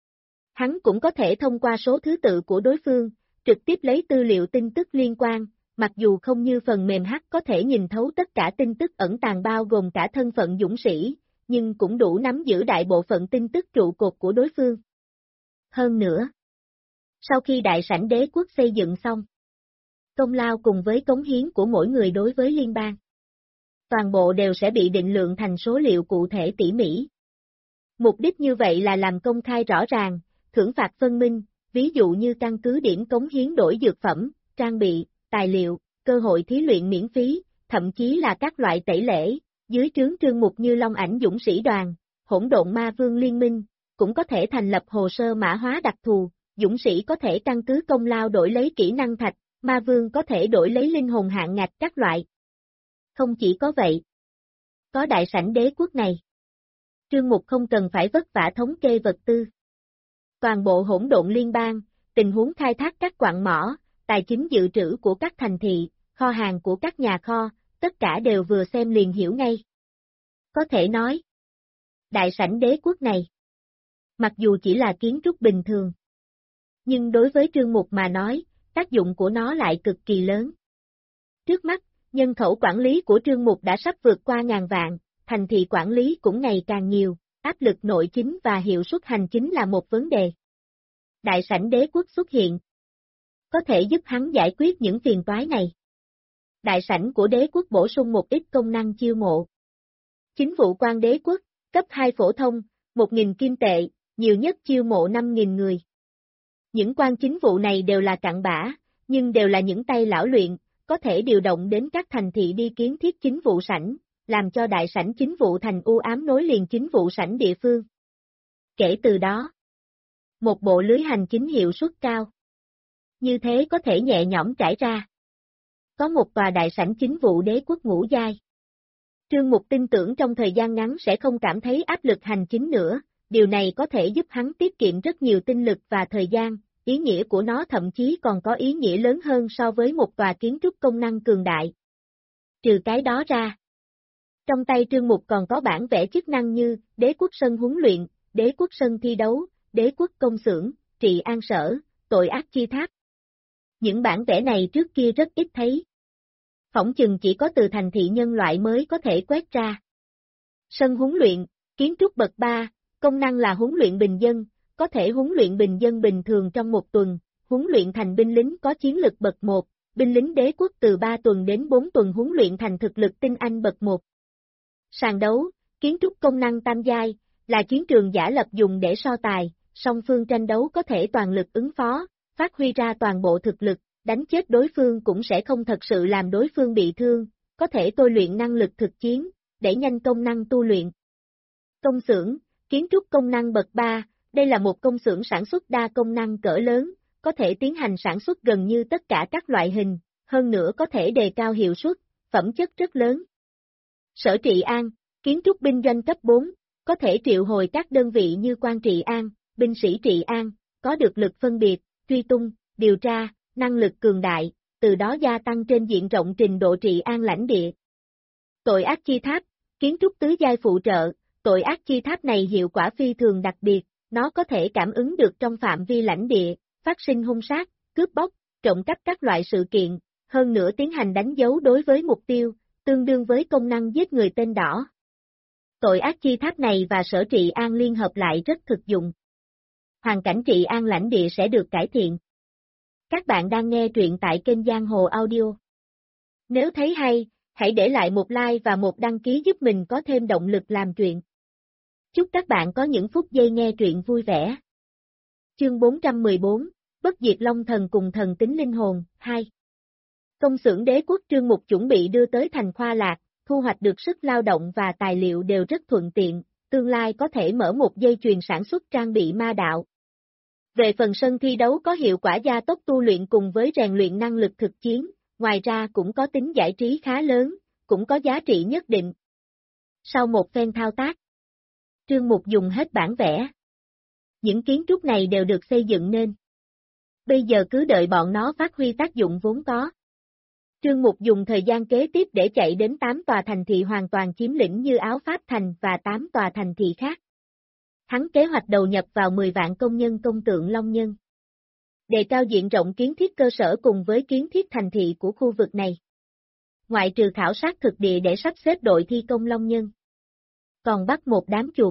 Hắn cũng có thể thông qua số thứ tự của đối phương, trực tiếp lấy tư liệu tin tức liên quan, mặc dù không như phần mềm hack có thể nhìn thấu tất cả tin tức ẩn tàng bao gồm cả thân phận dũng sĩ, nhưng cũng đủ nắm giữ đại bộ phận tin tức trụ cột của đối phương. Hơn nữa, sau khi đại sảnh đế quốc xây dựng xong, công lao cùng với cống hiến của mỗi người đối với liên bang, toàn bộ đều sẽ bị định lượng thành số liệu cụ thể tỉ mỉ. Mục đích như vậy là làm công khai rõ ràng, thưởng phạt phân minh, ví dụ như căn cứ điểm cống hiến đổi dược phẩm, trang bị, tài liệu, cơ hội thí luyện miễn phí, thậm chí là các loại tẩy lễ, dưới trướng Trương Mục như Long Ảnh Dũng Sĩ Đoàn, Hỗn Độn Ma Vương Liên Minh, cũng có thể thành lập hồ sơ mã hóa đặc thù, dũng sĩ có thể căn cứ công lao đổi lấy kỹ năng thạch, ma vương có thể đổi lấy linh hồn hạn ngạch các loại. Không chỉ có vậy, có đại sảnh đế quốc này, Trương Mục không cần phải vất vả thống kê vật tư. Toàn bộ hỗn độn liên bang, tình huống khai thác các quặng mỏ, tài chính dự trữ của các thành thị, kho hàng của các nhà kho, tất cả đều vừa xem liền hiểu ngay. Có thể nói, đại sảnh đế quốc này, mặc dù chỉ là kiến trúc bình thường, nhưng đối với Trương Mục mà nói, tác dụng của nó lại cực kỳ lớn. Trước mắt, nhân khẩu quản lý của Trương Mục đã sắp vượt qua 1000 vạn, thành thị quản lý cũng ngày càng nhiều, áp lực nội chính và hiệu suất hành chính là một vấn đề. Đại sảnh đế quốc xuất hiện, có thể giúp hắn giải quyết những phiền toái này. Đại sảnh của đế quốc bổ sung một ít công năng chiêu mộ. Chính vụ quan đế quốc, cấp 2 phổ thông, 1000 kim tệ, nhiều nhất chiêu mộ 5000 người. Những quan chính vụ này đều là cặn bã, nhưng đều là những tay lão luyện, có thể điều động đến các thành thị đi kiến thiết chính vụ sảnh, làm cho đại sảnh chính vụ thành u ám nối liền chính vụ sảnh địa phương. Kể từ đó, một bộ lưới hành chính hiệu suất cao. Như thế có thể nhẹ nhõm trải ra. Có một tòa đại sảnh chính vụ đế quốc ngũ giai. Trương Mục tin tưởng trong thời gian ngắn sẽ không cảm thấy áp lực hành chính nữa, điều này có thể giúp hắn tiết kiệm rất nhiều tinh lực và thời gian, ý nghĩa của nó thậm chí còn có ý nghĩa lớn hơn so với một tòa kiến trúc công năng cường đại. Trừ cái đó ra, trong tay Trương Mục còn có bản vẽ chức năng như đế quốc sân huấn luyện, đế quốc sân thi đấu, đế quốc công xưởng, trị an sở, tội ác chi tháp. Những bản vẽ này trước kia rất ít thấy. Phỏng chừng chỉ có từ thành thị nhân loại mới có thể quét ra. Sân huấn luyện, kiến trúc bậc 3, công năng là huấn luyện bình dân, có thể huấn luyện bình dân bình thường trong 1 tuần, huấn luyện thành binh lính có chiến lực bậc 1, binh lính đế quốc từ 3 tuần đến 4 tuần huấn luyện thành thực lực tinh anh bậc 1. Sàn đấu, kiến trúc công năng tam giai, là chiến trường giả lập dùng để so tài, song phương tranh đấu có thể toàn lực ứng phó, phát huy ra toàn bộ thực lực, đánh chết đối phương cũng sẽ không thật sự làm đối phương bị thương, có thể tôi luyện năng lực thực chiến, để nhanh công năng tu luyện. Công xưởng, kiến trúc công năng bậc 3, đây là một công xưởng sản xuất đa công năng cỡ lớn, có thể tiến hành sản xuất gần như tất cả các loại hình, hơn nữa có thể đề cao hiệu suất, phẩm chất rất lớn. Sở trị an, kiến trúc binh doanh cấp 4, có thể triệu hồi các đơn vị như quan trị an, binh sĩ trị an, có được lực phân biệt, truy tung, điều tra, năng lực cường đại, từ đó gia tăng trên diện rộng trình độ trị an lãnh địa. Tội ác chi tháp, kiến trúc tứ giai phụ trợ, tội ác chi tháp này hiệu quả phi thường đặc biệt, nó có thể cảm ứng được trong phạm vi lãnh địa, phát sinh hung sát, cướp bóc, trộm cắp các loại sự kiện, hơn nữa tiến hành đánh dấu đối với mục tiêu, tương đương với công năng giết người tên đỏ. Tội ác chi tháp này và sở trị an liên hợp lại rất thực dụng. Hoàn cảnh trị an lãnh địa sẽ được cải thiện. Các bạn đang nghe truyện tại kênh Giang Hồ Audio. Nếu thấy hay, hãy để lại một like và một đăng ký giúp mình có thêm động lực làm truyện. Chúc các bạn có những phút giây nghe truyện vui vẻ. Chương 414, Bất diệt Long Thần cùng Thần tính linh hồn, 2. Công xưởng đế quốc Trương Mục chuẩn bị đưa tới thành Khoa Lạc, thu hoạch được sức lao động và tài liệu đều rất thuận tiện, tương lai có thể mở một dây chuyền sản xuất trang bị ma đạo. Về phần sân thi đấu có hiệu quả gia tốc tu luyện cùng với rèn luyện năng lực thực chiến, ngoài ra cũng có tính giải trí khá lớn, cũng có giá trị nhất định. Sau một phen thao tác, Trương Mục dùng hết bản vẽ. Những kiến trúc này đều được xây dựng nên. Bây giờ cứ đợi bọn nó phát huy tác dụng vốn có. Trương Mục dùng thời gian kế tiếp để chạy đến 8 tòa thành thị hoàn toàn chiếm lĩnh như Áo Pháp Thành và 8 tòa thành thị khác. Hắn kế hoạch đầu nhập vào 10 vạn công nhân công tượng Long Nhân. Đề cao diện rộng kiến thiết cơ sở cùng với kiến thiết thành thị của khu vực này. Ngoại trừ khảo sát thực địa để sắp xếp đội thi công Long Nhân. Còn bắt một đám chuột.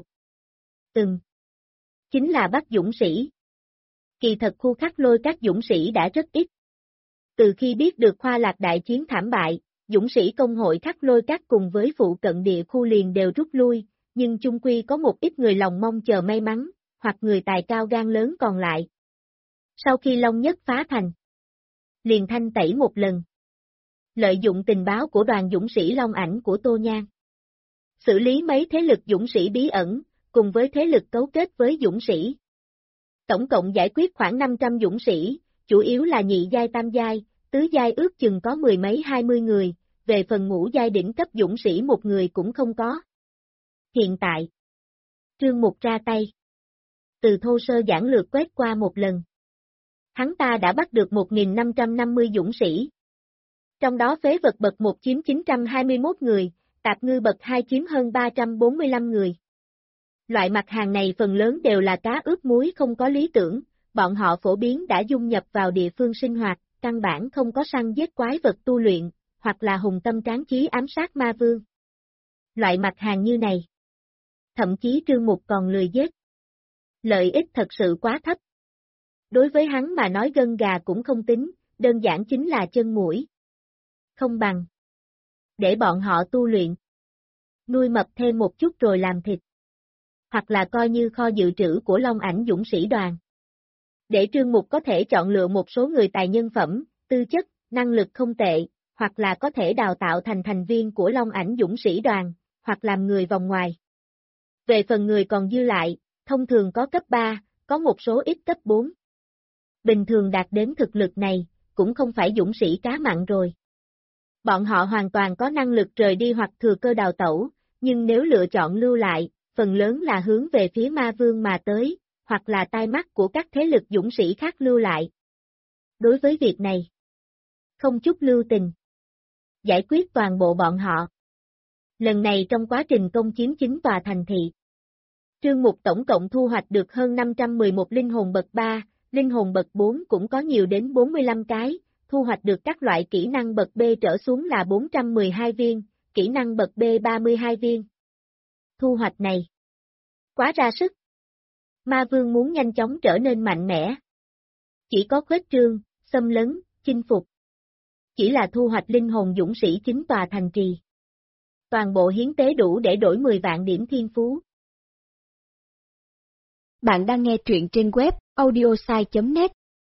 Chính là bắt dũng sĩ. Kỳ thật khu Khắc Lôi các dũng sĩ đã rất ít. Từ khi biết được Khoa Lạc đại chiến thảm bại, dũng sĩ công hội Khắc Lôi các cùng với phụ cận địa khu liền đều rút lui, nhưng chung quy có một ít người lòng mong chờ may mắn, hoặc người tài cao gan lớn còn lại. Sau khi Long Nhất phá thành, liền thanh tẩy một lần. Lợi dụng tình báo của đoàn dũng sĩ Long Ảnh của Tô Nhan. Xử lý mấy thế lực dũng sĩ bí ẩn, cùng với thế lực cấu kết với dũng sĩ. Tổng cộng giải quyết khoảng 500 dũng sĩ, chủ yếu là nhị giai tam giai, tứ giai ước chừng có mười mấy 20 người, về phần ngũ giai đỉnh cấp dũng sĩ một người cũng không có. Hiện tại, Trương Mục ra tay. Từ thô sơ giản lược quét qua một lần. Hắn ta đã bắt được 1.550 dũng sĩ. Trong đó phế vật bậc 1 chiếm 921 người, tạp ngư bậc 2 chiếm hơn 345 người. Loại mặt hàng này phần lớn đều là cá ướp muối không có lý tưởng, bọn họ phổ biến đã dung nhập vào địa phương sinh hoạt, căn bản không có săn giết quái vật tu luyện, hoặc là hùng tâm tráng chí ám sát ma vương. Loại mặt hàng như này, thậm chí Trương Mục còn lười giết. Lợi ích thật sự quá thấp. Đối với hắn mà nói gân gà cũng không tính, đơn giản chính là chân muỗi. Không bằng để bọn họ tu luyện, nuôi mập thêm một chút rồi làm thịt. Hoặc là coi như kho dự trữ của Long Ảnh dũng sĩ đoàn. Để Trương Mục có thể chọn lựa một số người tài nhân phẩm, tư chất, năng lực không tệ, hoặc là có thể đào tạo thành thành viên của Long Ảnh dũng sĩ đoàn, hoặc làm người vòng ngoài. Về phần người còn dư lại, thông thường có cấp 3, có một số ít cấp 4. Bình thường đạt đến thực lực này, cũng không phải dũng sĩ cá mặn rồi. Bọn họ hoàn toàn có năng lực rời đi hoặc thừa cơ đào tẩu, nhưng nếu lựa chọn lưu lại, phần lớn là hướng về phía ma vương mà tới, hoặc là tai mắt của các thế lực dũng sĩ khác lưu lại. Đối với việc này, không chút lưu tình, giải quyết toàn bộ bọn họ. Lần này trong quá trình công chiếm 9 tòa thành thị, Trương Mục tổng cộng thu hoạch được hơn 511 linh hồn bậc 3, linh hồn bậc 4 cũng có nhiều đến 45 cái, thu hoạch được các loại kỹ năng bậc B trở xuống là 412 viên, kỹ năng bậc B 32 viên. Thu hoạch này quá ra sức. Ma vương muốn nhanh chóng trở nên mạnh mẽ. Chỉ có khuếch trương, xâm lấn, chinh phục. Chỉ là thu hoạch linh hồn dũng sĩ 9 tòa thành trì. Toàn bộ hiến tế đủ để đổi 10 vạn điểm thiên phú. Bạn đang nghe truyện trên web audiosai.net.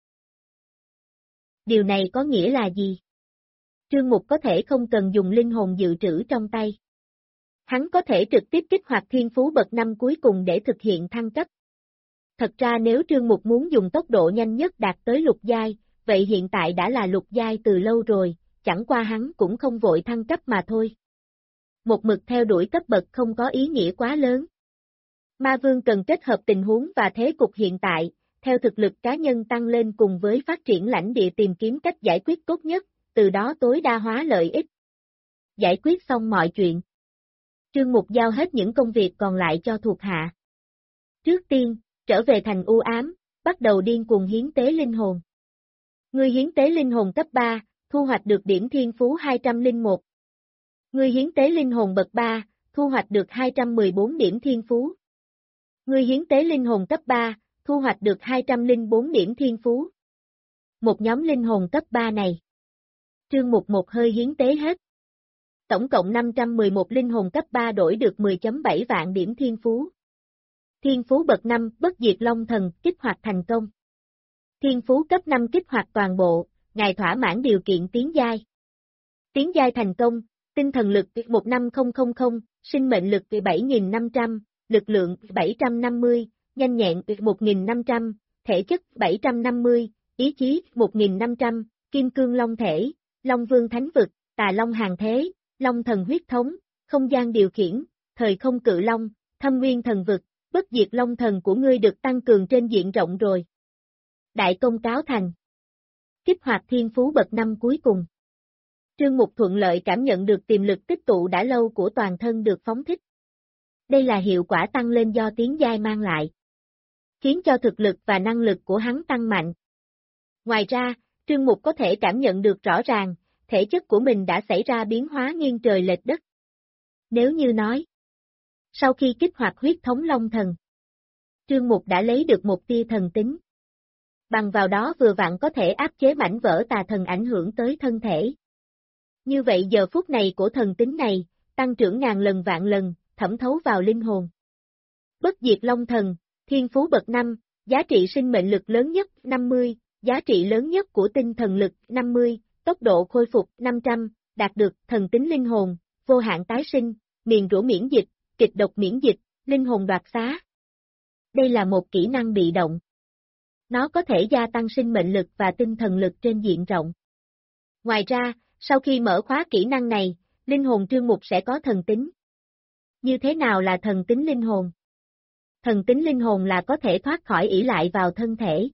Điều này có nghĩa là gì? Trương Mục có thể không cần dùng linh hồn dự trữ trong tay. Hắn có thể trực tiếp kích hoạt thiên phú bậc 5 cuối cùng để thực hiện thăng cấp. Thật ra nếu Trương Mục muốn dùng tốc độ nhanh nhất đạt tới lục giai, vậy hiện tại đã là lục giai từ lâu rồi, chẳng qua hắn cũng không vội thăng cấp mà thôi. Một mực theo đuổi cấp bậc không có ý nghĩa quá lớn. Ma Vương cần kết hợp tình huống và thế cục hiện tại, theo thực lực cá nhân tăng lên cùng với phát triển lãnh địa tìm kiếm cách giải quyết tốt nhất, từ đó tối đa hóa lợi ích. Giải quyết xong mọi chuyện. Trương Mục giao hết những công việc còn lại cho thuộc hạ. Trước tiên, trở về thành u ám, bắt đầu điên cuồng hiến tế linh hồn. Người hiến tế linh hồn cấp 3, thu hoạch được điểm thiên phú 201. Người hiến tế linh hồn bậc 3, thu hoạch được 214 điểm thiên phú. Người hiến tế linh hồn cấp 3, thu hoạch được 204 điểm thiên phú. Một nhóm linh hồn cấp 3 này. Trương Mục một hơi hiến tế hết. Tổng cộng 511 linh hồn cấp 3 đổi được 10.7 vạn điểm thiên phú. Thiên phú bậc 5, bất diệt long thần, kích hoạt thành công. Thiên phú cấp 5 kích hoạt toàn bộ, ngài thỏa mãn điều kiện tiến giai. Tiến giai thành công, tinh thần lực 15000, sinh mệnh lực 7500, lực lượng 750, nhanh nhẹn 1500, thể chất 750, ý chí 1500, kim cương long thể, Long Vương Thánh Vực, Tà Long Hàng Thế, Long Thần Huyết Thống, Không Gian Điều Khiển, Thời Không Cự Long, Thâm Nguyên Thần Vực, Bất Diệt Long Thần của ngươi được tăng cường trên diện rộng rồi. Đại công cáo thành. Kích hoạt thiên phú bậc 5 cuối cùng. Trương Mục thuận lợi cảm nhận được tiềm lực tích tụ đã lâu của toàn thân được phóng thích. Đây là hiệu quả tăng lên do tiến giai mang lại, khiến cho thực lực và năng lực của hắn tăng mạnh. Ngoài ra, Trương Mục có thể cảm nhận được rõ ràng, thể chất của mình đã xảy ra biến hóa nghiêng trời lệch đất. Nếu như nói, sau khi kích hoạt huyết thống Long Thần, Trương Mục đã lấy được một tia thần tính. Bằng vào đó vừa vặn có thể áp chế mảnh vỡ tà thần ảnh hưởng tới thân thể. Như vậy giờ phút này của thần tính này, tăng trưởng ngàn lần vạn lần, thẩm thấu vào linh hồn. Bất diệt Long Thần, thiên phú bậc 5, giá trị sinh mệnh lực lớn nhất 50, giá trị lớn nhất của tinh thần lực 50, tốc độ khôi phục 500, đạt được thần tính linh hồn, vô hạn tái sinh, miền rũ miễn dịch, kịch độc miễn dịch, linh hồn đoạt xá. Đây là một kỹ năng bị động. Nó có thể gia tăng sinh mệnh lực và tinh thần lực trên diện rộng. Ngoài ra, sau khi mở khóa kỹ năng này, linh hồn Trương Mục sẽ có thần tính. Như thế nào là thần tính linh hồn? Thần tính linh hồn là có thể thoát khỏi ỷ lại vào thân thể.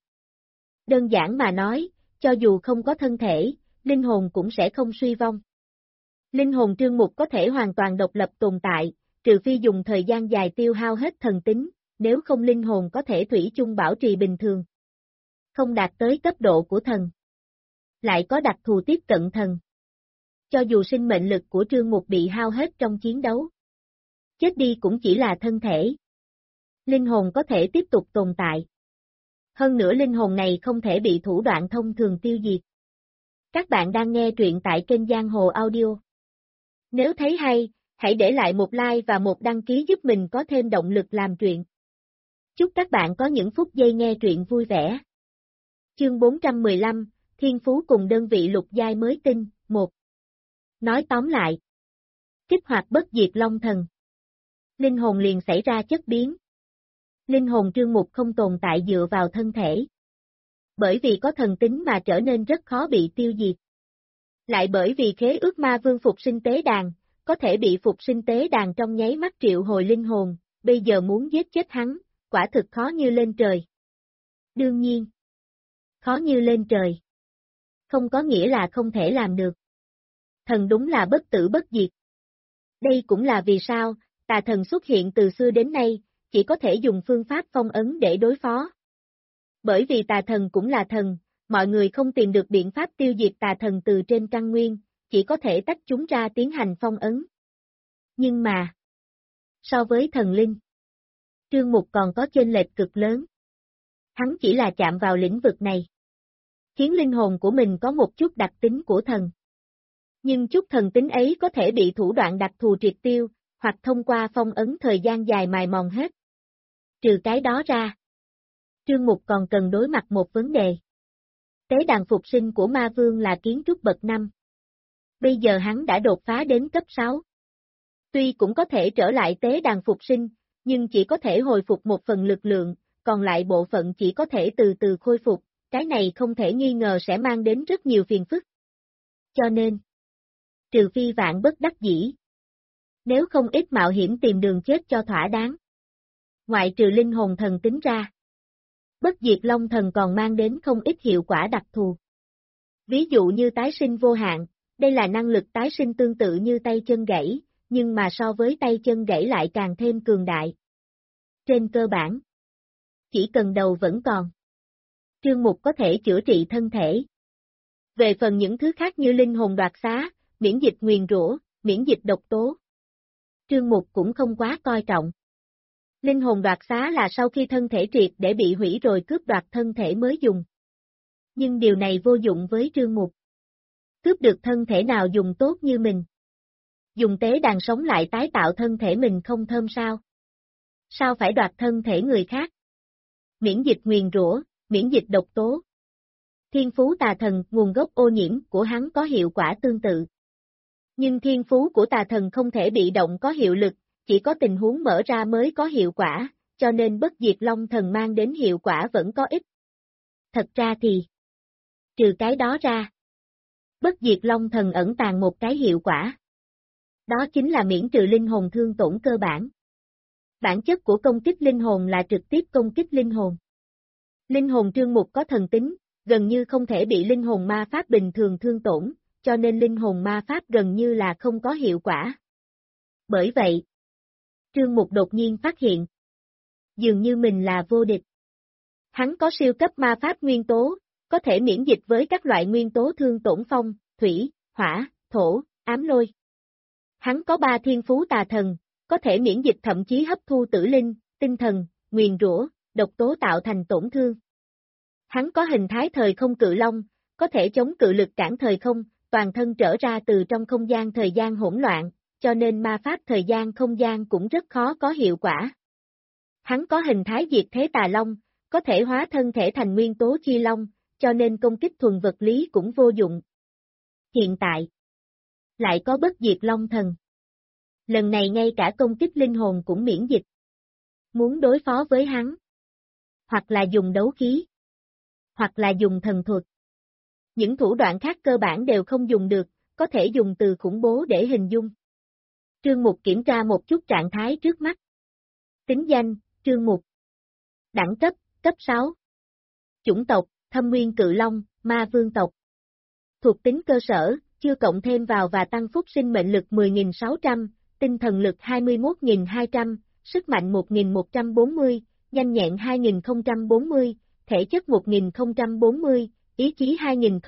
Đơn giản mà nói, cho dù không có thân thể, linh hồn cũng sẽ không suy vong. Linh hồn Trương Mục có thể hoàn toàn độc lập tồn tại, trừ phi dùng thời gian dài tiêu hao hết thần tính, nếu không linh hồn có thể thủy chung bảo trì bình thường. Không đạt tới cấp độ của thần. Lại có đặc thù tiếp cận thần. Cho dù sinh mệnh lực của Trương Mục bị hao hết trong chiến đấu, chết đi cũng chỉ là thân thể. Linh hồn có thể tiếp tục tồn tại. Hơn nữa linh hồn này không thể bị thủ đoạn thông thường tiêu diệt. Các bạn đang nghe truyện tại kênh Giang Hồ Audio. Nếu thấy hay, hãy để lại một like và một đăng ký giúp mình có thêm động lực làm truyện. Chúc các bạn có những phút giây nghe truyện vui vẻ. Chương 415, Thiên Phú cùng đơn vị lục giai mới tinh, 1. Nói tóm lại. Kích hoạt bất diệt Long Thần. Linh hồn liền xảy ra chất biến. Linh hồn Trương Mục không tồn tại dựa vào thân thể. Bởi vì có thần tính mà trở nên rất khó bị tiêu diệt. Lại bởi vì khế ước ma vương phục sinh tế đàn, có thể bị phục sinh tế đàn trong nháy mắt triệu hồi linh hồn, bây giờ muốn giết chết hắn, quả thực khó như lên trời. Đương nhiên, khó như lên trời. Không có nghĩa là không thể làm được. Thần đúng là bất tử bất diệt. Đây cũng là vì sao, tà thần xuất hiện từ xưa đến nay, chỉ có thể dùng phương pháp phong ấn để đối phó. Bởi vì tà thần cũng là thần, mọi người không tìm được biện pháp tiêu diệt tà thần từ trên căn nguyên, chỉ có thể tách chúng ra tiến hành phong ấn. Nhưng mà, so với thần linh, Trương Mục còn có chênh lệch cực lớn. Hắn chỉ là chạm vào lĩnh vực này, khiến linh hồn của mình có một chút đặc tính của thần. Nhưng chút thần tính ấy có thể bị thủ đoạn đặc thù triệt tiêu, hoặc thông qua phong ấn thời gian dài mài mòn hết. Trừ cái đó ra, Trương Mục còn cần đối mặt một vấn đề. Tế đàn phục sinh của ma vương là kiến trúc bậc 5. Bây giờ hắn đã đột phá đến cấp 6. Tuy cũng có thể trở lại tế đàn phục sinh, nhưng chỉ có thể hồi phục một phần lực lượng, còn lại bộ phận chỉ có thể từ từ khôi phục, cái này không thể nghi ngờ sẽ mang đến rất nhiều phiền phức. Cho nên, trừ phi vạn bất đắc dĩ. Nếu không ít mạo hiểm tìm đường chết cho thỏa đáng. Ngoại trừ linh hồn thần tính ra, bất diệt Long Thần còn mang đến không ít hiệu quả đặc thù. Ví dụ như tái sinh vô hạn, đây là năng lực tái sinh tương tự như tay chân gãy, nhưng mà so với tay chân gãy lại càng thêm cường đại. Trên cơ bản, chỉ cần đầu vẫn còn, Trương Mục có thể chữa trị thân thể. Về phần những thứ khác như linh hồn đoạt xá, miễn dịch nguyền rủa, miễn dịch độc tố, Trương Mục cũng không quá coi trọng. Linh hồn đoạt xá là sau khi thân thể triệt để bị hủy rồi cướp đoạt thân thể mới dùng. Nhưng điều này vô dụng với Trương Mục. Cướp được thân thể nào dùng tốt như mình. Dùng tế đàn sống lại tái tạo thân thể mình không thơm sao? Sao phải đoạt thân thể người khác? Miễn dịch nguyền rủa, miễn dịch độc tố. Thiên phú tà thần, nguồn gốc ô nhiễm của hắn có hiệu quả tương tự. Nhưng thiên phú của tà thần không thể bị động có hiệu lực, chỉ có tình huống mở ra mới có hiệu quả, cho nên bất diệt Long Thần mang đến hiệu quả vẫn có ít. Thật ra thì, trừ cái đó ra, Bất diệt Long Thần ẩn tàng một cái hiệu quả. Đó chính là miễn trừ linh hồn thương tổn cơ bản. Bản chất của công kích linh hồn là trực tiếp công kích linh hồn. Linh hồn Trương Mục có thần tính, gần như không thể bị linh hồn ma pháp bình thường thương tổn, cho nên linh hồn ma pháp gần như là không có hiệu quả. Bởi vậy, Trương Mục đột nhiên phát hiện, dường như mình là vô địch. Hắn có siêu cấp ma pháp nguyên tố, có thể miễn dịch với các loại nguyên tố thương tổn phong, thủy, hỏa, thổ, ám lôi. Hắn có 3 thiên phú tà thần, có thể miễn dịch thậm chí hấp thu tử linh, tinh thần, nguyền rủa, độc tố tạo thành tổn thương. Hắn có hình thái thời không cự long, có thể chống cự lực cản thời không, toàn thân trở ra từ trong không gian thời gian hỗn loạn, cho nên ma pháp thời gian không gian cũng rất khó có hiệu quả. Hắn có hình thái diệt thế tà long, có thể hóa thân thể thành nguyên tố chi long, cho nên công kích thuần vật lý cũng vô dụng. Hiện tại, lại có bất diệt long thần. Lần này ngay cả công kích linh hồn cũng miễn dịch. Muốn đối phó với hắn, hoặc là dùng đấu khí, hoặc là dùng thần thuật. Những thủ đoạn khác cơ bản đều không dùng được, có thể dùng từ khủng bố để hình dung. Trương Mục kiểm tra một chút trạng thái trước mắt. Tính danh, Trương Mục. Đẳng cấp, cấp 6. Chủng tộc, Thâm Nguyên Cự Long, Ma Vương tộc. Thuộc tính cơ sở, chưa cộng thêm vào và tăng phúc sinh mệnh lực 10.600, tinh thần lực 21.200, sức mạnh 1.140, nhanh nhẹn 2.040, thể chất 1.040, ý chí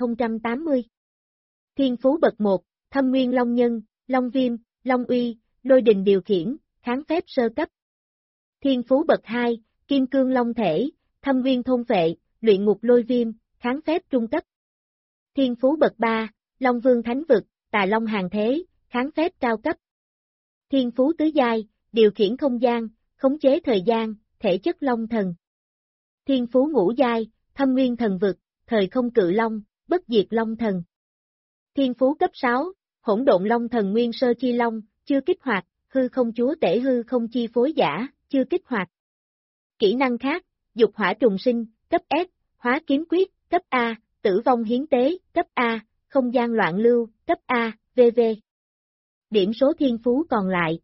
2.080. Thiên phú bậc 1, Thâm Nguyên Long Nhân, Long Viêm, Long Uy, Lôi Đình điều khiển, kháng phép sơ cấp. Thiên phú bậc 2, Kim Cương Long Thể, Thâm Nguyên Thôn Phệ, Luyện Ngục Lôi Viêm, kháng phép trung cấp. Thiên phú bậc 3, Long Vương Thánh Vực, Tà Long Hàng Thế, kháng phép cao cấp. Thiên phú tứ giai, điều khiển không gian, khống chế thời gian, thể chất Long Thần. Thiên phú ngũ giai, Thâm Nguyên Thần Vực, Thời Không Cự Long, Bất Diệt Long Thần. Thiên phú cấp 6, Hỗn Độn Long Thần Nguyên Sơ Chi Long, chưa kích hoạt, Hư Không Chúa Tể Hư Không Chi Phối Giả, chưa kích hoạt. Kỹ năng khác, Dục Hỏa Trùng Sinh, cấp S, Hóa Kiếm Quyết, cấp A, Tử Vong Hiến Tế, cấp A, Không Gian Loạn Lưu, cấp A, v.v. Điểm số thiên phú còn lại,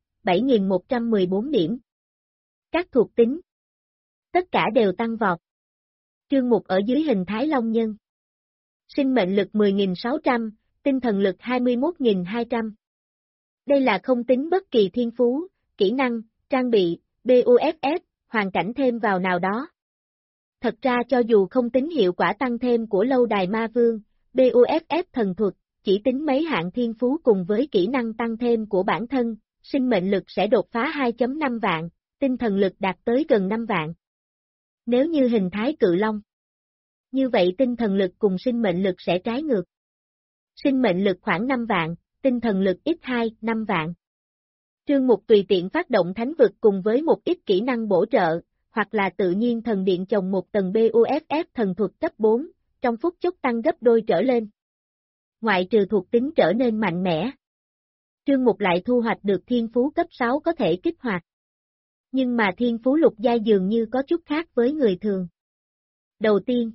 7.114 điểm. Các thuộc tính. Tất cả đều tăng vọt. Trương Mục ở dưới hình thái Long Nhân. Sinh mệnh lực 10.600, tinh thần lực 21.200. Đây là không tính bất kỳ thiên phú, kỹ năng, trang bị, BUFF, hoàn cảnh thêm vào nào đó. Thật ra cho dù không tính hiệu quả tăng thêm của lâu đài ma vương, BUFF thần thuật, chỉ tính mấy hạng thiên phú cùng với kỹ năng tăng thêm của bản thân, sinh mệnh lực sẽ đột phá 2.5 vạn, tinh thần lực đạt tới gần 5 vạn. Nếu như hình thái cự long, như vậy tinh thần lực cùng sinh mệnh lực sẽ trái ngược. Sinh mệnh lực khoảng 5 vạn, tinh thần lực x2, 5 vạn. Trương Mục tùy tiện phát động thánh vực cùng với một ít kỹ năng bổ trợ, hoặc là tự nhiên thần điện chồng một tầng BUFF thần thuật cấp 4, trong phút chốc tăng gấp đôi trở lên. Ngoại trừ thuộc tính trở nên mạnh mẽ. Trương Mục lại thu hoạch được thiên phú cấp 6 có thể kích hoạt. Nhưng mà thiên phú lục giai dường như có chút khác với người thường. Đầu tiên,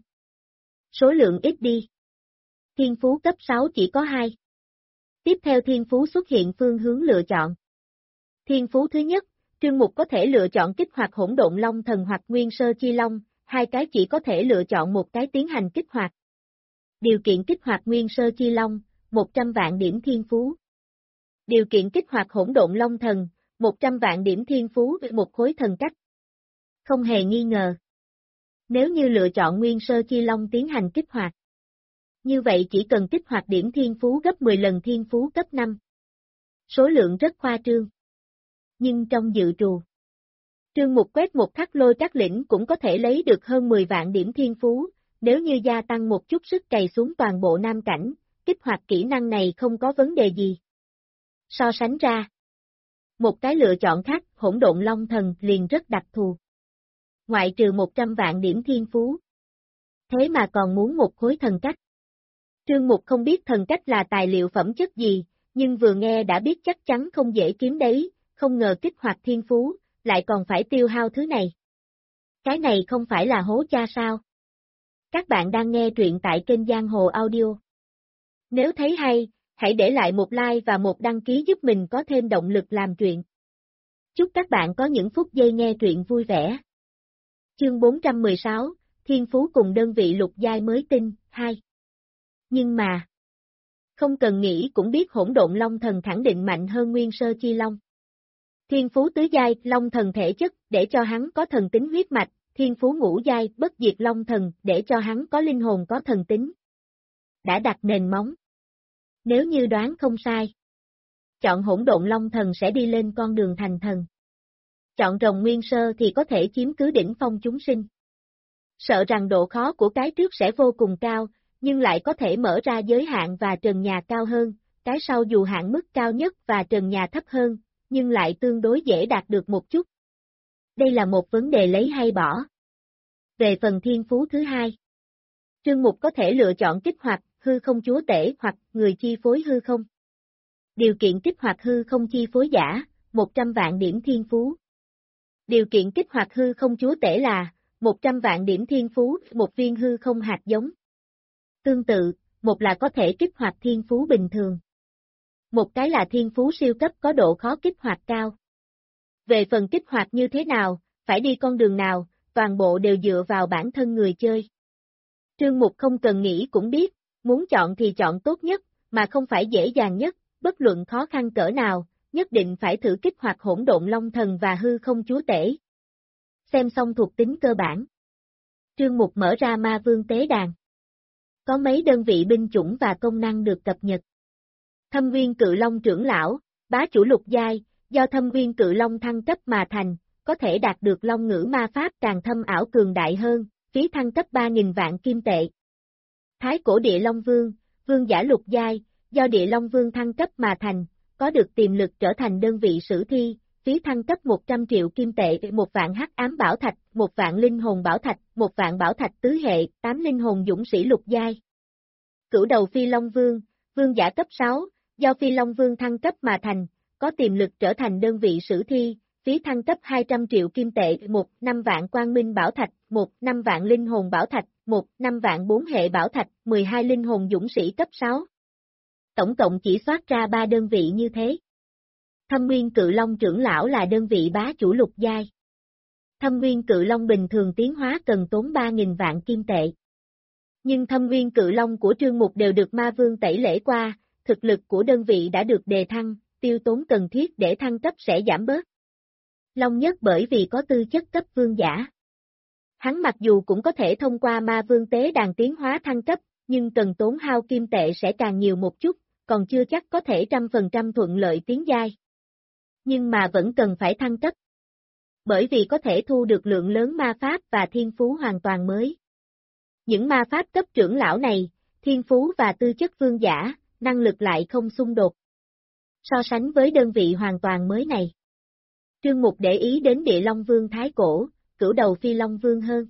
số lượng ít đi. Thiên phú cấp 6 chỉ có 2. Tiếp theo thiên phú xuất hiện phương hướng lựa chọn. Thiên phú thứ nhất, Trương Mục có thể lựa chọn kích hoạt Hỗn Độn Long Thần hoặc Nguyên Sơ Chi Long, hai cái chỉ có thể lựa chọn một cái tiến hành kích hoạt. Điều kiện kích hoạt Nguyên Sơ Chi Long, 100 vạn điểm thiên phú. Điều kiện kích hoạt Hỗn Độn Long Thần, 100 vạn điểm thiên phú với một khối thần cách. Không hề nghi ngờ. Nếu như lựa chọn Nguyên Sơ Chi Long tiến hành kích hoạt, như vậy chỉ cần kích hoạt điểm thiên phú gấp 10 lần thiên phú cấp 5. Số lượng rất khoa trương. Nhưng trong dự trù, Trương Mục quét một khắc lôi các lĩnh cũng có thể lấy được hơn 10 vạn điểm thiên phú, nếu như gia tăng một chút sức cày xuống toàn bộ nam cảnh, kích hoạt kỹ năng này không có vấn đề gì. So sánh ra, một cái lựa chọn khác, Hỗn Độn Long Thần liền rất đặc thù. Ngoại trừ 100 vạn điểm thiên phú. Thế mà còn muốn một khối thần cách. Trương Mục không biết thần cách là tài liệu phẩm chất gì, nhưng vừa nghe đã biết chắc chắn không dễ kiếm đấy, không ngờ kích hoạt thiên phú, lại còn phải tiêu hao thứ này. Cái này không phải là hố cha sao? Các bạn đang nghe truyện tại kênh Giang Hồ Audio. Nếu thấy hay, hãy để lại một like và một đăng ký giúp mình có thêm động lực làm truyện. Chúc các bạn có những phút giây nghe truyện vui vẻ. Chương 416, Thiên Phú cùng đơn vị lục giai mới tinh, 2. Nhưng mà, không cần nghĩ cũng biết Hỗn Độn Long Thần khẳng định mạnh hơn Nguyên Sơ Chi Long. Thiên Phú tứ giai, Long Thần thể chất, để cho hắn có thần tính huyết mạch, Thiên Phú ngũ giai, Bất Diệt Long Thần, để cho hắn có linh hồn có thần tính. Đã đặt nền móng. Nếu như đoán không sai, chọn Hỗn Độn Long Thần sẽ đi lên con đường thành thần. Chọn Rồng Nguyên Sơ thì có thể chiếm cứ đỉnh phong chúng sinh. Sợ rằng độ khó của cái trước sẽ vô cùng cao, nhưng lại có thể mở ra giới hạn và trần nhà cao hơn, cái sau dù hạn mức cao nhất và trần nhà thấp hơn, nhưng lại tương đối dễ đạt được một chút. Đây là một vấn đề lấy hay bỏ. Về phần thiên phú thứ hai, Trương Mục có thể lựa chọn kích hoạt hư không chúa tể hoặc người chi phối hư không. Điều kiện kích hoạt hư không chi phối giả, 100 vạn điểm thiên phú. Điều kiện kích hoạt hư không chúa tể là 100 vạn điểm thiên phú, một viên hư không hạt giống. Tương tự, một là có thể kích hoạt thiên phú bình thường. Một cái là thiên phú siêu cấp có độ khó kích hoạt cao. Về phần kích hoạt như thế nào, phải đi con đường nào, toàn bộ đều dựa vào bản thân người chơi. Trương Mục không cần nghĩ cũng biết, muốn chọn thì chọn tốt nhất, mà không phải dễ dàng nhất, bất luận khó khăn cỡ nào, nhất định phải thử kích hoạt Hỗn Độn Long Thần và hư không chúa tể. Xem xong thuộc tính cơ bản. Trương Mục mở ra Ma Vương Tế Đàn. Có mấy đơn vị binh chủng và công năng được cập nhật. Thâm Nguyên Cự Long trưởng lão, bá chủ lục giai, do Thâm Nguyên Cự Long thăng cấp mà thành, có thể đạt được long ngữ ma pháp càng thâm ảo cường đại hơn, phí thăng cấp 3.000 vạn kim tệ. Thái Cổ Địa Long Vương, vương giả lục giai, do Địa Long Vương thăng cấp mà thành, có được tiềm lực trở thành đơn vị sử thi, phí thăng cấp 100 triệu kim tệ, 1 vạn hắc ám bảo thạch, 1 vạn linh hồn bảo thạch, 1 vạn bảo thạch tứ hệ, 8 linh hồn dũng sĩ lục giai. Cửu đầu Phi Long Vương, vương giả cấp 6, do Phi Long Vương thăng cấp mà thành, có tiềm lực trở thành đơn vị sử thi, phí thăng cấp 200 triệu kim tệ, 1-5 vạn quang minh bảo thạch, 1-5 vạn linh hồn bảo thạch, 1-5 vạn 4 hệ bảo thạch, 12 linh hồn dũng sĩ cấp 6. Tổng cộng chỉ soát ra 3 đơn vị như thế. Thâm Nguyên Cự Long trưởng lão là đơn vị bá chủ lục giai. Thâm Nguyên Cự Long bình thường tiến hóa cần tốn 3.000 vạn kim tệ. Nhưng Thâm Nguyên Cự Long của Trương Mục đều được Ma Vương tẩy lễ qua, thực lực của đơn vị đã được đề thăng, tiêu tốn cần thiết để thăng cấp sẽ giảm bớt. Long Nhất bởi vì có tư chất cấp vương giả. Hắn mặc dù cũng có thể thông qua Ma Vương Tế Đàn tiến hóa thăng cấp, nhưng cần tốn hao kim tệ sẽ càng nhiều một chút, còn chưa chắc có thể 100% thuận lợi tiến giai. Nhưng mà vẫn cần phải thăng cấp. Bởi vì có thể thu được lượng lớn ma pháp và thiên phú hoàn toàn mới. Những ma pháp cấp trưởng lão này, thiên phú và tư chất vương giả, năng lực lại không xung đột. So sánh với đơn vị hoàn toàn mới này, Trương Mục để ý đến Địa Long Vương Thái Cổ, Cửu đầu Phi Long Vương hơn.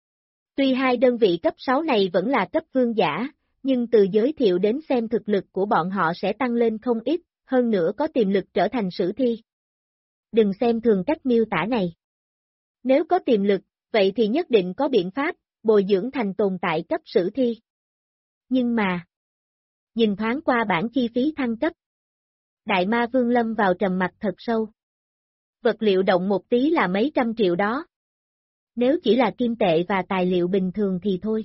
Tuy hai đơn vị cấp 6 này vẫn là cấp vương giả, nhưng từ giới thiệu đến xem thực lực của bọn họ sẽ tăng lên không ít, hơn nữa có tiềm lực trở thành sử thi. Đừng xem thường cách miêu tả này. Nếu có tiềm lực, vậy thì nhất định có biện pháp, bồi dưỡng thành tồn tại cấp sử thi. Nhưng mà, nhìn thoáng qua bảng chi phí thăng cấp, Đại Ma Vương lâm vào trầm mặc thật sâu. Vật liệu động một tí là mấy trăm triệu đó. Nếu chỉ là kim tệ và tài liệu bình thường thì thôi.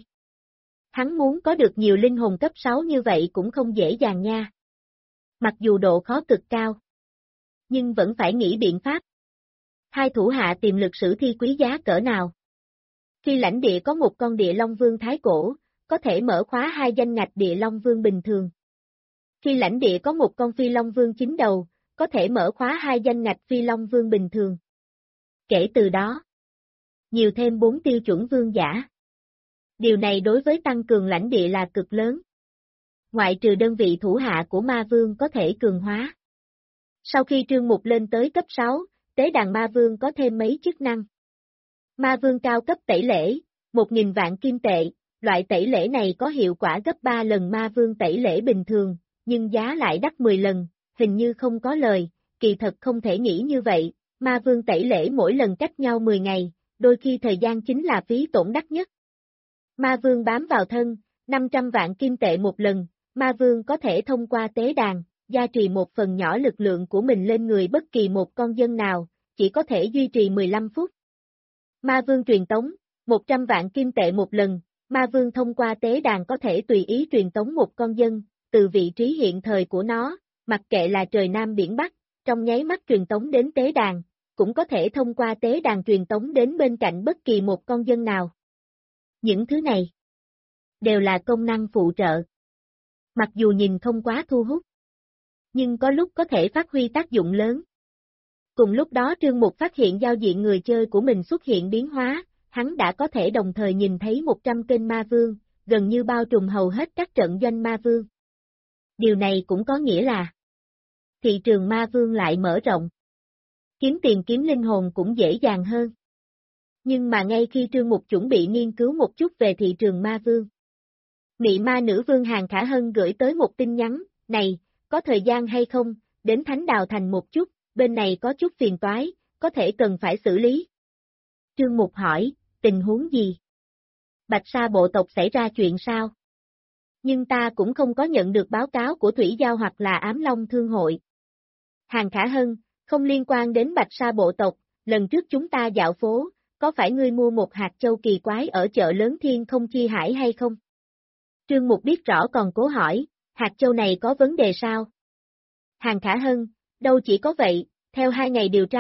Hắn muốn có được nhiều linh hồn cấp 6 như vậy cũng không dễ dàng nha. Mặc dù độ khó cực cao, nhưng vẫn phải nghĩ biện pháp. Hai thủ hạ tiềm lực sử thi quý giá cỡ nào. Khi lãnh địa có một con Địa Long Vương Thái Cổ, có thể mở khóa 2 danh ngạch Địa Long Vương bình thường. Khi lãnh địa có một con Phi Long Vương chính đầu, có thể mở khóa 2 danh ngạch Phi Long Vương bình thường. Kể từ đó, nhiều thêm 4 tiêu chuẩn vương giả. Điều này đối với tăng cường lãnh địa là cực lớn. Ngoại trừ đơn vị thủ hạ của Ma Vương có thể cường hóa. Sau khi Trương Mục lên tới cấp 6, Tế Đàn Ma Vương có thêm mấy chức năng. Ma Vương cao cấp tẩy lễ, 1.000 vạn kim tệ, loại tẩy lễ này có hiệu quả gấp 3 lần Ma Vương tẩy lễ bình thường, nhưng giá lại đắt 10 lần, hình như không có lời, kỳ thật không thể nghĩ như vậy, Ma Vương tẩy lễ mỗi lần cách nhau 10 ngày, đôi khi thời gian chính là phí tổn đắt nhất. Ma Vương bám vào thân, 500 vạn kim tệ một lần, ma vương có thể thông qua tế đàn, gia trì một phần nhỏ lực lượng của mình lên người bất kỳ một con dân nào, chỉ có thể duy trì 15 phút. Ma vương truyền tống, 100 vạn kim tệ một lần, ma vương thông qua tế đàn có thể tùy ý truyền tống một con dân, từ vị trí hiện thời của nó, mặc kệ là trời Nam biển Bắc, trong nháy mắt truyền tống đến tế đàn, cũng có thể thông qua tế đàn truyền tống đến bên cạnh bất kỳ một con dân nào. Những thứ này đều là công năng phụ trợ. Mặc dù nhìn không quá thu hút, nhưng có lúc có thể phát huy tác dụng lớn. Cùng lúc đó Trương Mục phát hiện giao diện người chơi của mình xuất hiện biến hóa, hắn đã có thể đồng thời nhìn thấy 100 kênh ma vương, gần như bao trùm hầu hết các trận doanh ma vương. Điều này cũng có nghĩa là thị trường ma vương lại mở rộng. Kiếm tiền kiếm linh hồn cũng dễ dàng hơn. Nhưng mà ngay khi Trương Mục chuẩn bị nghiên cứu một chút về thị trường ma vương, Mị ma nữ vương Hàn Khả Hân gửi tới một tin nhắn, này, có thời gian hay không, đến Thánh Đào Thành một chút, bên này có chút phiền toái, có thể cần phải xử lý. Trương Mục hỏi, tình huống gì? Bạch Sa bộ tộc xảy ra chuyện sao? Nhưng ta cũng không có nhận được báo cáo của Thủy Giao hoặc là Ám Long Thương hội. Hàn Khả Hân, không liên quan đến Bạch Sa bộ tộc, lần trước chúng ta dạo phố, có phải ngươi mua một hạt châu kỳ quái ở chợ lớn Thiên Không Chi Hải hay không? Trương Mục biết rõ còn cố hỏi, hạt châu này có vấn đề sao? Hàn Khả Hân, đâu chỉ có vậy, theo 2 ngày điều tra